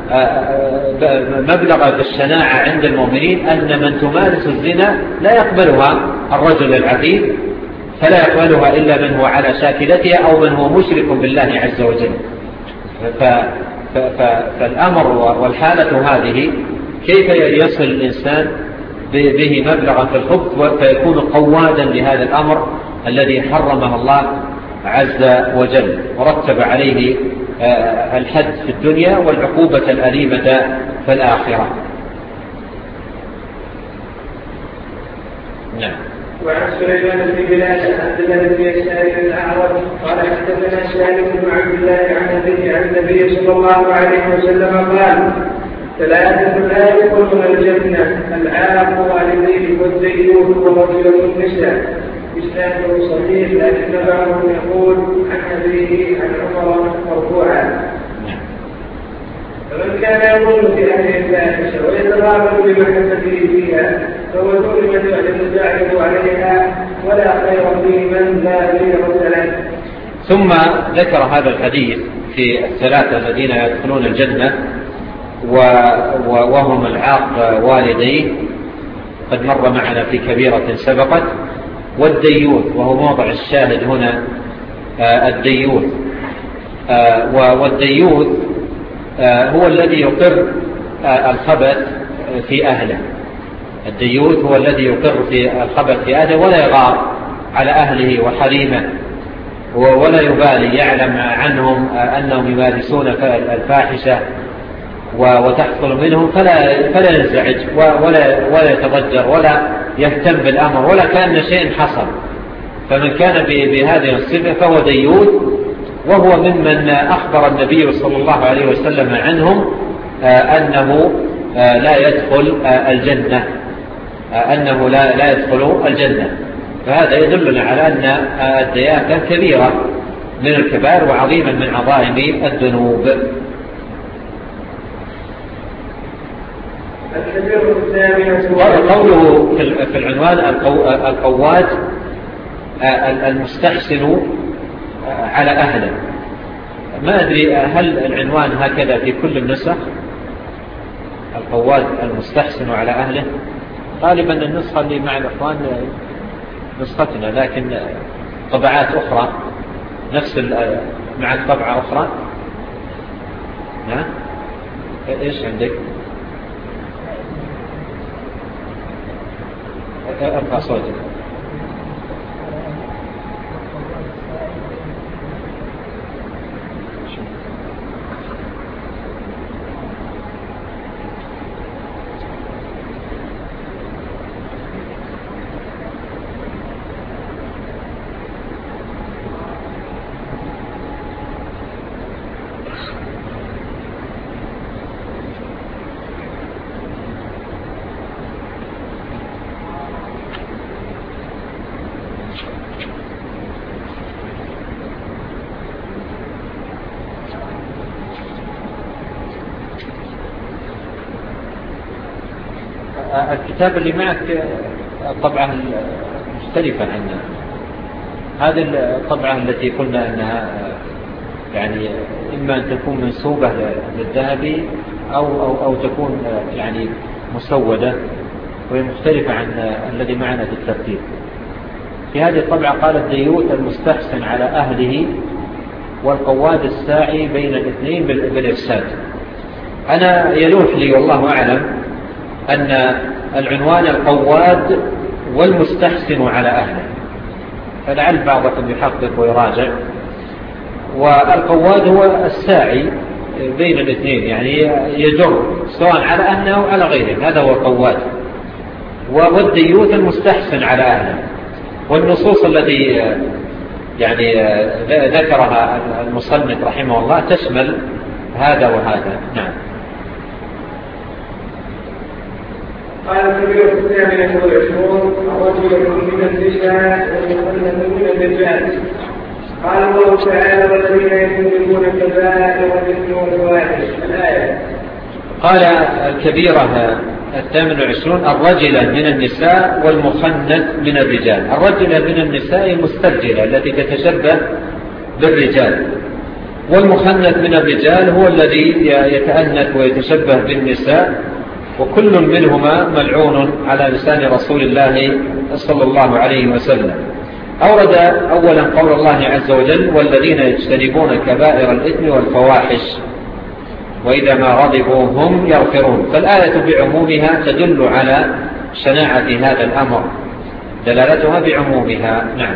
مبلغ في الشناعة عند المؤمنين أن من تمارس الزنا لا يقبلها الرجل العفيف، فلا يقبلها إلا من هو على شاكلتها أو من هو مشرك بالله عز وجل. فالأمر والحالة هذه كيف يصل الإنسان به مبلغا في الخبث فيكون قوادا لهذا الأمر الذي حرمه الله عز وجل ورتب عليه الحد في الدنيا والعقوبة الأليمة في الآخرة. نعم. وعن سليمان بن بلال حدثنا بن يسار الأعرج قال حدثنا سالم بن عبد الله عن النبي صلى الله عليه وسلم قال: ثلاثة لا يدخلون الجنة: العاق والديه والديوث ورجل النساء. إسناده صحيح لكن بعضهم يقول عن أبيه عن عمر مرفوعا. فمن كان يظن في أهل الفاحشة ويتغافل بمحبته فيها فهو ظلمة يتجاهل عليها ولا خير في من لا خير له. ثم ذكر هذا الحديث في الثلاثة الذين يدخلون الجنة وهم العاق والديه، قد مر معنا في كبيرة سبقت، والديوث وهو موضع الشاهد هنا الديوث. والديوث هو الذي يقر الخبث في أهله. الديوث هو الذي يقر في الخبث في أهله ولا يغار على أهله وحريمه ولا يبالي، يعلم عنهم أنهم يمارسون الفاحشة وتحصل منهم فلا ينزعج ولا يتضجر ولا يهتم بالأمر ولا كأن شيء حصل. فمن كان بهذه الصفة فهو ديوث، وهو ممن أخبر النبي صلى الله عليه وسلم عنهم أنه لا يدخل الجنة، أنه لا يدخل الجنة. فهذا يدلنا على أن الدياثة كبيرة من الكبائر وعظيما من عظائم الذنوب. قوله في العنوان القواد المستحسن على أهله. ما أدري هل العنوان هكذا في كل النسخ؟ القواد المستحسن على أهله. غالبا النسخة اللي مع الإخوان نسختنا، لكن طبعات أخرى نفس مع الطبعة أخرى. إيش عندك؟ ارفع صوتك. الكتاب اللي معك طبعة مختلفة عنها. هذه الطبعة التي قلنا أنها يعني إما أن تكون منسوبة للذهبي أو تكون يعني مسودة، وهي مختلفة عن الذي معنا في الترتيب. في هذه الطبعة قال: الديوث المستحسن على أهله والقواد الساعي بين الاثنين بالإفساد. أنا يلوح لي والله أعلم أن العنوان القواد والمستحسن على أهله، فلعل بعضكم يحقق ويراجع. والقواد هو الساعي بين الاثنين، يعني يجر سواء على أهله أو على غيره، هذا هو القواد. والديوث المستحسن على أهله. والنصوص التي يعني ذكرها المصنف رحمه الله تشمل هذا وهذا. نعم. قال الكبير 22 رجل من النساء والمخلد من الرجال. قال الله تعالى: والذين يجتنبون كبائر الإثم والفواحش. الآية. قال الكبيرة 28 الرجلة من النساء والمخنث من الرجال. الرجلة من النساء المسترجلة التي تتشبه بالرجال، والمخنث من الرجال هو الذي يتأنث ويتشبه بالنساء، وكل منهما ملعون على لسان رسول الله صلى الله عليه وسلم. أورد أولا قول الله عز وجل والذين يجتنبون كبائر الإثم والفواحش وإذا ما غضبوا هم يغفرون. فالآية بعمومها تدل على شناعة هذا الأمر، دلالتها بعمومها. نعم.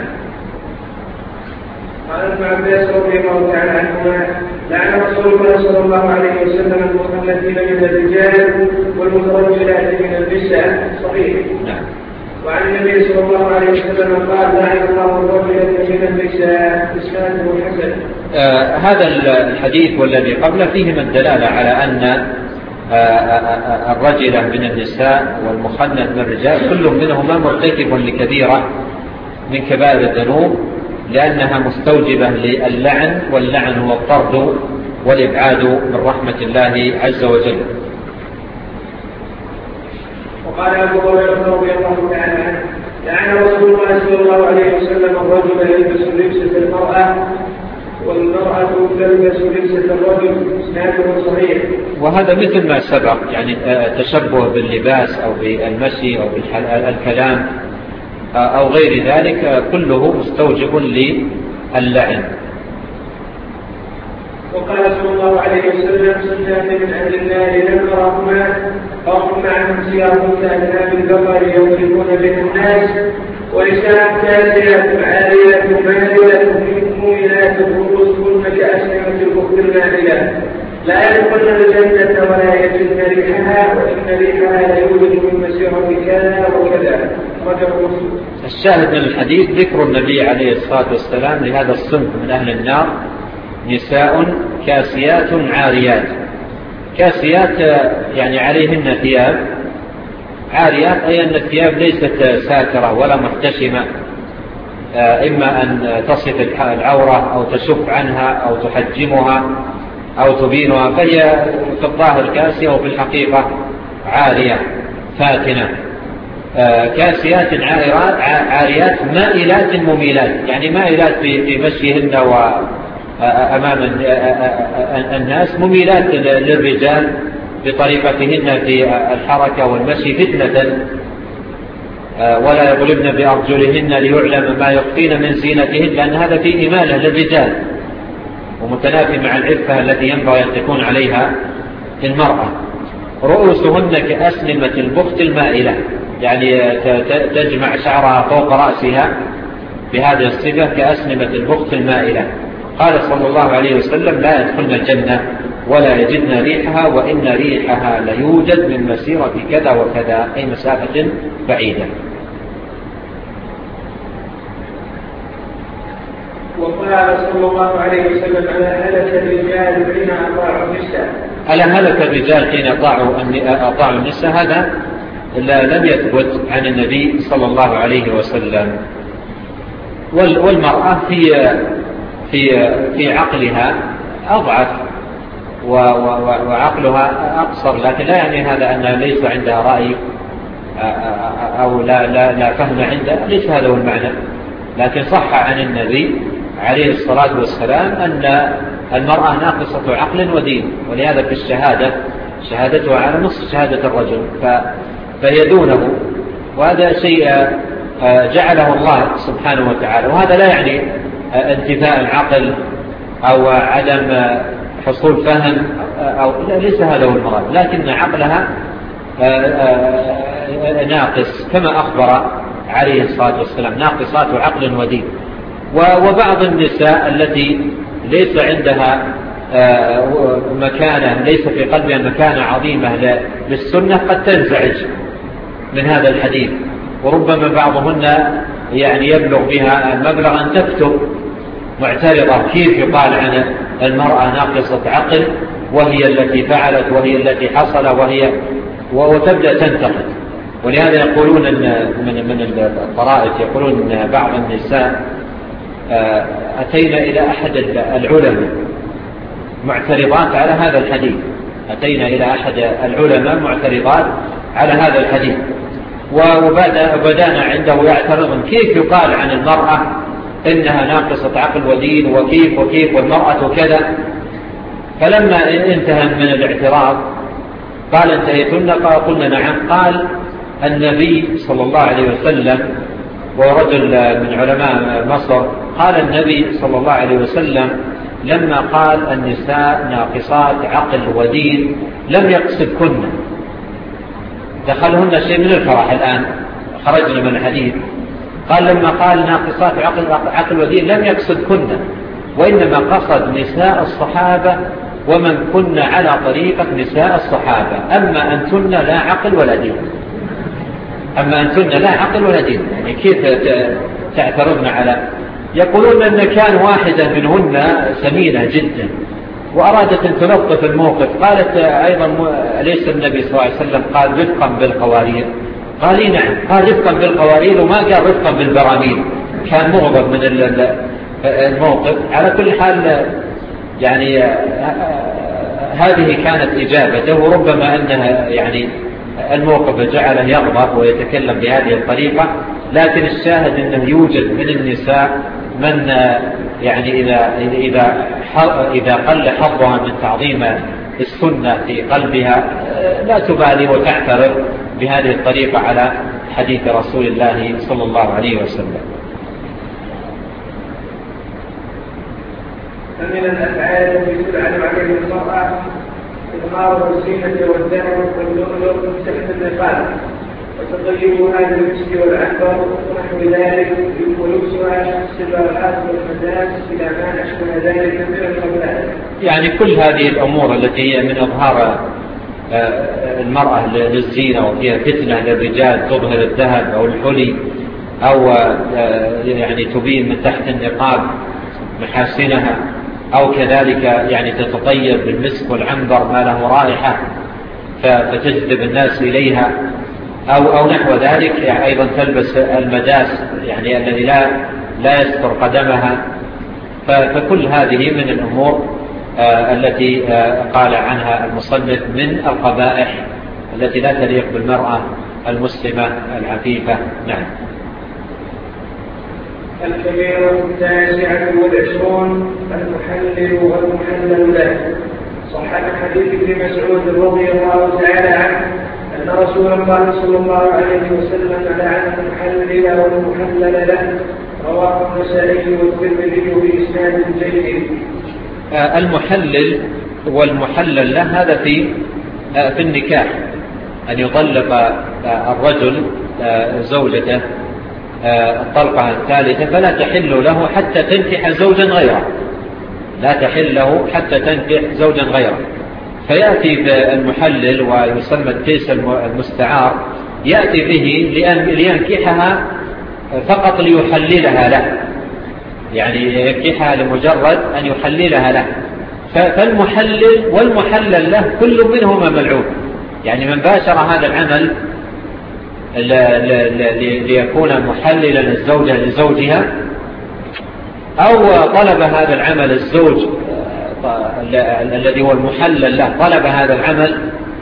قال ابن عباس رضي الله تعالى عنهما لعن رسول الله صلى الله عليه وسلم المخنثين من الرجال والمترجلات من النساء. صحيح. نعم. وعن النبي صلى الله عليه وسلم قال لعن الله الرجل من النساء. اسناده حسن. هذا الحديث والذي قبله فيهما الدلالة على أن الرجلة من النساء والمخنث من الرجال كل منهما مرتكب لكبيرة من كبائر الذنوب، لأنها مستوجبة للعن، واللعن هو الطرد والإبعاد من رحمة الله عز وجل. وقال أبو هريرة رضي الله تعالى عنه لعن رسول الله صلى الله عليه وسلم الرجل يلبس لبسة المرأة والمرأة تلبس لبسة الرجل. اسناده صحيح. وهذا مثل ما سبق، يعني تشبه باللباس أو بالمشي أو بالكلام أو غير ذلك كله مستوجب للعن. وقال صلى الله عليه وسلم صنفان من أهل النار لم أرهما أرهم عنهم ثيابهم كأذناب البقر يضربون بها الناس ونساء كاسيات عاريات مائلات مؤمنات رؤوسهن كأسنمة البخت المائلة لا يدخلن الجنة ولا يجدن ريحها وإن ريحها لا يوجد من مسيرة كذا وكذا. الشاهد من الحديث ذكر النبي عليه الصلاة والسلام لهذا الصنف من أهل النار: نساء كاسيات عاريات. كاسيات يعني عليهن ثياب، عاريات أي أن الثياب ليست ساترة ولا محتشمة، إما أن تصف العورة أو تشف عنها أو تحجمها أو تبينها، فهي في الظاهر كاسية وفي الحقيقة عارية فاتنة. كاسيات عاريات مائلات مميلات، يعني مائلات في مشيهن وأمام الناس، مميلات للرجال بطريقتهن في الحركة والمشي فتنة، ولا يضربن بأرجلهن ليعلم ما يخفين من زينتهن، لأن هذا فيه إمالة للرجال ومتنافي مع العفة التي ينبغي أن تكون عليها المرأة. رؤوسهن كأسنمة البخت المائلة، يعني تجمع شعرها فوق رأسها بهذه الصفة كأسنمة البخت المائلة. قال صلى الله عليه وسلم: لا يدخلن الجنة ولا يجدن ريحها وإن ريحها ليوجد من مسيرة كذا وكذا، أي مسافة بعيدة. وقال صلى الله عليه وسلم: ألا هلك الرجال حين أطاعوا النساء. ألا هلك الرجال حين أطاعوا النساء، هذا لم يثبت عن النبي صلى الله عليه وسلم. والمرأة في عقلها أضعف وعقلها أقصر، لكن لا يعني هذا أنها ليس عندها رأي أو لا فهم عندها، ليس هذا هو المعنى. لكن صح عن النبي عليه الصلاة والسلام أن المرأة ناقصة عقل ودين، ولهذا في الشهادة شهادتها على نصف شهادة الرجل، فهي دونه، وهذا شيء جعله الله سبحانه وتعالى. وهذا لا يعني انتفاء العقل أو عدم حصول فهم، أو ليس هذا هو المراد، لكن عقلها ناقص كما أخبر عليه الصلاة والسلام: ناقصات عقل ودين. وبعض النساء التي ليس عندها مكانة، ليس في قلبها مكانة عظيمة للسنة، قد تنزعج من هذا الحديث، وربما بعضهن يعني يبلغ بها المبلغ أن تكتب معترضة: كيف يقال عن المرأة ناقصة عقل وهي التي فعلت وهي التي حصل وتبدأ تنتقد. ولهذا يقولون أن من الطرائف يقولون أن بعض النساء أتينا إلى أحد العلماء معترضات على هذا الحديث، أتينا إلى أحد العلماء معترضات على هذا الحديث، وبدأنا عنده يعترض كيف يقال عن المرأة إنها ناقصة عقل ودين، وكيف والمرأة كذا. فلما انتهى من الاعتراض قال انتهيتن؟ قلنا نعم. قال النبي صلى الله عليه وسلم، ورجل من علماء مصر، قال النبي صلى الله عليه وسلم لما قال النساء ناقصات عقل ودين لم يقصدكن، دخلهن شيء من الفرح. الآن خرجنا من الحديث. قال لما قال ناقصات عقل ودين لم يقصدكن، وإنما قصد نساء الصحابة ومن كن على طريقة نساء الصحابة. أما أنتن لا عقل ولا دين، أما أنتن لا عقل ولا دين. يعني كيف تعترضن على؟ يقولون أن كان واحدة منهن سمينة جدا وأرادت أن تلطف الموقف، قالت أيضا أليس النبي صلى الله عليه وسلم قال رفقا بالقوارير؟ قال نعم، قال رفقا بالقوارير وما قال رفقا بالبراميل. كان مغضب من الموقف. على كل حال يعني هذه كانت إجابته، وربما أنها يعني الموقف جعله يغضب ويتكلم بهذه الطريقة. لكن الشاهد أنه يوجد من النساء من يعني إذا قل حظها من تعظيم السنة في قلبها لا تبالي وتعترض بهذه الطريقة على حديث رسول الله صلى الله عليه وسلم. فمن الأفعال التي تدعى عليه المرأة إظهار الزينة والذهب واللؤلؤ تحت النقاب، وتطيبها بالمسك والعنبر ونحو ذلك، ولبسها السباحات والمداس إلى ما أشبه ذلك من القبائل. يعني كل هذه الأمور التي هي من إظهار المرأة للزينة وفيها فتنة للرجال، تظهر الذهب أو الحلي أو يعني تبين من تحت النقاب محاسنها، أو كذلك يعني تتطيب بالمسك والعنبر ما له رائحة فتجذب الناس إليها، أو نحو ذلك. يعني أيضا تلبس المداس يعني الذي لا يستر قدمها. فكل هذه من الأمور التي قال عنها المصنف من القبائح التي لا تليق بالمرأة المسلمة العفيفة. نعم. الكبيرة 29 المحلل والمحلل له. صح عن حديث ابن مسعود رضي الله تعالى عنه أن رسول الله صلى الله عليه وسلم لعن المحلل والمحلل له. رواه النسائي والترمذي بإسناد جيد. المحلل والمحلل له هذا في النكاح، أن يطلق الرجل زوجته الطلقة الثالثة فلا تحل له حتى تنكح زوجا غيره، لا تحل له حتى تنكح زوجا غيره. فيأتي بالمحلل ويسمى التيس المستعار، يأتي به لينكحها فقط ليحللها له، يعني ينكحها لمجرد أن يحللها له. فالمحلل والمحلل له كل منهما ملعون. يعني من باشر هذا العمل ليكون محللا الزوجة لزوجها، أو طلب هذا العمل الزوج الذي هو المحلل له طلب هذا العمل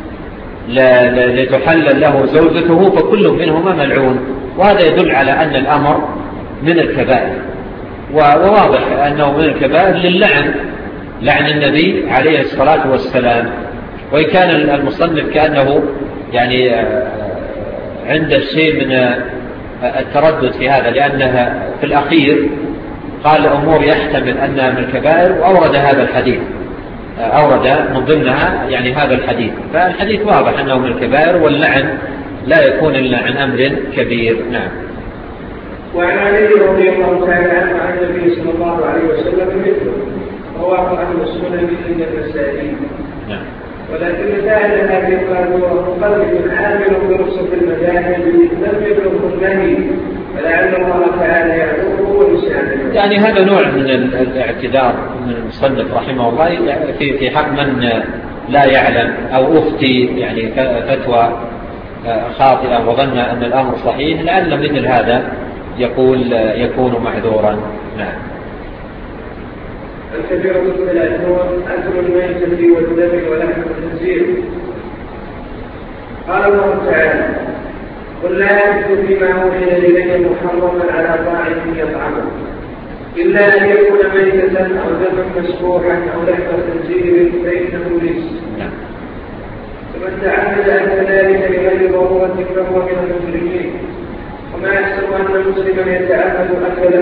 لتحلل له زوجته، فكل منهما ملعون. وهذا يدل على أن الأمر من الكبائر، وواضح أنه من الكبائر للعن، لعن النبي عليه الصلاة والسلام. وإن كان المصنف كأنه يعني عنده شيء من التردد في هذا، لأنها في الأخير قال أمور يحتمل أنها من الكبائر وأورد هذا الحديث، أورد من ضمنها يعني هذا الحديث. فالحديث واضح أنه من الكبائر، واللعن لا يكون إلا عن أمر كبير. نعم. وعن علي رضي الله تعالى عنه عن النبي صلى الله عليه وسلم مثله، رواه أهل السنن عند النسائي. نعم. ولكن مثال هذه القاذورة مقلد عامل برخصة المذاهب لم يبلغ النهي، فلعل الله تعالى يعذره ويسامحه. يعني هذا نوع من الاعتذار من المصنف رحمه الله في حق من لا يعلم أو أفتي يعني فتوى خاطئة وظن أن الأمر صحيح، لعل مثل هذا يكون معذورا. نعم. الكبيرة 30 أكل الميتة والدم ولحم الخنزير. قال الله تعالى: قل لا أجد فيما أوحي إلي محرما على طاعم يطعمه إلا أن يكون ميتة أو دما مسفوحا أو لحم خنزير فإنه رجس. فمن تعمد أن ذلك لغير ضرورة فهو من المجرمين. وما يحسب أن مسلما يتعمد أكل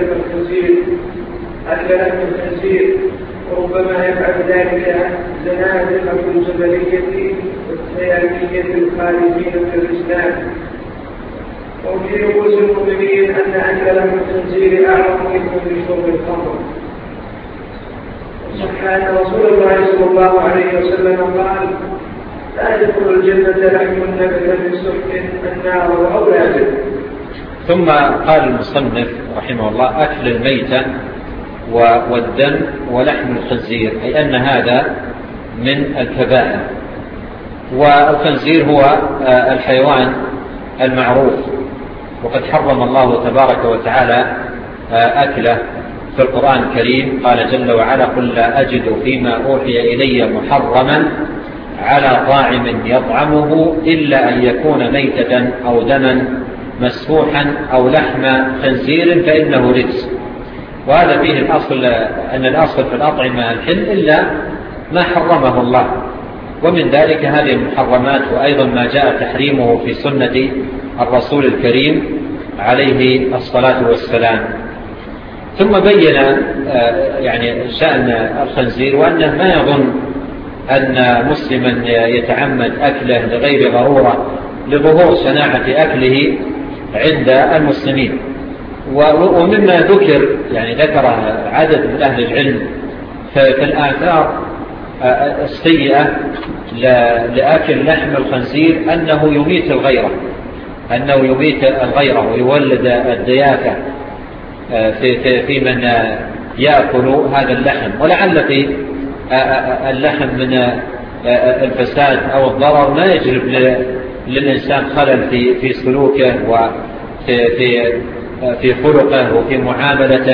لحم الخنزير وربما يفعل ذلك زنادقة الجبلية والسياسية الخارجين من الإسلام. وفي نفوس المؤمنين أن أكل لحم الخنزير أعظم من شرب الخمر. سبحان رسول الله صلى الله عليه وسلم قال: لا يدخل الجنة لحم نبت من سحت النار وأولاده. ثم قال المصنف رحمه الله: أكل الميتة والدم ولحم الخنزير، أي أن هذا من الكبائر. والخنزير هو الحيوان المعروف، وقد حرم الله تبارك وتعالى أكله في القرآن الكريم. قال جل وعلا: قل لا أجد فيما أوحي إلي محرما على طاعم يطعمه إلا أن يكون ميتة أو دما مسفوحا أو لحم خنزير فإنه رجس. وهذا فيه الأصل أن الأصل في الأطعمة الحل إلا ما حرمه الله، ومن ذلك هذه المحرمات، وأيضا ما جاء تحريمه في سنة الرسول الكريم عليه الصلاة والسلام. ثم بين يعني شأن الخنزير، وأنه ما يظن أن مسلما يتعمد أكله لغير ضرورة لظهور شناعة أكله عند المسلمين. ومما ذكر يعني ذكره عدد من أهل العلم في الآثار السيئة لأكل لحم الخنزير أنه يميت الغيرة ويولد الدياثة في من يأكل هذا اللحم. ولعل في اللحم من الفساد أو الضرر ما يجلب للإنسان خلل في سلوكه وفي خلقه وفي معاملته.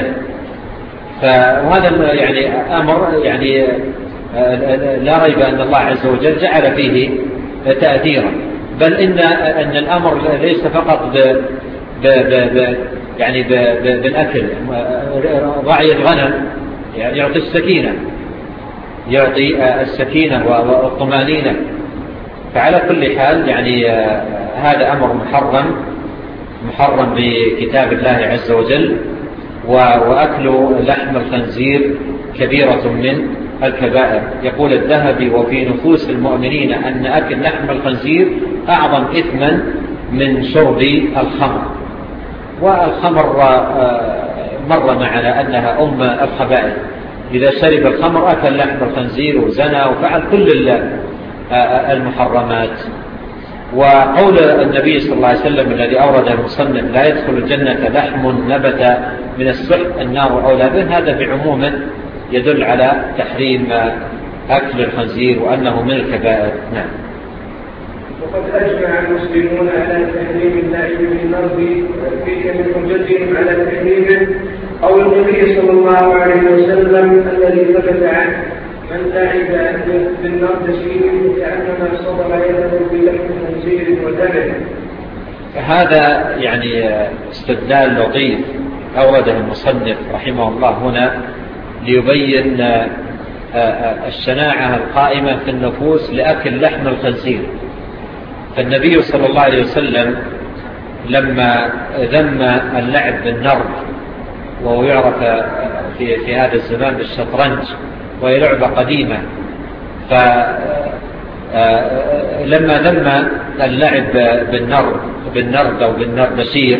وهذا يعني أمر يعني لا ريب أن الله عز وجل جعل فيه تأثيرا، بل إن الأمر ليس فقط يعني بالأكل. رعي الغنم يعطي السكينة والطمأنينة. فعلى كل حال يعني هذا أمر محرم بكتاب الله عز وجل. وأكل لحم الخنزير كبيرة من الكبائر. يقول الذهبي: وفي نفوس المؤمنين أن أكل لحم الخنزير أعظم إثما من شرب الخمر. والخمر مر معنا أنها أم الخبائث. إذا شرب الخمر أكل لحم الخنزير وزنى وفعل كل المحرمات. وقول النبي صلى الله عليه وسلم الذي أورده المصنف: لا يدخل الجنة لحم نبت من السحت النار أولى به، هذا بعموم يدل على تحريم أكل الخنزير وأنه من الكبائر. نعم. وقد أجمع المسلمون على تحريم اللعب بالنرد، وفيه من حجتهم على تحريمه قول النبي صلى الله عليه وسلم الذي ثبت عنه: من لعب بالنرد فيه كأنما صبر يده بلحم خنزير ودمه. هذا يعني استدلال لطيف أورده المصنف رحمه الله هنا ليبين الشناعة القائمة في النفوس لأكل لحم الخنزير. فالنبي صلى الله عليه وسلم لما ذم اللعب بالنرد، وهو يعرف في هذا الزمان بالشطرنج، وهي لعبة قديمة، فلما ذم اللعب بالنرد أو بالنردشير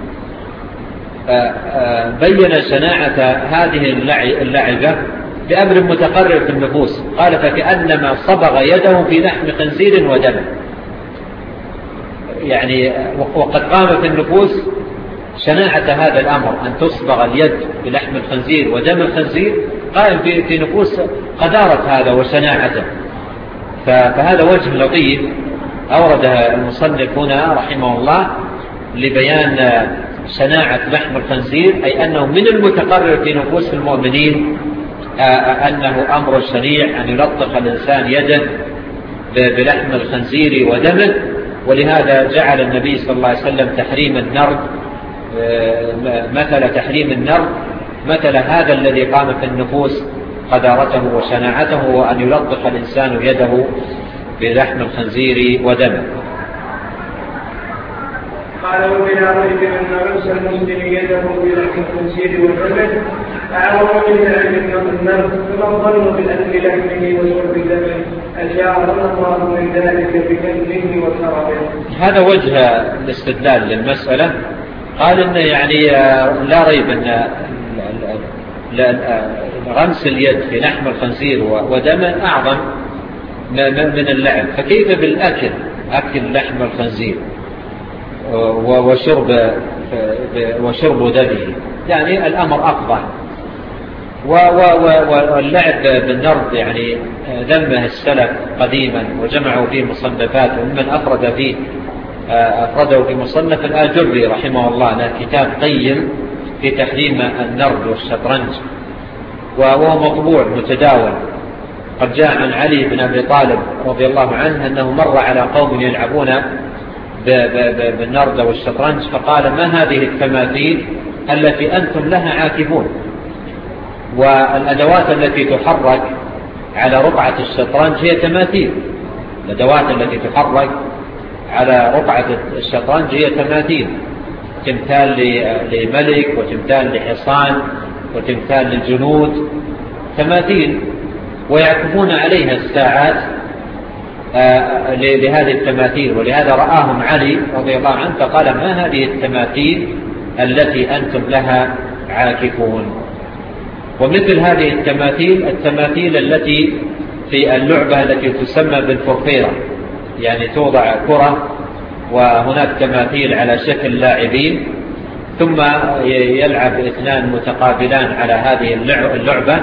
بين شناعة هذه اللعبة بأمر متقرر في النفوس. قال: فكأنما صبغ يده في لحم خنزير ودم. يعني وقد قام في النفوس شناعة هذا الأمر، أن تصبغ اليد بلحم الخنزير ودم الخنزير، قائم في نفوس قدارة هذا وشناعته. فهذا وجه لطيف أورد المصنف هنا رحمه الله لبيان شناعة لحم الخنزير، أي أنه من المتقرر في نفوس المؤمنين أنه أمر شريع أن يلطخ الإنسان يده بلحم الخنزير ودمه، ولهذا جعل النبي صلى الله عليه وسلم تحريم النرد مثل تحريم النرد مثل هذا الذي قام في النفوس قدارته وشناعته، وأن يلطخ الإنسان يده بلحم الخنزير ودمه. قال وبلا ريب أن رأس المسلم يده بلحم الخنزير ودمه أعظم من ذلك النرد، فمن ظن بالأكل لحمه وشرب دمه أجارنا الله من ذلك بكذبه وكرمه. هذا وجه الاستدلال للمسألة. قال إن يعني لا ريب أن غمس اليد في لحم الخنزير ودمه أعظم من اللعب، فكيف بالأكل، أكل لحم الخنزير وشرب دمه؟ يعني الأمر أفضل. واللعب بالنرد يعني ذمه السلف قديما وجمعوا فيه مصنفات، ومن أفرده في مصنف الآجري رحمه الله له كتاب قيم في تحريم النرد والشطرنج، وهو مطبوع متداول. قد جاء عن علي بن أبي طالب رضي الله عنه أنه مر على قوم يلعبون بالنرد والشطرنج فقال: ما هذه التماثيل التي أنتم لها عاكفون؟ والأدوات التي تحرك على رقعة الشطرنج هي تماثيل. الأدوات التي تحرك على رقعة الشطرنج هي تماثيل، تمثال لملك وتمثال لحصان وتمثال للجنود، تماثيل، ويعكفون عليها الساعات لهذه التماثيل. ولهذا رآهم علي رضي الله عنه فقال: ما هذه التماثيل التي أنتم لها عاكفون؟ ومثل هذه التماثيل التي في اللعبة التي تسمى بالفرفيرة، يعني توضع كرة وهناك تماثيل على شكل لاعبين، ثم يلعب اثنان متقابلان على هذه اللعبة،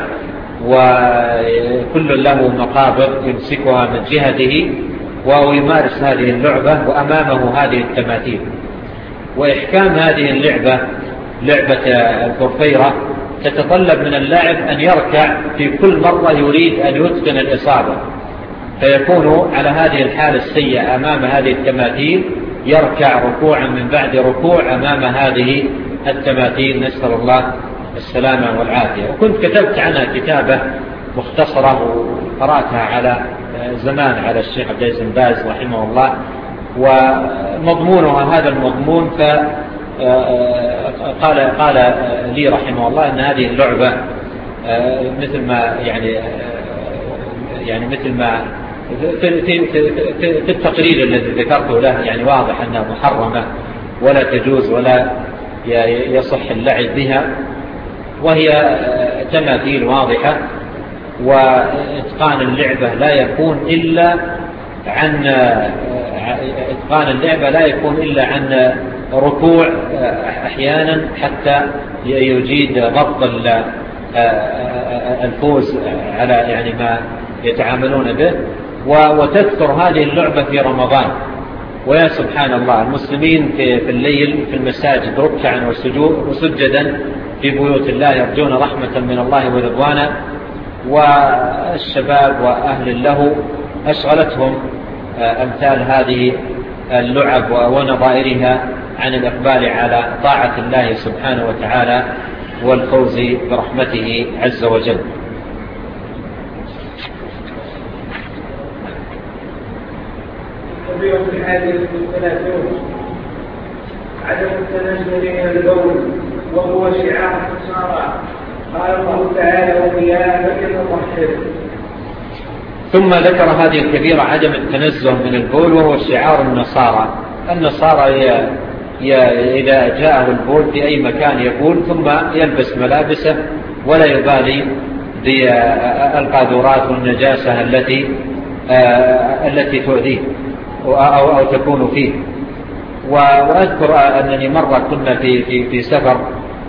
وكل له مقابض يمسكها من جهته ويمارس هذه اللعبة وأمامه هذه التماثيل. وإحكام هذه اللعبة، لعبة الفرفيرة، تتطلب من اللاعب أن يركع في كل مرة يريد أن يتقن الإصابة، فيكون على هذه الحالة السيئة أمام هذه التماثيل يركع ركوعا من بعد ركوع أمام هذه التماثيل، نسأل الله السلامة والعافية. وكنت كتبت عنها كتابة مختصرة وقرأتها على زمان على الشيخ عبد العزيز بن باز رحمه الله، ومضمونها هذا المضمون. قال لي رحمه الله أن هذه اللعبة مثل ما يعني مثل ما في التقرير الذي ذكرته له يعني واضح أنها محرمة ولا تجوز ولا يصح اللعب بها، وهي تماثيل واضحة. وإتقان اللعبة لا يكون إلا عن ركوع أحيانا حتى يجيد ضبط الفوز على يعني ما يتعاملون به. وتكثر هذه اللعبة في رمضان، ويا سبحان الله المسلمين في الليل في المساجد ركعا وسجدا في بيوت الله يرجون رحمة من الله ورضوانا، والشباب وأهل اللهو أشغلتهم أمثال هذه اللعب ونظائرها عن الإقبال على طاعة الله سبحانه وتعالى والفوز برحمته عز وجل. في الحادث الثلاثون عدم التنزل من البول وهو شعار النصارى، قال الله تعالى: وثيابك فطهر. ثم ذكر هذه الكبيرة عدم التنزه من البول وهو شعار النصارى. إذا جاءه البول في أي مكان يبول ثم يلبس ملابسه ولا يبالي بالقاذورات والنجاسة التي تؤذيه أو تكون فيه. وأذكر أنني مرة كنا في سفر،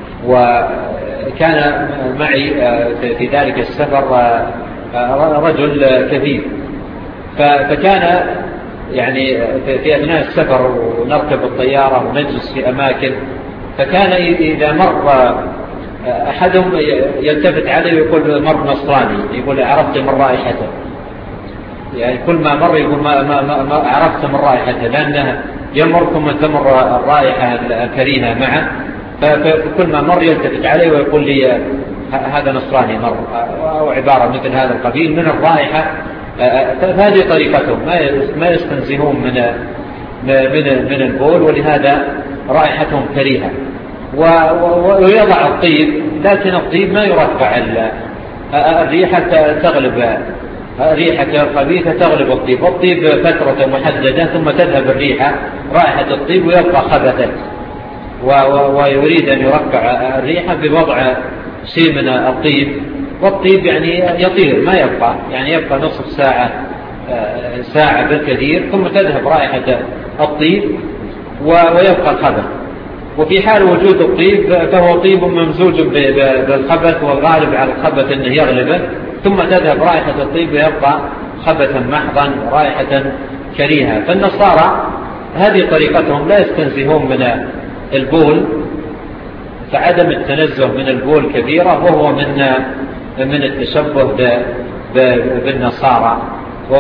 وكان معي في ذلك السفر رجل كفيف، فكان يعني في أثناء السفر ونركب الطيارة ونجلس في أماكن، فكان إذا مر أحدهم يلتفت عليه ويقول مر نصراني، يقول عرفت من رائحته، يعني كل ما مر يقول ما عرفت من رائحته، لأنه يمر ثم تمر الرائحة الكريهة معه، فكل ما مر يلتفت عليه ويقول لي هذا نصراني مر، أو عبارة مثل هذا القبيل من الرائحة. فهذه طريقتهم، ما يستنزهون من البول، ولهذا رائحتهم كريهة. ويضع الطيب، لكن الطيب ما يرفع الريحة، تغلب ريحة الخبيثة تغلب الطيب، والطيب فترة محددة ثم تذهب الريحة رائحة الطيب ويبقى خبثا، ويريد أن يرفع الريحة بوضع شيء من الطيب، والطيب يعني يطير ما يبقى، يعني يبقى نصف ساعة بالكثير ثم تذهب رائحة الطيب ويبقى الخبث. وفي حال وجود الطيب فهو طيب ممزوج بالخبث، والغالب على الخبث أنه يغلبه، ثم تذهب رائحة الطيب ويبقى خبثا محضا رائحة كريهة. فالنصارى هذه طريقتهم، لا يستنزهون من البول، فعدم التنزه من البول كبيرة، وهو من التشبه بالنصارى،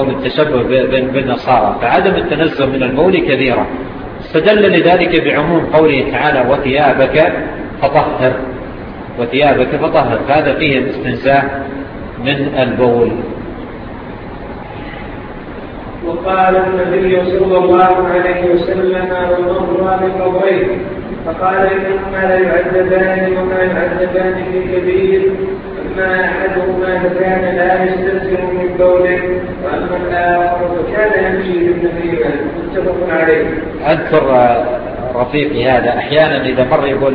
فعدم التنزه من البول كبيرة. استدل لذلك بعموم قوله تعالى وثيابك فطهر، فهذا فيه الاستنزاه من البول. وقال النبي صلى الله عليه وسلم والمرضى بقبرين، فقال إنهما لا يعذبان وما يعذبان في كبير، أما أحدهما فكان لا يستنزه من بوله، وأما الآخر فكان يمشي بالنميمة. متفق عليه. أذكر رفيقي هذا أحيانا إذا مر يقول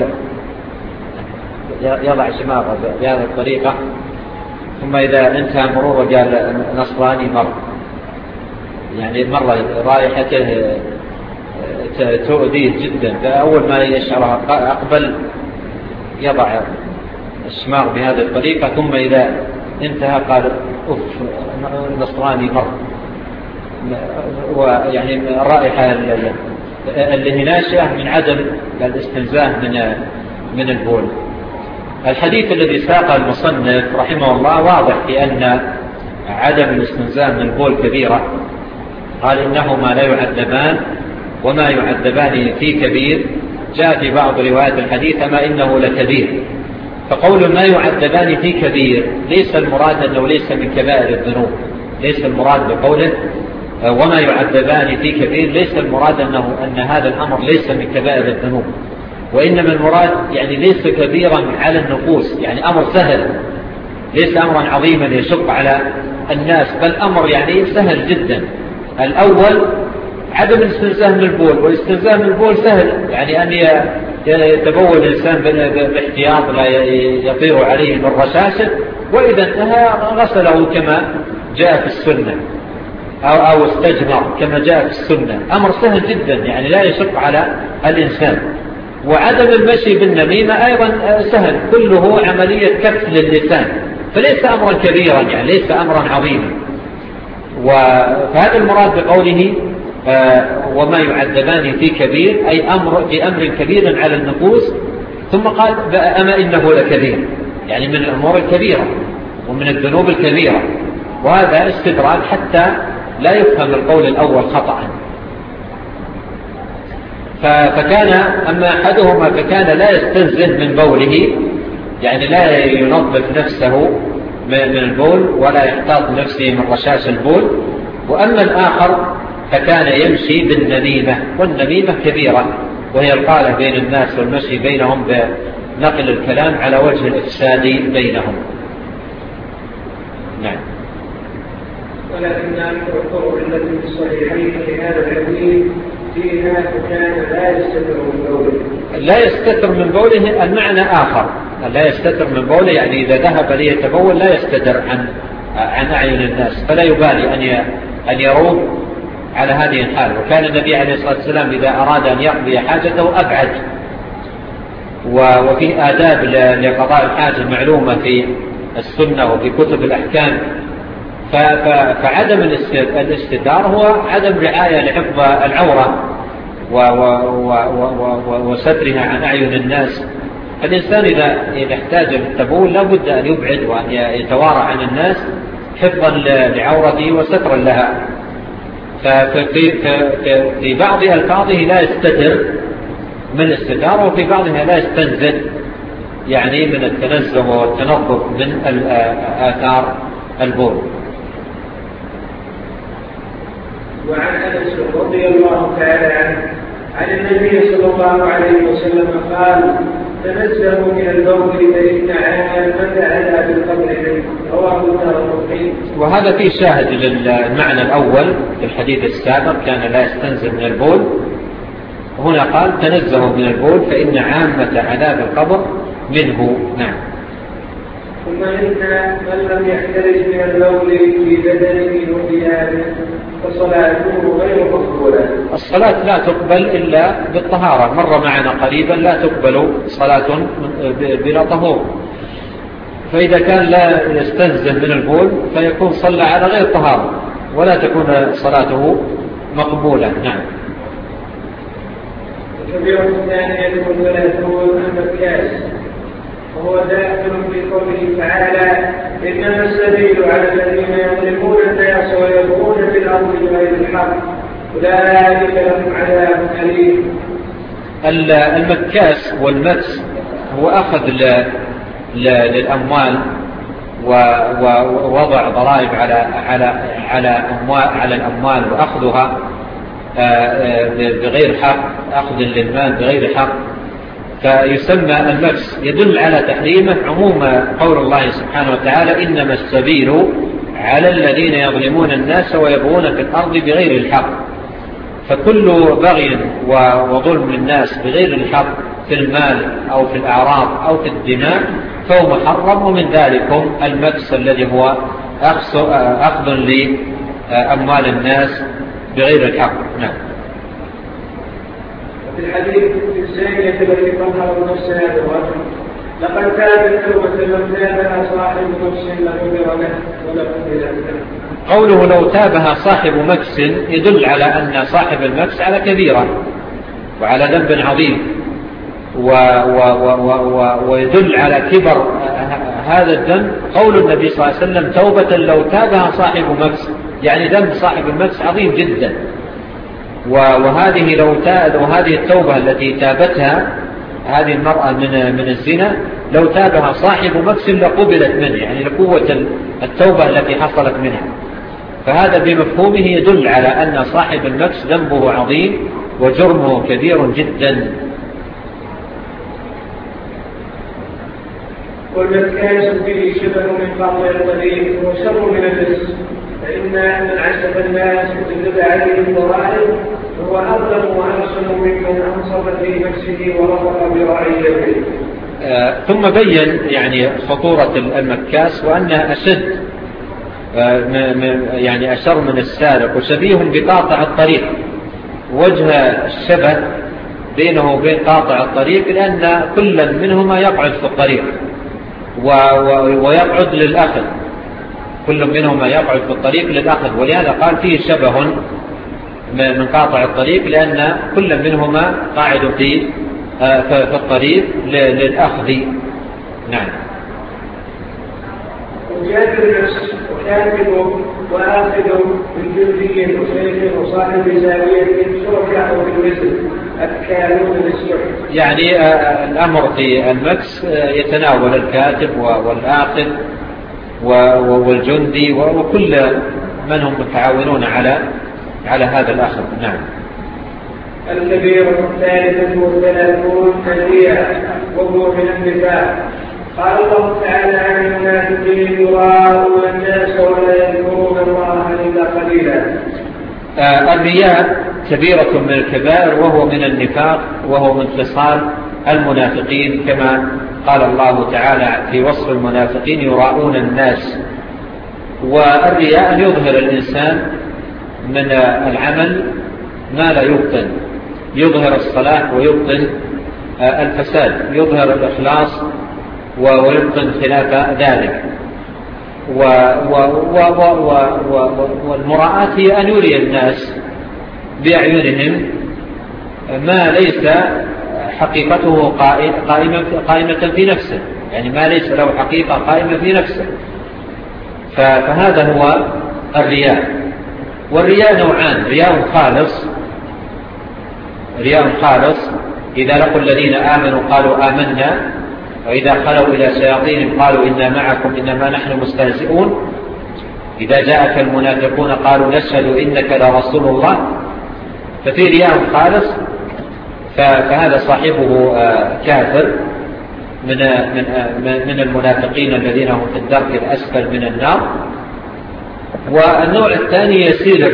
يضع شماغه بهذه الطريقة، ثم إذا انتهى مروره قال نصراني مر، يعني مرة رائحته تؤذيه جدا، فأول ما يشعرها أقبل يضع الشماغ بهذه الطريقة، ثم إذا انتهى قال أف نصراني مر، ويعني الرائحة اللي هي ناشئة من عدم الاستنزاه من البول. الحديث الذي ساق المصنف رحمه الله واضح في أن عدم الاستنزاه من البول كبيرة. قال إنهما لا يعذبان وما يعذبان في كبير، جاء في بعض روايات الحديث أما إنه لكبير. فقول ما يعذبان في كبير ليس المراد أنه ليس من كبائر الذنوب، ليس المراد بقوله وما يعذبان في كبير ليس المراد أن هذا الأمر ليس من كبائر الذنوب، وإنما المراد يعني ليس كبيرا على النفوس، يعني أمر سهل، ليس أمرا عظيما يشق على الناس، بل أمر يعني سهل جدا. الأول عدم الاستنزاه من البول، والاستنزاه من البول سهل، يعني أن يتبول الإنسان باحتياط لا يطير عليه من رشاشة، وإذا انتهى غسله كما جاء في السنة، أو استجمر كما جاء في السنة، أمر سهل جدا يعني لا يشق على الإنسان. وعدم المشي بالنميمة أيضا سهل، كله عملية كف للسان، فليس أمرا كبيرا يعني ليس أمرا عظيما. فهذا المراد بقوله وما يعذبان في كبير، أي في أمر كبير على النفوس، ثم قال أما إنه لكبير، يعني من الأمور الكبيرة ومن الذنوب الكبيرة، وهذا استدراج حتى لا يفهم القول الأول خطأ. فكان أما أحدهما فكان لا يستنزه من بوله، يعني لا ينظف نفسه من البول ولا يحتاط نفسه من رشاش البول. وأما الآخر فكان يمشي بالنميمة، والنميمة كبيرة وهي القالة بين الناس والمشي بينهم بنقل الكلام على وجه الإفساد بينهم. نعم. ولكن أكثر الطرق التي في الصحيحين في هذا الحديث فيها فكان لا يستتر من بوله. لا يستتر من بوله المعنى آخر، لا يستتر من بوله يعني إذا ذهب ليتبول لا يستتر عن أعين الناس، فلا يبالي أن يروب على هذه الحال. وكان النبي عليه الصلاة والسلام إذا أراد أن يقضي حاجته أبعد، وفي آداب لقضاء الحاجة معلومة في السنة وفي كتب الأحكام. فعدم الاستتار هو عدم رعاية لحفظ العورة وسترها عن أعين الناس، الإنسان إذا احتاج للتبول لا بد أن يبعد وأن يتوارى عن الناس حفظا لعورته وسترا لها. ففي بعض ألفاظه لا يستتر من الاستتار، وفي بعضها لا يستنزل يعني من التنزه والتنظف من آثار البول. وعن أنس رضي الله تعالى عنه عن النبي صلى الله عليه وسلم قال: تنزهوا من البول فإن عامة عذاب القبر منه. رواه الدارقطني. وهذا فيه شاهد للمعنى الأول في الحديث السابق، كان لا يستنزل من البول، هنا قال تنزهوا من البول فإن عامة عذاب القبر منه. نعم. ثم إن من لم يحترز من البول في بدنه وثيابه فصلاته غير مقبولة. الصلاة لا تقبل إلا بالطهارة، مر معنا قريبا لا تقبل صلاة بلا طهور، فإذا كان لا يستنزه من البول فيكون صلى على غير طهارة ولا تكون صلاته مقبولة. نعم. الكبيرة الثانية والثلاثون المكياس، وهو داخل في قوله تعالى: إنما السبيل على الذين يظلمون الناس ويبغون في الأرض بغير الحق أولئك لهم عذاب أليم. المكاس والمكس هو أخذ للأموال ووضع ضرائب على الأموال وأخذها بغير حق، أخذ للمال بغير حق، فيسمى المكس. يدل على تحريمه عموم قول الله سبحانه وتعالى: إنما السبيل على الذين يظلمون الناس ويبغون في الأرض بغير الحق. فكل بغي وظلم الناس بغير الحق في المال أو في الأعراض أو في الدماء فهو محرم، ومن ذلكم المكس الذي هو أخذ لأموال الناس بغير الحق. نعم. في الحديث الزانية التي طهرت نفسها بالرجل لقد تاب التوبة لم تابها صاحب نفس لغفر له ولا قتل له. قوله لو تابها صاحب مكس يدل على أن صاحب المكس على كبيرة وعلى ذنب عظيم، ويدل على كبر هذا الذنب قول النبي صلى الله عليه وسلم: توبة لو تابها صاحب مكس، يعني ذنب صاحب المكس عظيم جدا. وهذه التوبة التي تابتها هذه المرأة من الزنا لو تابها صاحب مكس لقبلت منه، يعني لقوة التوبة التي حصلت منها. فهذا بمفهومه يدل على أن صاحب المكس ذنبه عظيم وجرمه كبير جدا. والمكاس به شبه من قاطع الطريق وشر من اللص، فإن من عسف الناس وكذب عليه الضرائب هو أظلم وأحسن ممن أنصف في نفسه ورفق برعيته. ثم بين يعني خطورة المكاس وأنها أشد يعني أشر من السارق، وشبيه بقاطع الطريق. وجه الشبه بينه وبين قاطع الطريق لأن كل منهما يقعد في الطريق ويقعد للأخذ، كل منهما يقعد في الطريق للأخذ، ولهذا قال فيه شبه من قاطع الطريق لأن كل منهما قاعد في الطريق للأخذ. نعم. وجاد النفس وكاتب وآخذ من جلدية وسيف وصاحب زاوية شركاء في المثل أكالون للسحر. يعني الأمر في المكس يتناول الكاتب والآخذ والجندي وكل من هم متعاونون على هذا الأخذ. نعم. الكبير الثالثة والثلاثون الرياء وهو من النفاق. قال الله تعالى عن المنافقين: يراءون الناس ولا يذكرون الله إلا قليلا. الرياء كبيرة من الكبائر وهو من النفاق، وهو من خصال المنافقين، كما قال الله تعالى في وصف المنافقين: يراءون الناس. والرياء أن يظهر الإنسان من العمل ما لا يبطن، يظهر الصلاح ويبطن الفساد، يظهر الإخلاص ويبطن خلاف ذلك. والمراءة هي أن يري الناس بأعينهم ما ليس حقيقته قائمة في نفسه، يعني ما ليس له حقيقة قائمة في نفسه. فهذا هو الرياء. والرياء نوعان: رياء خالص إذا لقوا الذين آمنوا قالوا آمنا، وإذا خلوا إلى شياطينهم قالوا إنا معكم إنما نحن مستهزئون. إذا جاءك المنافقون قالوا نشهد إنك لرسول الله. ففي رياء خالص، فهذا صاحبه كافر من المنافقين الذين هم في الدرك الأسفل من النار. والنوع الثاني يسير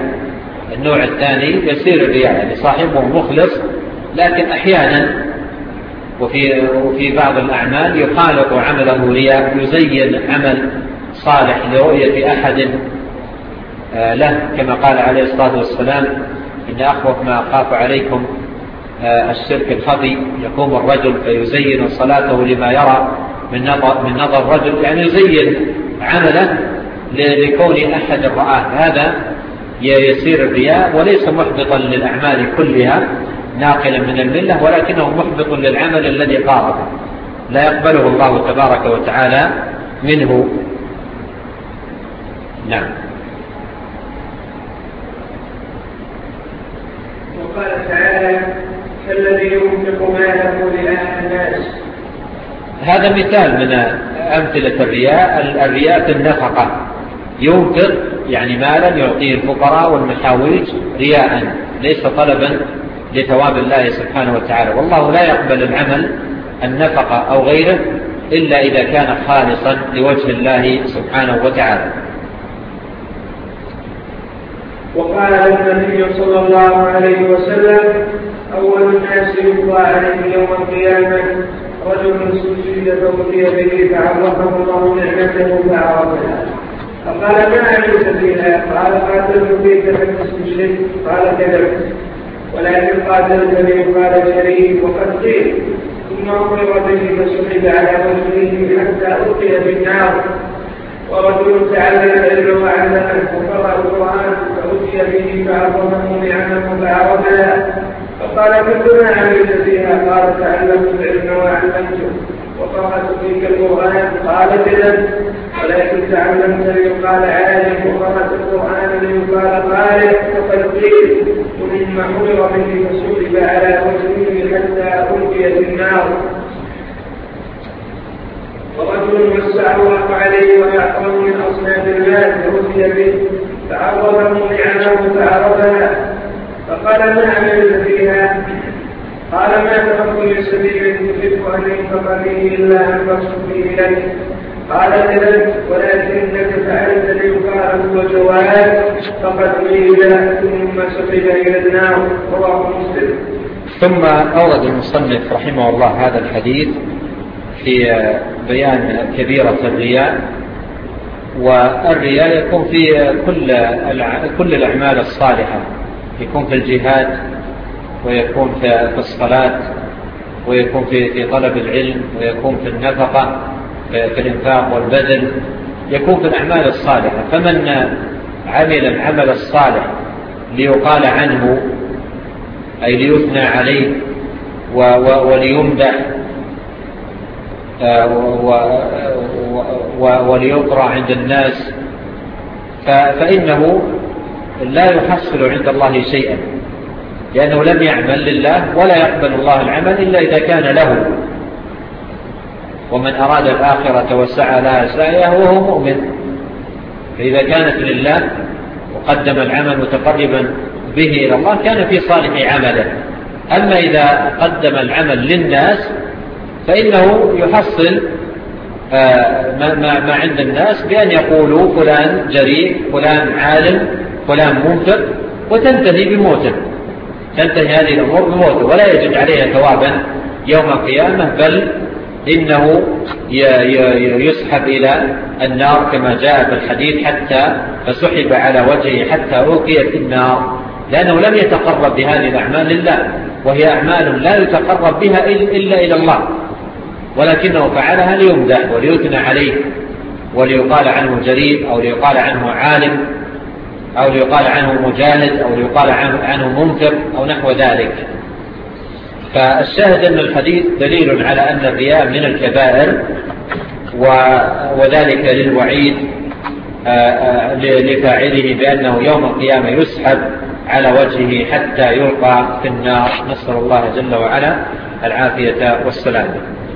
الرياء، يعني صاحبه مخلص، لكن أحيانا وفي بعض الأعمال يخالط عمله رياء، يزين عمل صالح لرؤية أحد له، كما قال عليه الصلاة والسلام: إن أخوف ما أخاف عليكم الشرك الخفي. يقوم الرجل فيزين صلاته لما يرى من نظر الرجل، يعني يزين عمله لكون أحد رآه. هذا يسير الرياء، وليس محبطا للأعمال كلها ناقلا من الملة، ولكنه محبط للعمل الذي قاربه، لا يقبله الله تبارك وتعالى منه. نعم. وقال تعالى: كالذي ينفق ماله رئاء الناس. هذا مثال من أمثلة الرياء في النفقة. ينفق يعني مالا يعطيه الفقراء والمحاويج رياء، ليس طلبا لثواب الله سبحانه وتعالى. والله لا يقبل العمل النفقة أو غيره إلا إذا كان خالصا لوجه الله سبحانه وتعالى. وقال النبي صلى الله عليه وسلم: أول الناس يقضى عليه يوم القيامة رجل سجد فأتي به فعرفه الله نعمته فعرفها، فقال: ما عملت فيها؟ قال: قاتلت فيك فتستشرك. قال: كذبت، ولكن قاتلتني. قال: شريك. وقد قيل: ثم أمر به فسحب على وجهه حتى ألقي في النار. ورجل تعلم العلم وعلمه وقرأ القرآن فأتي به فعرفه نعمه فعرفها، فقال: كل ما عملت فيها؟ قال: تعلمت العلم وعلمته وقرأت فيك القرآن. قال: كذبت، ولكن تعلمت ليقال عالم وقرأت القرآن ليقال قارئ. فقد قيل: ثم أمر به فسحب على وجهه حتى ألقي في النار. ورجل وسع الله عليه ويحفظ من أصناف المال فأتي به فعرفه نعمه فعرفها، فقال: ما عملت فيها؟ قال: ما تركت من سبيل تحب أن ينفق فيه إلا أنفقت فيه لك. قال: كذبت، ولكنك فعلت ليقال هو جواد. فقد قيل: ثم سحب إلى النار. رواه مسلم. ثم أورد المصنف رحمه الله هذا الحديث في بيان كبيرة الرياء. والرياء يكون في كل الأعمال الصالحة، يكون في الجهاد، ويكون في الصلاة، ويكون في طلب العلم، ويكون في النفقة، في الإنفاق والبذل، يكون في الأعمال الصالحة. فمن عمل العمل الصالح ليقال عنه، أي ليثنى عليه وليمدح وليقرأ عند الناس، فإنه لا يحصل عند الله شيئا، لأنه لم يعمل لله، ولا يقبل الله العمل إلا إذا كان له. ومن أراد الآخرة وسعى لها سعيها وهو مؤمن. فإذا كانت لله وقدم العمل متقربا به إلى الله كان في صالح عمله. أما إذا قدم العمل للناس فإنه يحصل ما عند الناس بأن يقولوا فلان جريء، فلان عالم، فلان منفق، وتنتهي بموته، تنتهي هذه الأمور بموته، ولا يجد عليها ثوابا يوم القيامة، بل إنه يسحب إلى النار كما جاء في الحديث: حتى فسحب على وجهه حتى ألقي في النار، لأنه لم يتقرب بهذه الأعمال لله، وهي أعمال لا يتقرب بها إلا إلى الله، ولكنه فعلها ليمدح وليثنى عليه، وليقال عنه جريء، أو ليقال عنه عالم، أو ليقال عنه مجاهد، أو ليقال عنه منفق، أو نحو ذلك. فالشاهد أن الحديث دليل على أن الرياء من الكبائر، وذلك للوعيد لفاعله بأنه يوم القيامة يسحب على وجهه حتى يلقى في النار، نسأل الله جل وعلا العافية والسلامة.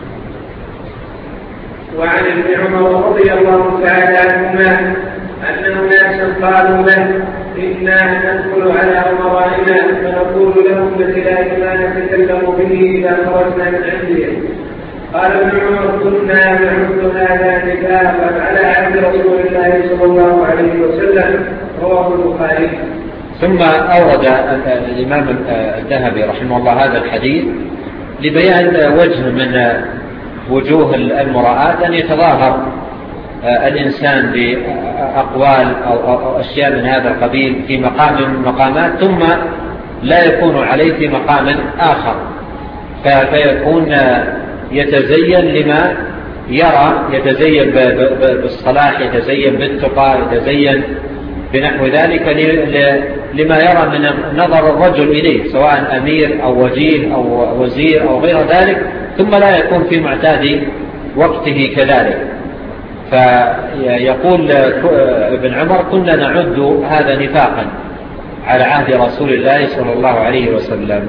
وعن ابن عمر رضي الله تعالى عنهما أن ناسا قالوا له: إنا ندخل على أمرائنا فنقول لهم بخلاف ما نتكلم به إذا خرجنا من عندهم. قال ابن عمر: كنا نعد هذا نفاقا على عهد رسول الله صلى الله عليه وسلم. رواه البخاري. ثم أورد الإمام الذهبي رحمه الله هذا الحديث لبيان وجه من وجوه المراءة، أن يتظاهر الإنسان بأقوال أو أشياء من هذا القبيل في مقام من المقامات، ثم لا يكون عليه في مقام آخر، فيكون يتزين لما يرى، يتزين بالصلاح، يتزين بالتقى، يتزين بنحو ذلك لما يرى من نظر الرجل إليه، سواء أمير أو وجيه أو وزير أو غير ذلك، ثم لا يكون في معتاد وقته كذلك. فيقول ابن عمر: كنا نعد هذا نفاقا على عهد رسول الله صلى الله عليه وسلم.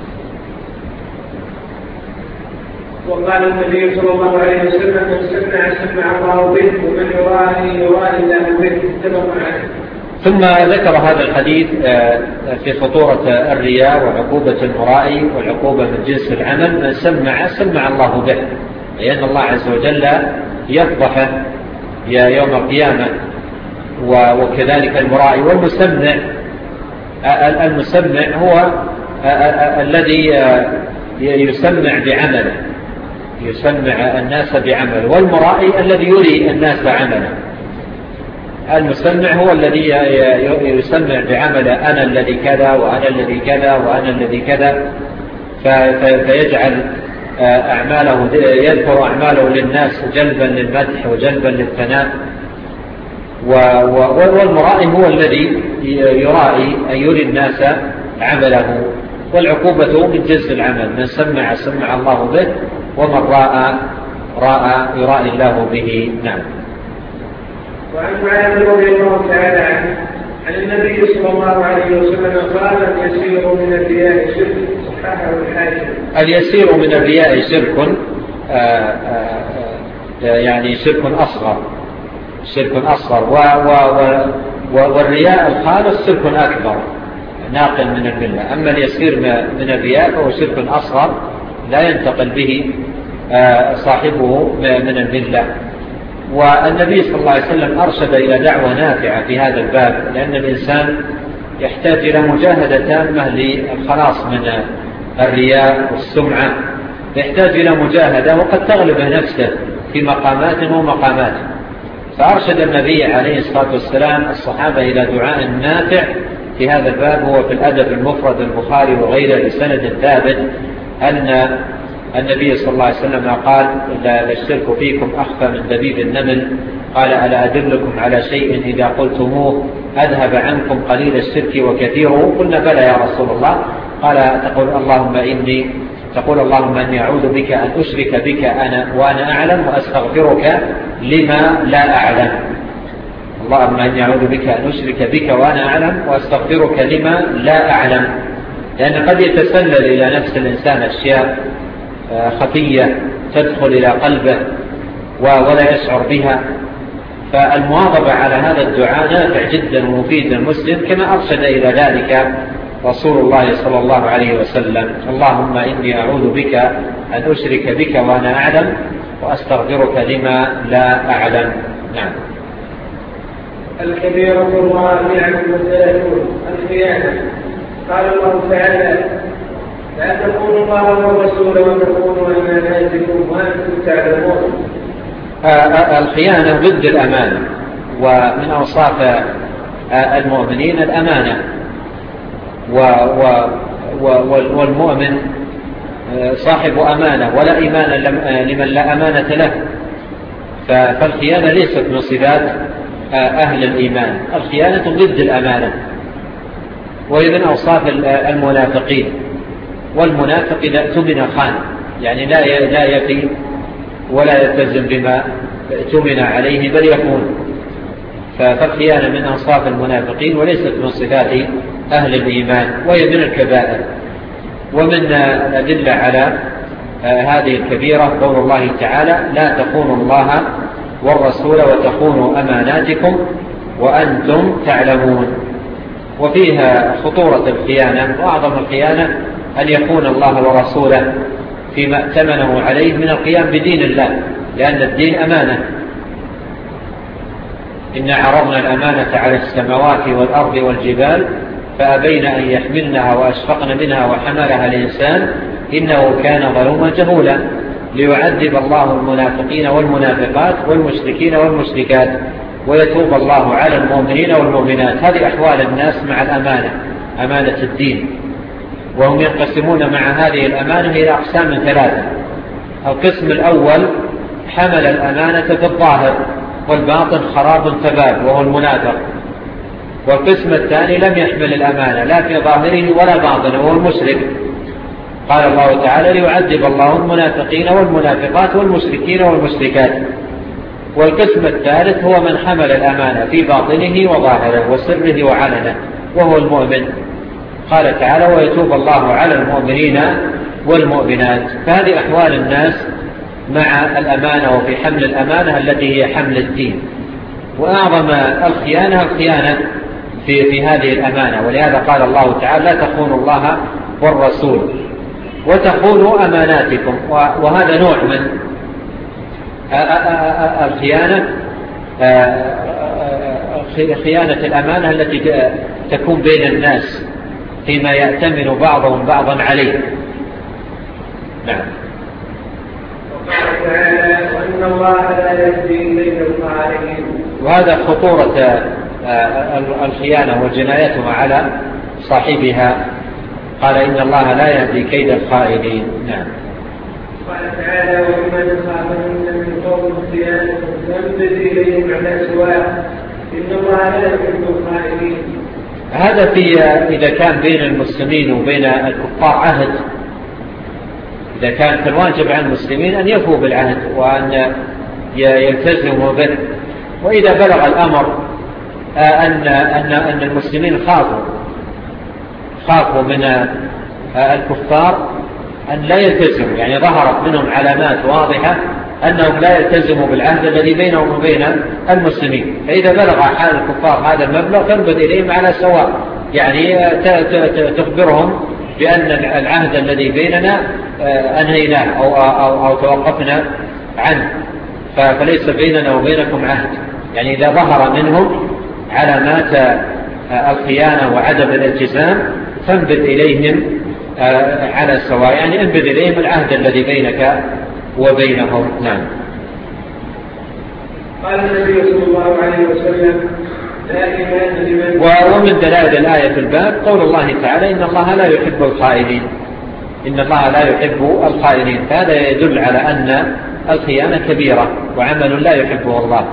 وقال النبي صلى الله عليه وسلم: من سمع الله به، ومن يرائي الله به. اتفق عليه. ثم ذكر هذا الحديث في خطورة الرياء وعقوبة المرائي والعقوبة من جنس العمل. من سمع الله به، لأن الله عز وجل يفضح يوم القيامة، وكذلك المرائي. والمسمع هو الذي يسمع بعمله، يسمع الناس بعمله، والمرائي الذي يري الناس عمله. المسمع هو الذي يسمع بعمله: أنا الذي كذا، وأنا الذي كذا، وأنا الذي كذا، فيجعل أعماله، يذكر أعماله للناس جلبا للمدح وجلبا للثناء. والمرائي هو الذي يرائي أن يري الناس عمله. والعقوبة من جنس العمل: من سمع الله به، ومن رأى يرائي الله به. نعم. وعن معاذ رضي الله تعالى عنه عن النبي صلى الله عليه وسلم قال: اليسير من الرياء شرك. صححه الحاكم. اليسير من الرياء شرك، يعني شرك أصغر، والرياء الخالص شرك أكبر ناقل من الملة. أما اليسير من الرياء فهو شرك أصغر لا ينتقل به صاحبه من الملة. والنبي صلى الله عليه وسلم أرشد إلى دعوة نافعة في هذا الباب، لأن الإنسان يحتاج إلى مجاهدة تامة للخلاص من الرياء والسمعة، يحتاج إلى مجاهدة وقد تغلب نفسه في مقامات ومقامات. فأرشد النبي عليه الصلاة والسلام الصحابة إلى دعاء نافع في هذا الباب. هو في الأدب المفرد البخاري وغيره بسند ثابت أن النبي صلى الله عليه وسلم قال: للشرك فيكم أخفى من دبيب النمل. قال: ألا أدلكم على شيء إذا قلتموه أذهب عنكم قليل الشرك وكثيره؟ قلنا: بلى يا رسول الله. قال: تقول اللهم إني أعوذ بك أن أشرك بك وأنا أعلم، وأستغفرك لما لا أعلم. اللهم إني أعوذ بك أن أشرك بك وأنا أعلم، وأستغفرك لما لا أعلم. لأن قد يتسلل إلى نفس الإنسان أشياء خفية تدخل إلى قلبه ولا يشعر بها. فالمواظبة على هذا الدعاء نافع جدا ومفيد للمسلم، كما أرشد إلى ذلك رسول الله صلى الله عليه وسلم: اللهم إني أعوذ بك أن أشرك بك وأنا أعلم، وأستغفرك لما لا أعلم. نعم. الكبيرة الرابعة والثلاثون: الخيانة. قال الله تعالى: لا تخونوا الله والرسول وتخونوا أماناتكم وأنتم تعلمون. الخيانة ضد الأمانة، ومن أوصاف المؤمنين الأمانة، والمؤمن صاحب أمانة، ولا إيمان لمن لا أمانة له. فالخيانة ليست من صفات أهل الإيمان. الخيانة ضد الأمانة، وهي من أوصاف المنافقين. والمنافق إذا اؤتمن خان، يعني لا يفي ولا يلتزم بما اؤتمن عليه بل يخون. فالخيانة من أنصاف المنافقين وليست من صفات أهل الإيمان، وهي من الكبائر. ومن الأدلة على هذه الكبيرة قول الله تعالى: لا تخونوا الله والرسول وتخونوا أماناتكم وأنتم تعلمون. وفيها خطورة الخيانة، وأعظم الخيانة أن يخون الله ورسوله فيما ائتمنه عليه من القيام بدين الله، لأن الدين أمانة. إنا عرضنا الأمانة على السماوات والأرض والجبال فأبين أن يحملنها وأشفقن منها وحملها الإنسان إنه كان ظلوما جهولا، ليعذب الله المنافقين والمنافقات والمشركين والمشركات ويتوب الله على المؤمنين والمؤمنات. هذه أحوال الناس مع الأمانة، أمانة الدين. وهم ينقسمون مع هذه الأمانة إلى أقسام 3. القسم الأول حمل الأمانة في الظاهر والباطن خراب تباب وهو المنافق. والقسم الثاني لم يحمل الأمانة لا في ظاهره ولا باطنه وهو المشرك. قال الله تعالى: ليعذب الله المنافقين والمنافقات والمشركين والمشركات. والقسم الثالث هو من حمل الأمانة في باطنه وظاهره وسره وعلنه وهو المؤمن. قال تعالى: ويتوب الله على المؤمنين والمؤمنات. فهذه أحوال الناس مع الأمانة وفي حمل الأمانة التي هي حمل الدين. وأعظم الخيانة في هذه الأمانة، ولهذا قال الله تعالى: لا تخونوا الله والرسول وتخونوا أماناتكم. وهذا نوع من الخيانة، خيانة الأمانة التي تكون بين الناس فيما يأتمن بعضهم بعضا عليه. نعم. وقال تعالى: وإن الله لا يهدي كيد الخائنين. وهذا خطورة الخيانة وجنايتها على صاحبها. قال: إن الله لا يهدي كيد الخائنين. نعم. قال تعالى: ومن خافهن من قوم خيانة فانبذ إليهم على سواء إن الله لا يحب الخائنين. هذا إذا كان بين المسلمين وبين الكفار عهد، إذا كان الواجب على المسلمين أن يفوا بالعهد وأن يلتزموا به. وإذا بلغ الأمر أن المسلمين خافوا من الكفار أن لا يلتزموا، يعني ظهرت منهم علامات واضحة أنهم لا يلتزموا بالعهد الذي بينهم وبين المسلمين، فإذا بلغ حال الكفار هذا المبلغ تنبذ إليهم على سواء، يعني تخبرهم بأن العهد الذي بيننا أنهيناه أو توقفنا عنه، فليس بيننا وبينكم عهد. يعني إذا ظهر منهم علامات الخيانة وعدم الالتزام فانبذ إليهم على سواء، يعني انبذ إليهم العهد الذي بينك وبينهم. نعم. قال النبي صلى الله عليه وسلم: ومن دلائل الآية في الباب قول الله تعالى: إن الله لا يحب الخائنين. إن الله لا يحب الخائنين، فهذا يدل على أن الخيانة كبيرة وعمل لا يحبه الله.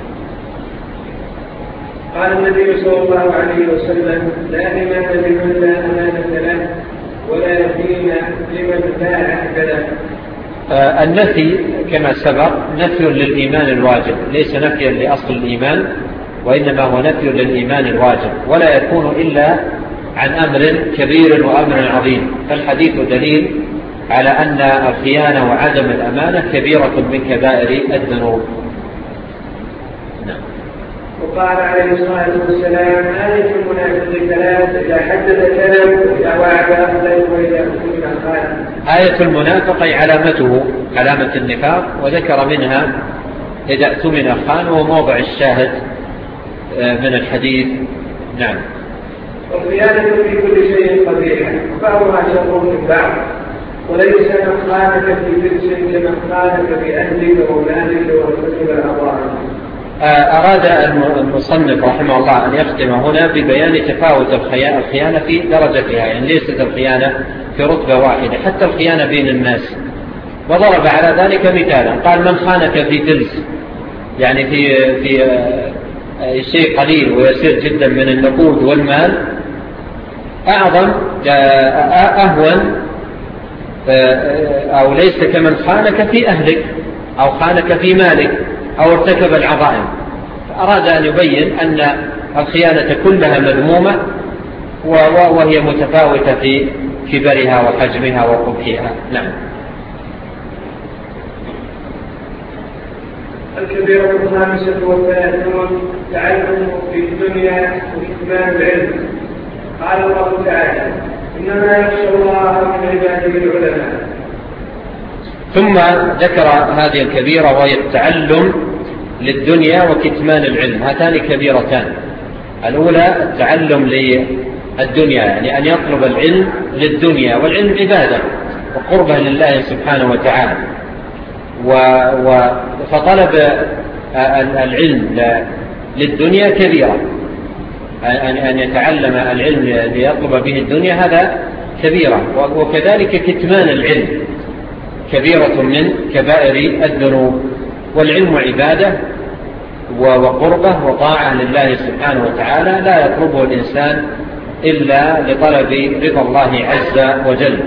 قال النبي صلى الله عليه وسلم: لا إيمان لمن لا أمانة له ولا دين لمن لا عهد له. النفي كما سبق نفي للإيمان الواجب، ليس نفيا لأصل الإيمان، وإنما هو نفي للإيمان الواجب، ولا يكون إلا عن أمر كبير وأمر عظيم. فالحديث دليل على أن الخيانة وعدم الأمانة كبيرة من كبائر الذنوب. وقال عليه الصلاة والسلام: آية المنافق 3: إذا حدث كذب وإذا وعد أخلف وإذا أؤتمن خان. آية المنافق أي علامته علامة النفاق، وذكر منها إذا أؤتمن خان، وهو موضع الشاهد من الحديث. نعم. والخيانة في كل شيء قبيحة وبعضها شر من بعض، وليس من خانك في جنس كمن خانك بأهلك ومالك وارتكب الأضرار. أراد المصنف رحمه الله أن يختم هنا ببيان تفاوت الخيانة في درجتها، يعني ليست الخيانة في رتبة واحدة، حتى الخيانة بين الناس. وضرب على ذلك مثالا، قال: من خانك في دلس، يعني في شيء قليل ويسير جدا من النقود والمال، أهون أو ليس كمن خانك في أهلك أو خانك في مالك أو ارتكب العظائم. أراد أن يبين أن الخيانة كلها مذمومة وهي متفاوتة في كبرها وحجمها وقبحها. نعم. الكبيرة الخامسة والثلاثون تعلم في الدنيا وكتمان العلم. قال الله تعالى: إنما يخشى الله من عباده العلماء. ثم ذكر هذه الكبيرة وهي التعلم للدنيا وكتمان العلم. هاتان كبيرتان. الأولى التعلم للدنيا، يعني أن يطلب العلم للدنيا، والعلم عبادة وقربة لله سبحانه وتعالى. فطلب العلم للدنيا كبيرة، أن يتعلم العلم ليطلب به الدنيا هذا كبيرة. وكذلك كتمان العلم كبيرة من كبائر الذنوب. والعلم عبادة وقربة وطاعة لله سبحانه وتعالى لا يطلبه الإنسان إلا لطلب رضا الله عز وجل.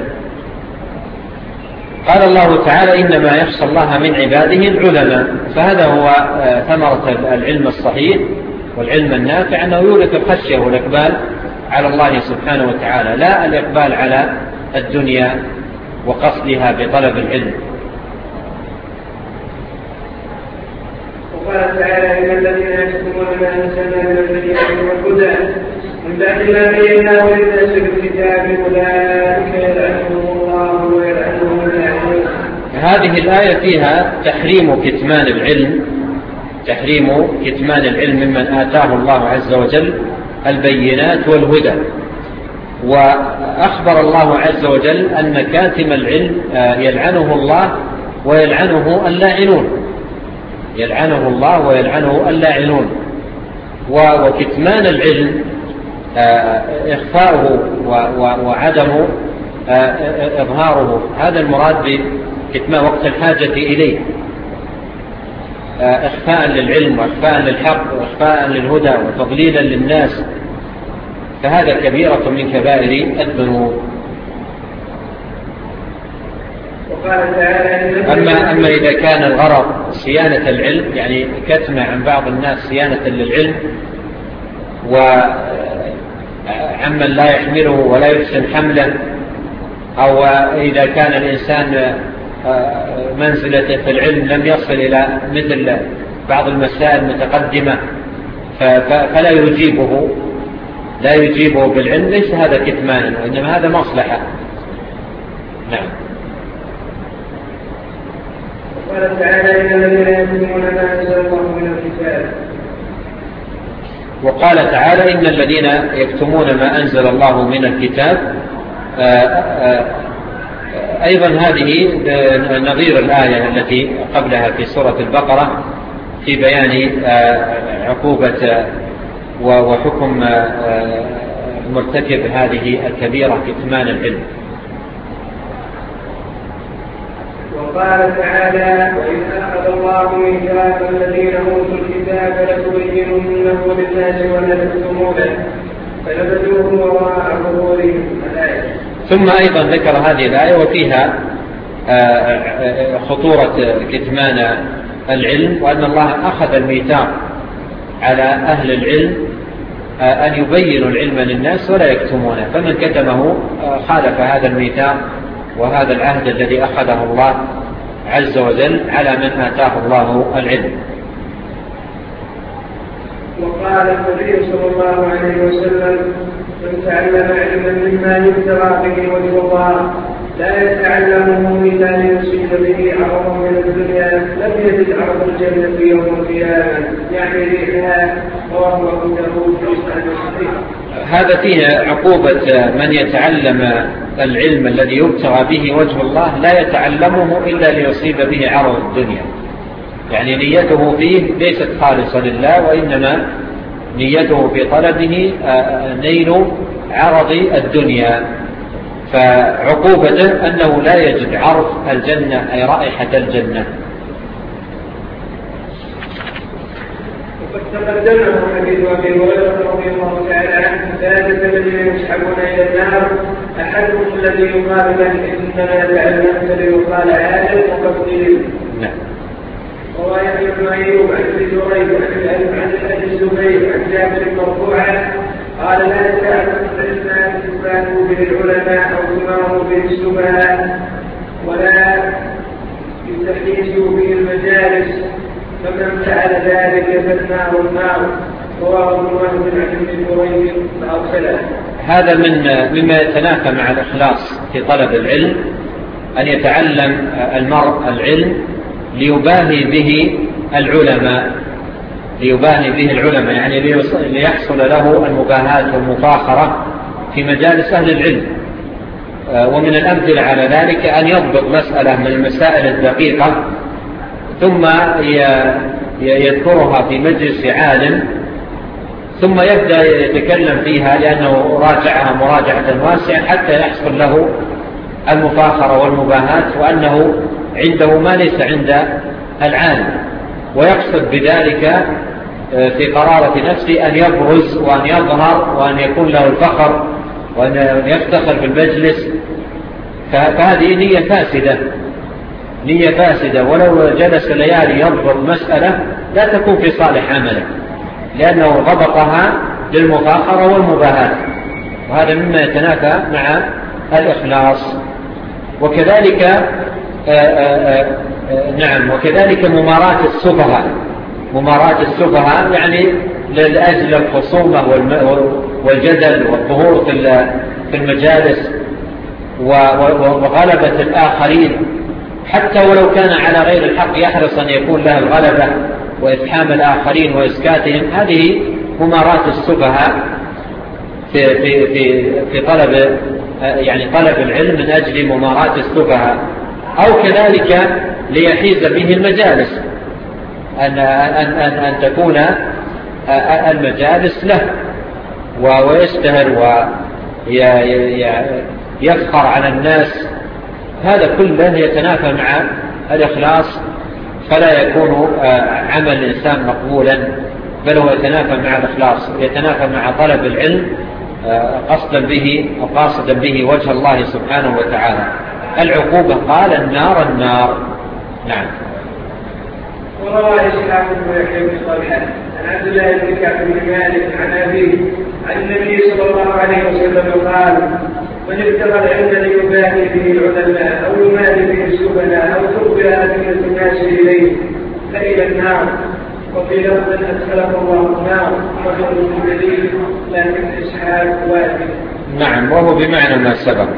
قال الله تعالى: إنما يخشى الله من عباده العلماء. فهذا هو ثمرة العلم الصحيح والعلم النافع، أنه يورث الخشية والإقبال على الله سبحانه وتعالى، لا الإقبال على الدنيا وقصدها بطلب العلم. وقال تعالى: إن الذين يكتمون ما أنزلنا من البينات والهدى من بعد ما بيناه للناس بالكتاب أولئك يلعنهم الله ويلعنهم اللعين. هذه الآية فيها تحريم كتمان العلم، تحريم كتمان العلم ممن آتاه الله عز وجل البينات والهدى. وأخبر الله عز وجل أن كاتم العلم يلعنه الله ويلعنه اللاعنون، يلعنه الله ويلعنه اللاعنون. وكتمان العلم إخفاؤه وعدم إظهاره، هذا المراد بكتمان وقت الحاجة إليه، إخفاء للعلم وإخفاء للحق وإخفاء للهدى وتضليلا للناس، فهذا كبيرة من كبائر الذنوب. أما إذا كان الغرض صيانة العلم، يعني كتم عن بعض الناس صيانة للعلم وعمن لا يحمله ولا يحسن حمله، أو إذا كان الإنسان منزلته في العلم لم يصل إلى مثل بعض المسائل المتقدمة فلا يجيبه، لا يجيبه بالعلم، ليس هذا كتمانا وإنما هذا مصلحة. نعم. وقال تعالى: إن الذين يكتمون ما أنزل الله من الكتاب. وقال تعالى: إن الذين يكتمون ما أنزل الله من الكتاب. أيضا هذه نظير الآية التي قبلها في سورة البقرة في بيان عقوبة وحكم مرتكب هذه الكبيرة كتمان العلم. وقال تعالى: وإذ أخذ الله ميثاق الذين أوتوا الكتاب لتبيننه للناس ولا تكتمونه فنبذوه وراء ظهورهم. الآية. ثم أيضا ذكر هذه الآية وفيها خطورة كتمان العلم، وأن الله أخذ الميثاق على أهل العلم أن يبينوا العلم للناس ولا يكتمونه، فمن كتمه خالف هذا الميثاق وهذا العهد الذي أخذه الله عز وجل على من آتاه الله العلم. وقال النبي صلى الله عليه وسلم: من تعلم علما مما يبتغى به وجه الله لا يتعلمه إلا ليصيب به عرضا من الدنيا لم يجد عرض الجنة يوم القيامة، يعني ريحها. رواه أبو داود في صحيح. هذا فيه عقوبة من يتعلم العلم الذي يبتغى به وجه الله لا يتعلمه إلا ليصيب به عرض الدنيا، يعني نيته فيه ليست خالصة لله، وإنما نيته في طلبه نيل عرض الدنيا. فعقوبته أنه لا يجد عرض الجنة أي رائحة الجنة. وقد تقدمه حديث أبي هريرة رضي الله تعالى عنه: ثالث الذين يسحبون إلى النار أحدهم الذي يقال له إنما تعلمت ليقال عالم وقد قيل. ورواية ابن أيوب عن ابن جريج عن أبي الزبير عن جابر مرفوعا قال لا تعلم العلم تفاهوا به العلماء أو تماروا به السفهاء ولا يستحيزوا به المجالس فمن فعل ذلك فالنار النار. رواه ابن وهب عن ابن جريج فأرسله. هذا مما يتنافى مع الإخلاص في طلب العلم، أن يتعلم المرء العلم ليباهي به العلماء، يعني ليحصل له المباهاة والمفاخرة في مجالس أهل العلم. ومن الأمثلة على ذلك أن يضبط مسألة من المسائل الدقيقة ثم يذكرها في مجلس عالم ثم يبدأ يتكلم فيها لأنه راجعها مراجعة واسعة حتى يحصل له المفاخرة والمباهاة وأنه عنده ما ليس عند العالم، ويقصد بذلك في قرارة نفسه أن يبرز وأن يظهر وأن يكون له الفخر وأن يفتخر في المجلس. فهذه نية فاسدة، ولو جلس ليالي يضبط مسألة لا تكون في صالح عمله، لأنه ضبطها للمفاخرة والمباهاة، وهذا مما يتنافى مع الإخلاص. وكذلك وكذلك مماراة السفهاء يعني لأجل الخصومة والجدل والظهور في المجالس وغلبة الآخرين، حتى ولو كان على غير الحق يحرص أن يكون له الغلبة وإفحام الآخرين وإسكاتهم. هذه مماراة السفهاء في طلب العلم من أجل مماراة السفهاء، أو كذلك ليحيز به المجالس، أن تكون المجالس له ويشتهر ويفخر على الناس. هذا كله يتنافى مع الإخلاص، فلا يكون عمل الإنسان مقبولا، بل هو يتنافى مع الإخلاص، يتنافى مع طلب العلم قصدا به وقاصدا به وجه الله سبحانه وتعالى. العقوبة قال النار. نعم. وروى إسحاق بن يحيى بن طلحة عن عبد الله بن كعب بن مالك عن أبيه عن النبي صلى الله عليه وسلم قال: من ابتغى العلم ليباهي به العلماء أو يماري به السفهاء أو تربي أدلة الناس إليه فإلى النار. وفي لفظ أدخله الله النار رجل دليل، لكن إسحاق واجب. نعم، وهو بمعنى ما سبق.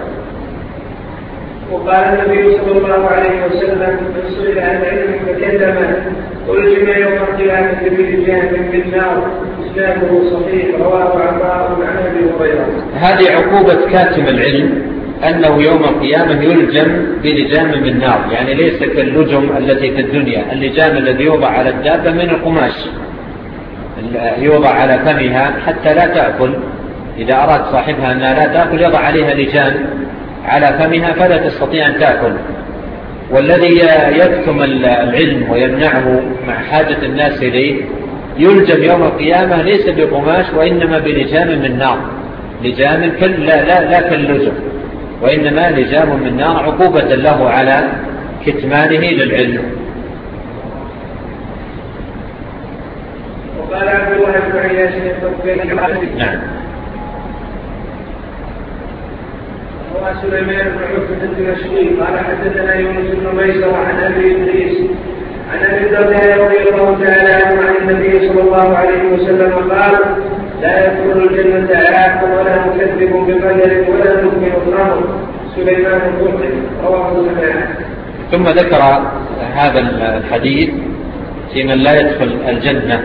وقال النبي صلى الله عليه وسلم: من سئل عن علم فكتم ألجم يوم القيامة برجال من النار. إسناده صحيح. رواه عطاء عن أبي هريرة. هذه عقوبة كاتم العلم، أنه يوم القيامة يلجم بلجام من نار، يعني ليس كاللجم التي في الدنيا، اللجام الذي يوضع على الدابة من القماش يوضع على فمها حتى لا تأكل، إذا أراد صاحبها أنها لا تأكل يضع عليها لجام على فمها فلا تستطيع أن تأكل. والذي يكتم العلم ويمنعه مع حاجة الناس إليه يلجم يوم القيامة ليس بقماش وإنما بلجام من نار، لجام لا كاللجم، وإنما لجام من نار عقوبة له على كتمانه للعلم. وقال عبد الله بن عياش: نعم. وسليمان بن عبد الدمشقي قال: حدثنا يونس بن ميسر عن أبي إدريس عن أبي الدرداء رضي الله تعالى عنه عن النبي صلى الله عليه وسلم قال: لا يدخل الجنة عاق ولا مكذب بقدر ولا مؤمن الخمر. سليمان القرطبي. رواه مسلم. ثم ذكر هذا الحديث في من لا يدخل الجنة.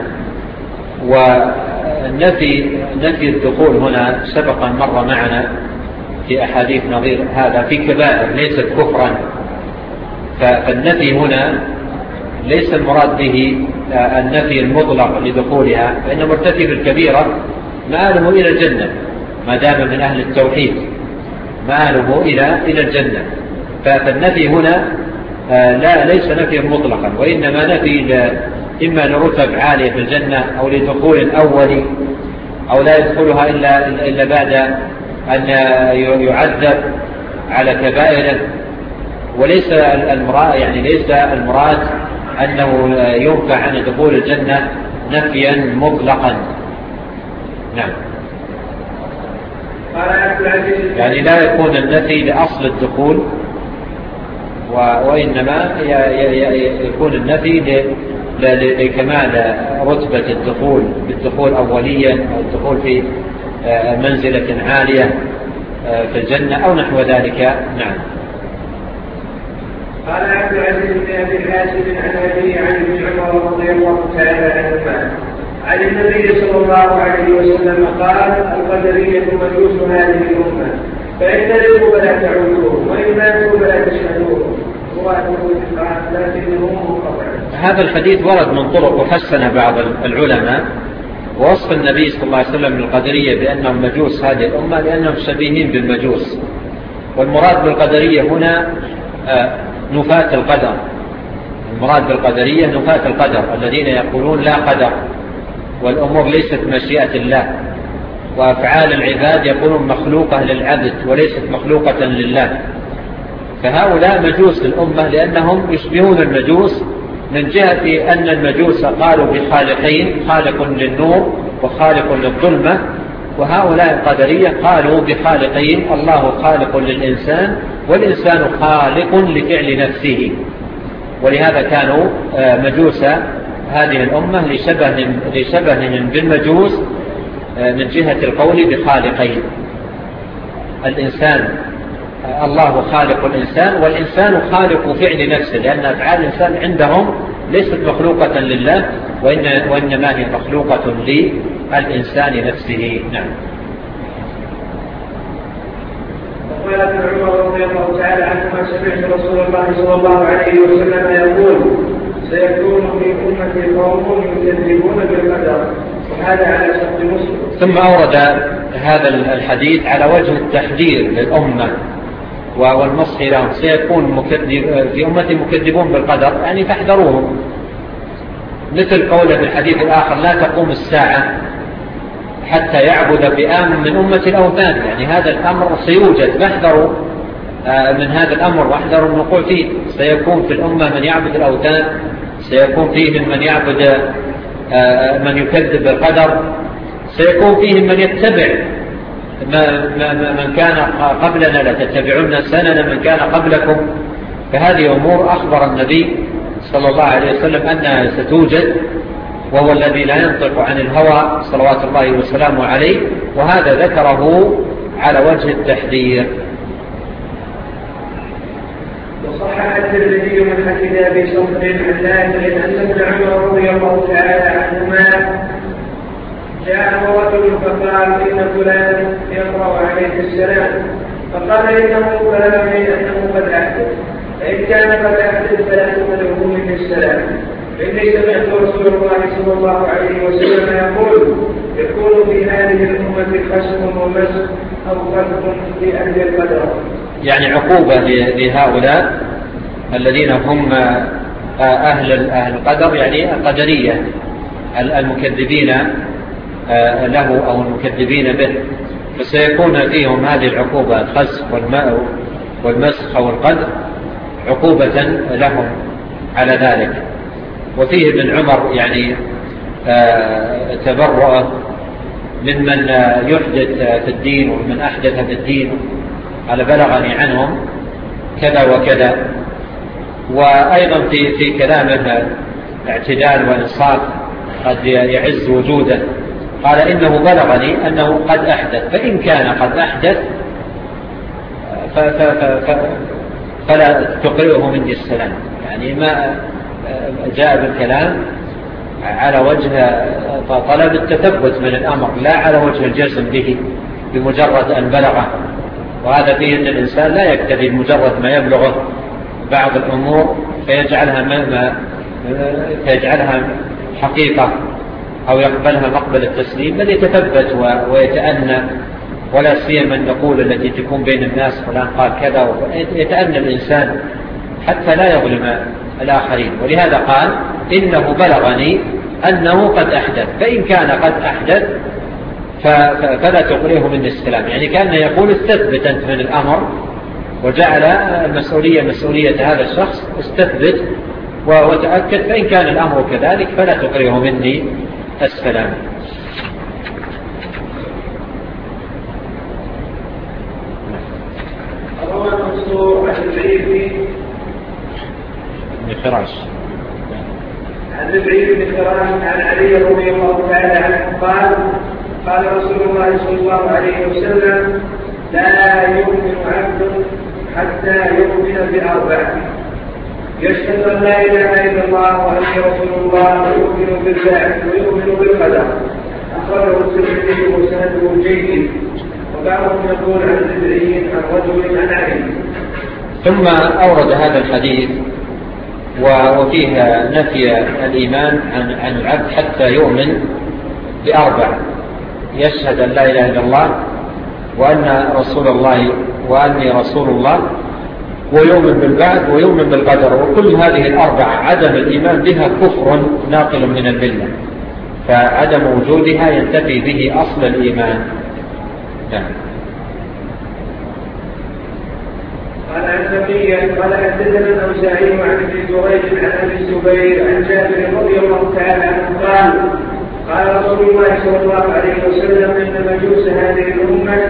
ونفي الدخول هنا سبقا مر معنا في أحاديث نظير هذا في كبائر ليست كفرا، فالنفي هنا ليس المراد به النفي المطلق لدخولها، فإن مرتكب الكبيرة مآله إلى الجنة ما دام من أهل التوحيد، مآله إلى الجنة. فالنفي هنا ليس نفي مطلقا، وإنما نفي إما لرتب عالية في الجنة أو لدخول أولي أو لا يدخلها إلا بعد أن يعذب على كبائره، وليس المراد أنه ينفع عن دخول الجنة نفيا مطلقا. نعم. يعني لا يكون النفي لأصل الدخول، وإنما يكون النفي لكمال رتبة الدخول، بالدخول أوليا أو الدخول في منزلة عالية في الجنة أو نحو ذلك. نعم. قال عبد العزيز بن أبي حازم عن أبي عن ابن عمر رضي الله تعالى عنهما عن النبي صلى الله عليه وسلم قال: القدرية مجوس هذه الأمة، فإن تلقوا فلا تعودوهم، وإن ماتوا فلا تشهدوهم، لكنهم مقطع. هذا الحديث ورد من طرق وحسن بعض العلماء، ووصف النبي صلى الله عليه وسلم للقدرية بأنهم مجوس هذه الأمة لأنهم شبيهين بالمجوس. والمراد بالقدرية هنا نفاة القدر. المراد بالقدرية نفاة القدر، الذين يقولون لا قدر، والأمور ليست مشيئة الله، وأفعال العباد يقولون مخلوقة للعبد وليست مخلوقة لله. فهؤلاء مجوس الأمة لأنهم يشبهون المجوس من جهة أن المجوس قالوا بخالقين، خالق للنور وخالق للظلمة، وهؤلاء القدرية قالوا بخالقين، الله خالق للإنسان والإنسان خالق لفعل نفسه. ولهذا كانوا مجوس هذه الأمة لشبههم بالمجوس من جهة القول بخالقين. الإنسان الله خالق الإنسان، والإنسان خالق فعل نفسه، لأن أفعال الإنسان عندهم ليست مخلوقة لله، وإنما هي مخلوقة للإنسان نفسه. نعم. وقال ابن عمر رضي الله تعالى عنهما: سمعت رسول الله صلى الله عليه وسلم يقول: سيكون في أمتي قوم يكذبون بالقدر، وهذا على شرط مسلم. ثم أورد هذا الحديث على وجه التحذير للأمة والنصح لهم. سيكون في أمتي مكذبون بالقدر، يعني فاحذروهم، مثل قوله في الحديث الآخر: لا تقوم الساعة حتى يعبد فئام من أمة الأوثان. يعني هذا الأمر سيوجد، فاحذروا من هذا الأمر واحذروا الوقوع فيه. سيكون في الأمة من يعبد الأوثان، سيكون فيهم من يعبد من يكذب بالقدر، سيكون فيهم من يتبع من كان قبلنا، لتتبعون سنن من كان قبلكم. فهذه أمور أخبر النبي صلى الله عليه وسلم أنها ستوجد، وهو الذي لا ينطق عن الهوى صلوات الله وسلامه عليه، وهذا ذكره على وجه التحذير. وصحح الترمذي من حديث أبي صخر عن نافع أن ابن عمر رضي الله تعالى عنهما جاء رجل فقال: إن فلان يقرأ عليه السلام، فقال: إنه بلغني أنه قد أحدث، فإن كان قد أحدث فلا تقبله منه السلام، فإني سمعت رسول الله صلى الله عليه وسلم يقول: يكون في هذه الأمة خشم ومسخ أو خلق في أهل القدر. يعني عقوبة لهؤلاء الذين هم أهل القدر، يعني القدرية المكذبين له أو المكذبين به، فسيكون فيهم هذه العقوبة، الخسف والمسخ أو القدر، عقوبة لهم على ذلك. وفيه ابن عمر يعني تبرأ ممن يحدث في الدين ومن أحدث في الدين، على بلغني عنهم كذا وكذا. وأيضا في كلامه اعتدال وإنصاف قد يعز وجوده. قال: إنه بلغني أنه قد أحدث، فإن كان قد أحدث فلا تقرئه مني السلام. يعني ما جاء بالكلام على وجه طلب التثبت من الأمر، لا على وجه الجزم به بمجرد أن بلغه. وهذا فيه أن الإنسان لا يكتفي بمجرد ما يبلغه بعض الأمور فيجعلها حقيقة أو يقبلها مقبل التسليم، بل يتثبت ويتأنى. ولا سيما النقول التي تكون بين الناس: فلان قال كذا، يتأنى الإنسان حتى لا يظلم الآخرين. ولهذا قال: إنه بلغني أنه قد أحدث، فإن كان قد أحدث فلا تقريه مني السلام، يعني كأنه يقول استثبت أنت من الأمر، وجعل المسؤولية مسؤولية هذا الشخص، استثبت وتأكد، فإن كان الأمر كذلك فلا تقريه مني السلام. روى منصور عن العيد بن فراش عن العيد بن فراش عن علي رضي الله تعالى عنه قال قال رسول الله صلى الله عليه وسلم: لا يؤمن عبد حتى يؤمن بأربع: يشهد أن لا إله إلا الله وأني رسول الله، ويؤمن بالبعث، ويؤمن بالقدر. أخرجه الترمذي وسنده جيد، وبعضهم يقول عن البدعيين عن رجل عن علي. ثم أورد هذا الحديث وفيه نفي الإيمان عن العبد حتى يؤمن بأربع: يشهد أن لا إله إلا الله وأن رسول الله وأني رسول الله، ويؤمن بالبعث، ويؤمن بالقدر. وكل هذه الأربعة عدم الإيمان بها كفر ناقل من الملة، فعدم وجودها ينتفي به أصل الإيمان. قال عن بقية قال حدثنا الأوزاعي عن ابن جريج عن أبي الزبير عن جابر رضي الله تعالى عنه قال قال رسول الله صلى الله عليه وسلم: إن مجوس هذه الأمة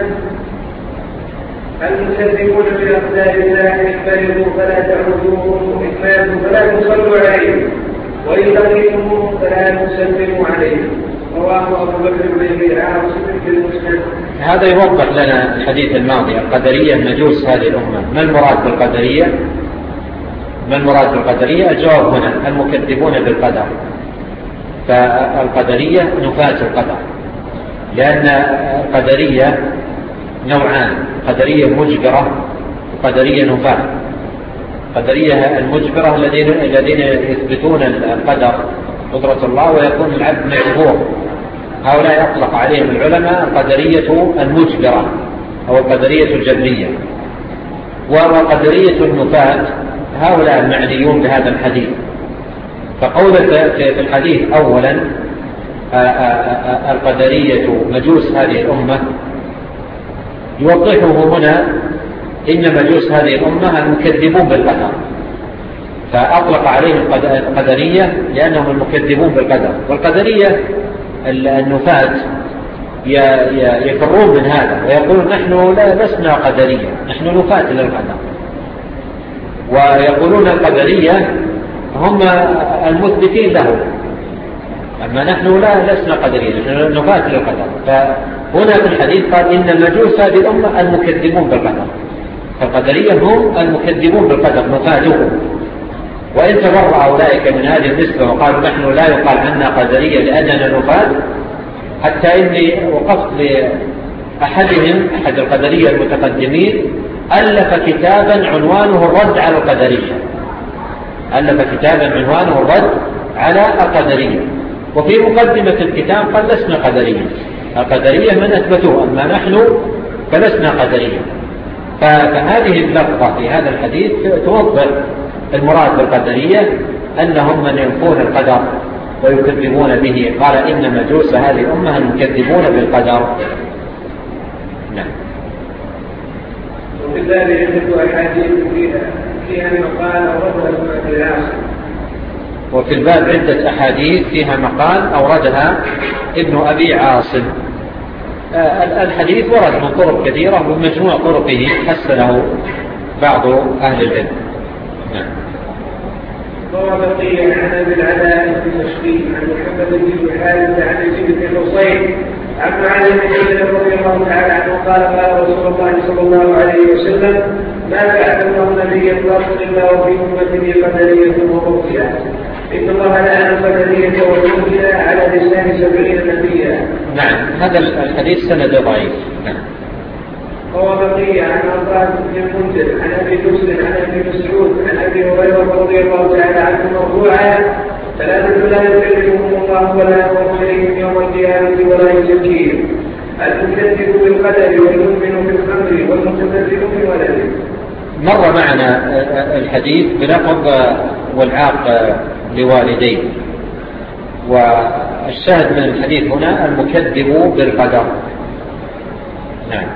المكذبون بأقدار الله إن برروا فلا تعودوهم، وإن ماتوا فلا تصلوا عليهم، وإن لقيتموهم فلا تسلموا عليهم. رواه أبو بكر بن أبي عاصم في المسند. هذا يوضح لنا الحديث الماضي: القدرية مجوس هذه الأمة. ما المراد بالقدرية؟ ما المراد بالقدرية؟ الجواب هنا: المكذبون بالقدر. فالقدرية نفاة القدر، لأن القدرية نوعان: قدرية مجبرة وقدرية نفاة. القدرية المجبرة الذين يثبتون القدر، قدرة الله، ويكون العبد مجبور. هؤلاء يطلق عليهم العلماء القدرية المجبرة أو القدرية الجبرية. وقدرية النفاة هؤلاء المعنيون بهذا الحديث. فقولة في الحديث أولا القدرية مجوس هذه الأمة يوضحه هنا إن مجوس هذه الأمة المكذبون بالقدر، فأطلق عليهم القدرية لأنهم المكذبون بالقدر. والقدرية النفاة يفرون من هذا ويقولون: نحن لسنا قدرية، نحن نفاة للقدر. ويقولون القدرية هم المثبتين له، أما نحن لسنا قدرية، نحن نفاة للقدر. فهنا في الحديث قال: إن مجوس هذه الأمة المكذبون بالقدر. فالقدرية هم المكذبون بالقدر، نفاتهم. وإن تبرأ أولئك من هذه النسبة وقالوا: نحن لا يقال عنا قدرية لأننا نفاة، حتى إني وقفت لأحدهم، أحد القدرية المتقدمين، ألف كتابا عنوانه الرد على القدرية. ألف كتابا عنوانه الرد على القدرية، وفي مقدمة الكتاب قال: لسنا قدرية، القدرية من أثبتوه، أما نحن فلسنا قدرية. فهذه اللفظة في هذا الحديث توضح المراد بالقدرية أنهم من ينفون القدر ويكذبون به. قال: إن مجوس هذه الأمة المكذبون بالقدر. نعم. وفي الباب عدة أحاديث فيها مقال أوردها ابن أبي عاصم. وفي الباب عدة أحاديث فيها مقال أوردها ابن أبي عاصم. الحديث ورد من طرق كثيرة، ومجموع طرقه حسنه بعض أهل العلم. نعم. روى بقية عن أبي العلاء بن مشقي عن محمد بن الحارث عن يزيد بن حصين عن معاذ بن جبل رضي الله تعالى عنه قال: قال رسول الله صلى الله عليه وسلم: ما بعث الله نبيا قط إلا وفي أمته قدرية ومرجئة. إن الله لعن القدرية والمرجئة على لسان 70 نبيا. نعم. هذا الحديث سند ضعيف. نعم. روى بقية عن عباد بن المنذر عن أبي مسلم عن أبي مسعود عن أبي هريرة رضي الله تعالى عنه مرفوعا: ثلاثة لا يكلمهم الله ولا ينظر إليهم يوم القيامة ولا يزكيهم: المكذب بالقدر، والمؤمن بالخمر، والمتفرد بولده. مر معنا الحديث بلفظ والعاق لوالديه، والشاهد من الحديث هنا المكذب بالقدر. نعم.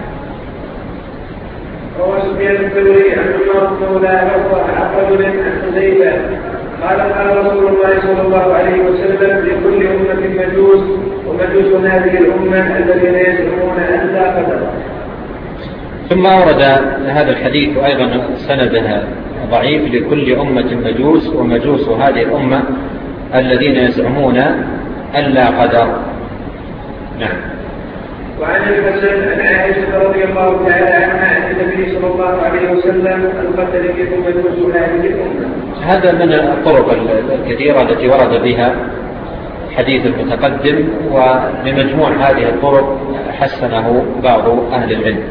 روى سفيان الثوري عن عمر مولى عقل عن حذيفة قال قال رسول الله صلى الله عليه وسلم لكل أمة مجوس ومجوس هذه الأمة الذين يزعمون أن لا قدر. ثم أورد هذا الحديث أيضا سندها ضعيف لكل أمة مجوس ومجوس هذه الأمة الذين يزعمون أن لا قدر. نعم. وعن الحسن عن عائشة رضي الله تعالى عنها عن النبي صلى الله عليه وسلم القتل كيف مجوس هذه الأمة. هذا من الطرق الكثيرة التي ورد بها حديث المتقدم، وبمجموع هذه الطرق حسنه بعض أهل العلم.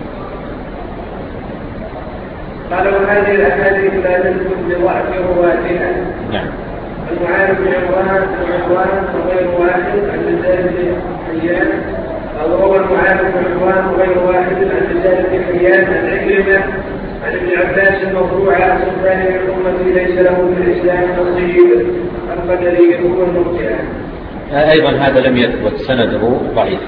قال وهذه الأحاديث لا تثبت بضعف رواتها. نعم. المعارف بن عمران وغير واحد عن رجال حيان، أو روى المعارف بن عمران وغير واحد عن رجال حيان عن عكرمة عن ابن عباس مرفوعا سلطان من الأمة ليس له في الإسلام نصيب القدرية والمرجئة. أيضا هذا لم يثبت، سنده ضعيف،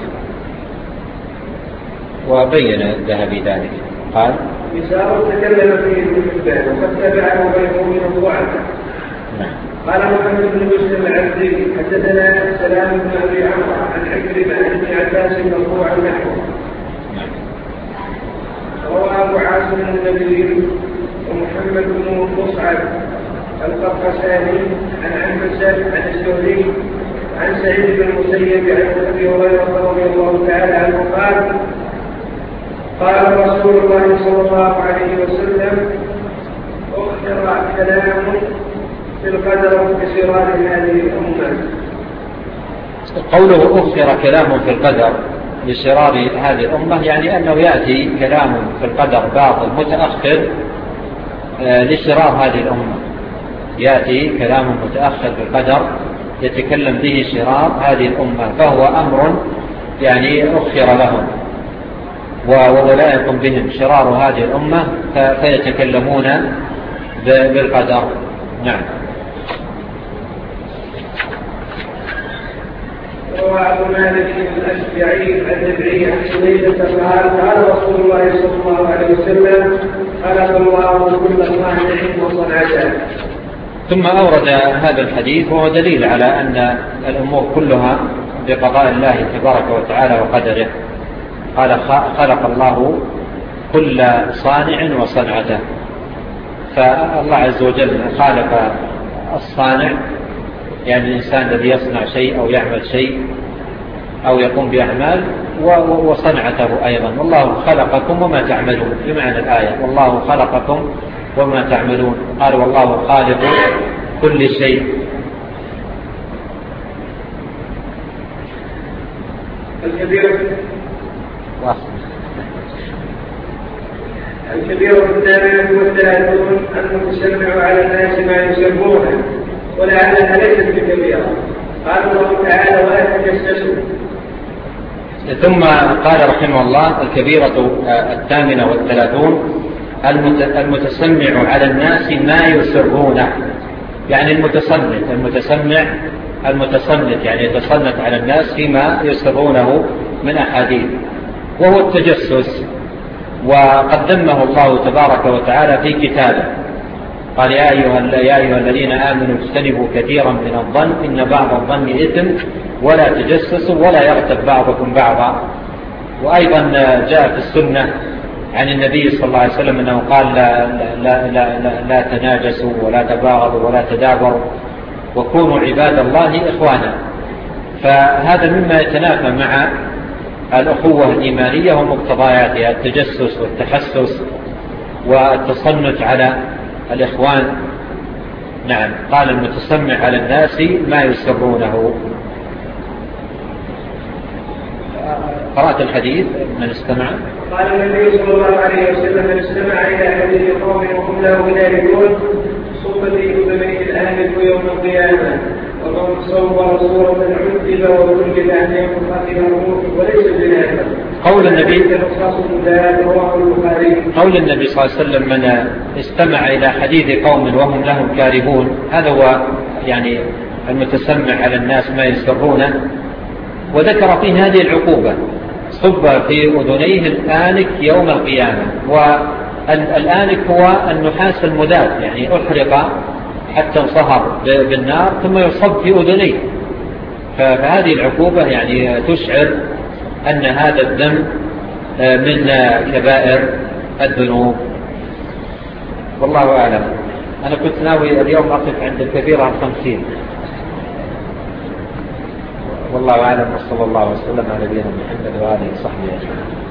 وبين الذهبي ذلك. قال مثال تكلم فيه ابن حبان وقد تبعه غيره من الضعفاء. قال محمد بن مسلم العبدي حدثنا سلام بن ابي عمرو عن عكرمة عن ابن عباس مرفوعا نحوه. روى ابو عاصم النبيل ومحمد بن مصعب القرقساني عن عنبسة عن الزهري عن سعيد بن المسيب عن ابي هريرة رضي الله تعالى عنه قال رسول الله صلى الله عليه وسلم أخبر كلام في القدر بصراط هذه الأمة. قوله أخبر كلام في القدر بصراط هذه الأمة يعني أنه يأتي كلام في القدر باطل متأخر لصراط هذه الأمة، يأتي كلام متأخر في القدر يتكلم به صراط هذه الأمة، فهو أمر يعني أخر لهم وولاية بهم شرار هذه الأمة فيتكلمون بالقدر. نعم. روى أبو مالك الأشجعي النبعي عن حذيفة قال رسول الله صلى الله عليه وسلم خلق الله كل صانع وصنعته. ثم أورد هذا الحديث وهو دليل على أن الأمور كلها بقضاء الله تبارك وتعالى وقدره. قال خلق الله كل صانع وصنعته، فالله عز وجل خالق الصانع يعني الإنسان الذي يصنع شيء أو يعمل شيء أو يقوم بأعمال، وصنعته أيضا. والله خلقكم وما تعملون بمعنى الآية، والله خلقكم وما تعملون. قال والله خالق كل شيء. الكبيرة الثامنة والثلاثون المتسمع على الناس ما يسمونه ولعلها ليست بكبيرة. قال الله تعالى ولا تجسسوا. ثم قال رحمه الله الكبيرة الثامنة والثلاثون المتسمع على الناس ما يسرونه، يعني المتصنت يعني يتصنت على الناس فيما يسرونه من أحاديث، وهو التجسس. وقد ذمه الله تبارك وتعالى في كتابه، قال يا أيها الذين آمنوا اجتنبوا كثيرا من الظن إن بعض الظن إثم ولا تجسسوا ولا يغتب بعضكم بعضا. وأيضا جاء في السنة عن النبي صلى الله عليه وسلم أنه قال لا تناجسوا ولا تباغضوا ولا تدابروا وكونوا عباد الله إخوانا. فهذا مما يتنافى مع الأخوة الإيمانية ومقتضياتها، التجسس والتحسس والتصنت على الإخوان. نعم. قال المتسمع على الناس ما يسرونه. قرأت الحديث من استمع. قال النبي صلى الله عليه وسلم من استمع إلى حديث قوم وهم له ذلكون صب في أذنيه الآمن يوم القيامة ومن صور صورة عذب وكلف أن يكون قاتل الروح وليس بنافع. قول النبي صلى الله عليه وسلم من استمع إلى حديث قوم وهم لهم كارهون، هذا هو يعني المتسمع على الناس ما يسرونه، وذكر فيه هذه العقوبة: صب في أذنيه الآنك يوم القيامة. والآنك هو النحاس المذاب، يعني أحرق حتى انصهر بالنار ثم يصب في أذنيه. فهذه العقوبة يعني تشعر أن هذا الذنب من كبائر الذنوب. والله أعلم. أنا كنت ناوي اليوم أقف عند الكبيرة 50. والله أعلم، وصلى الله وسلم على نبينا محمد وآله وصحبه أجمعين.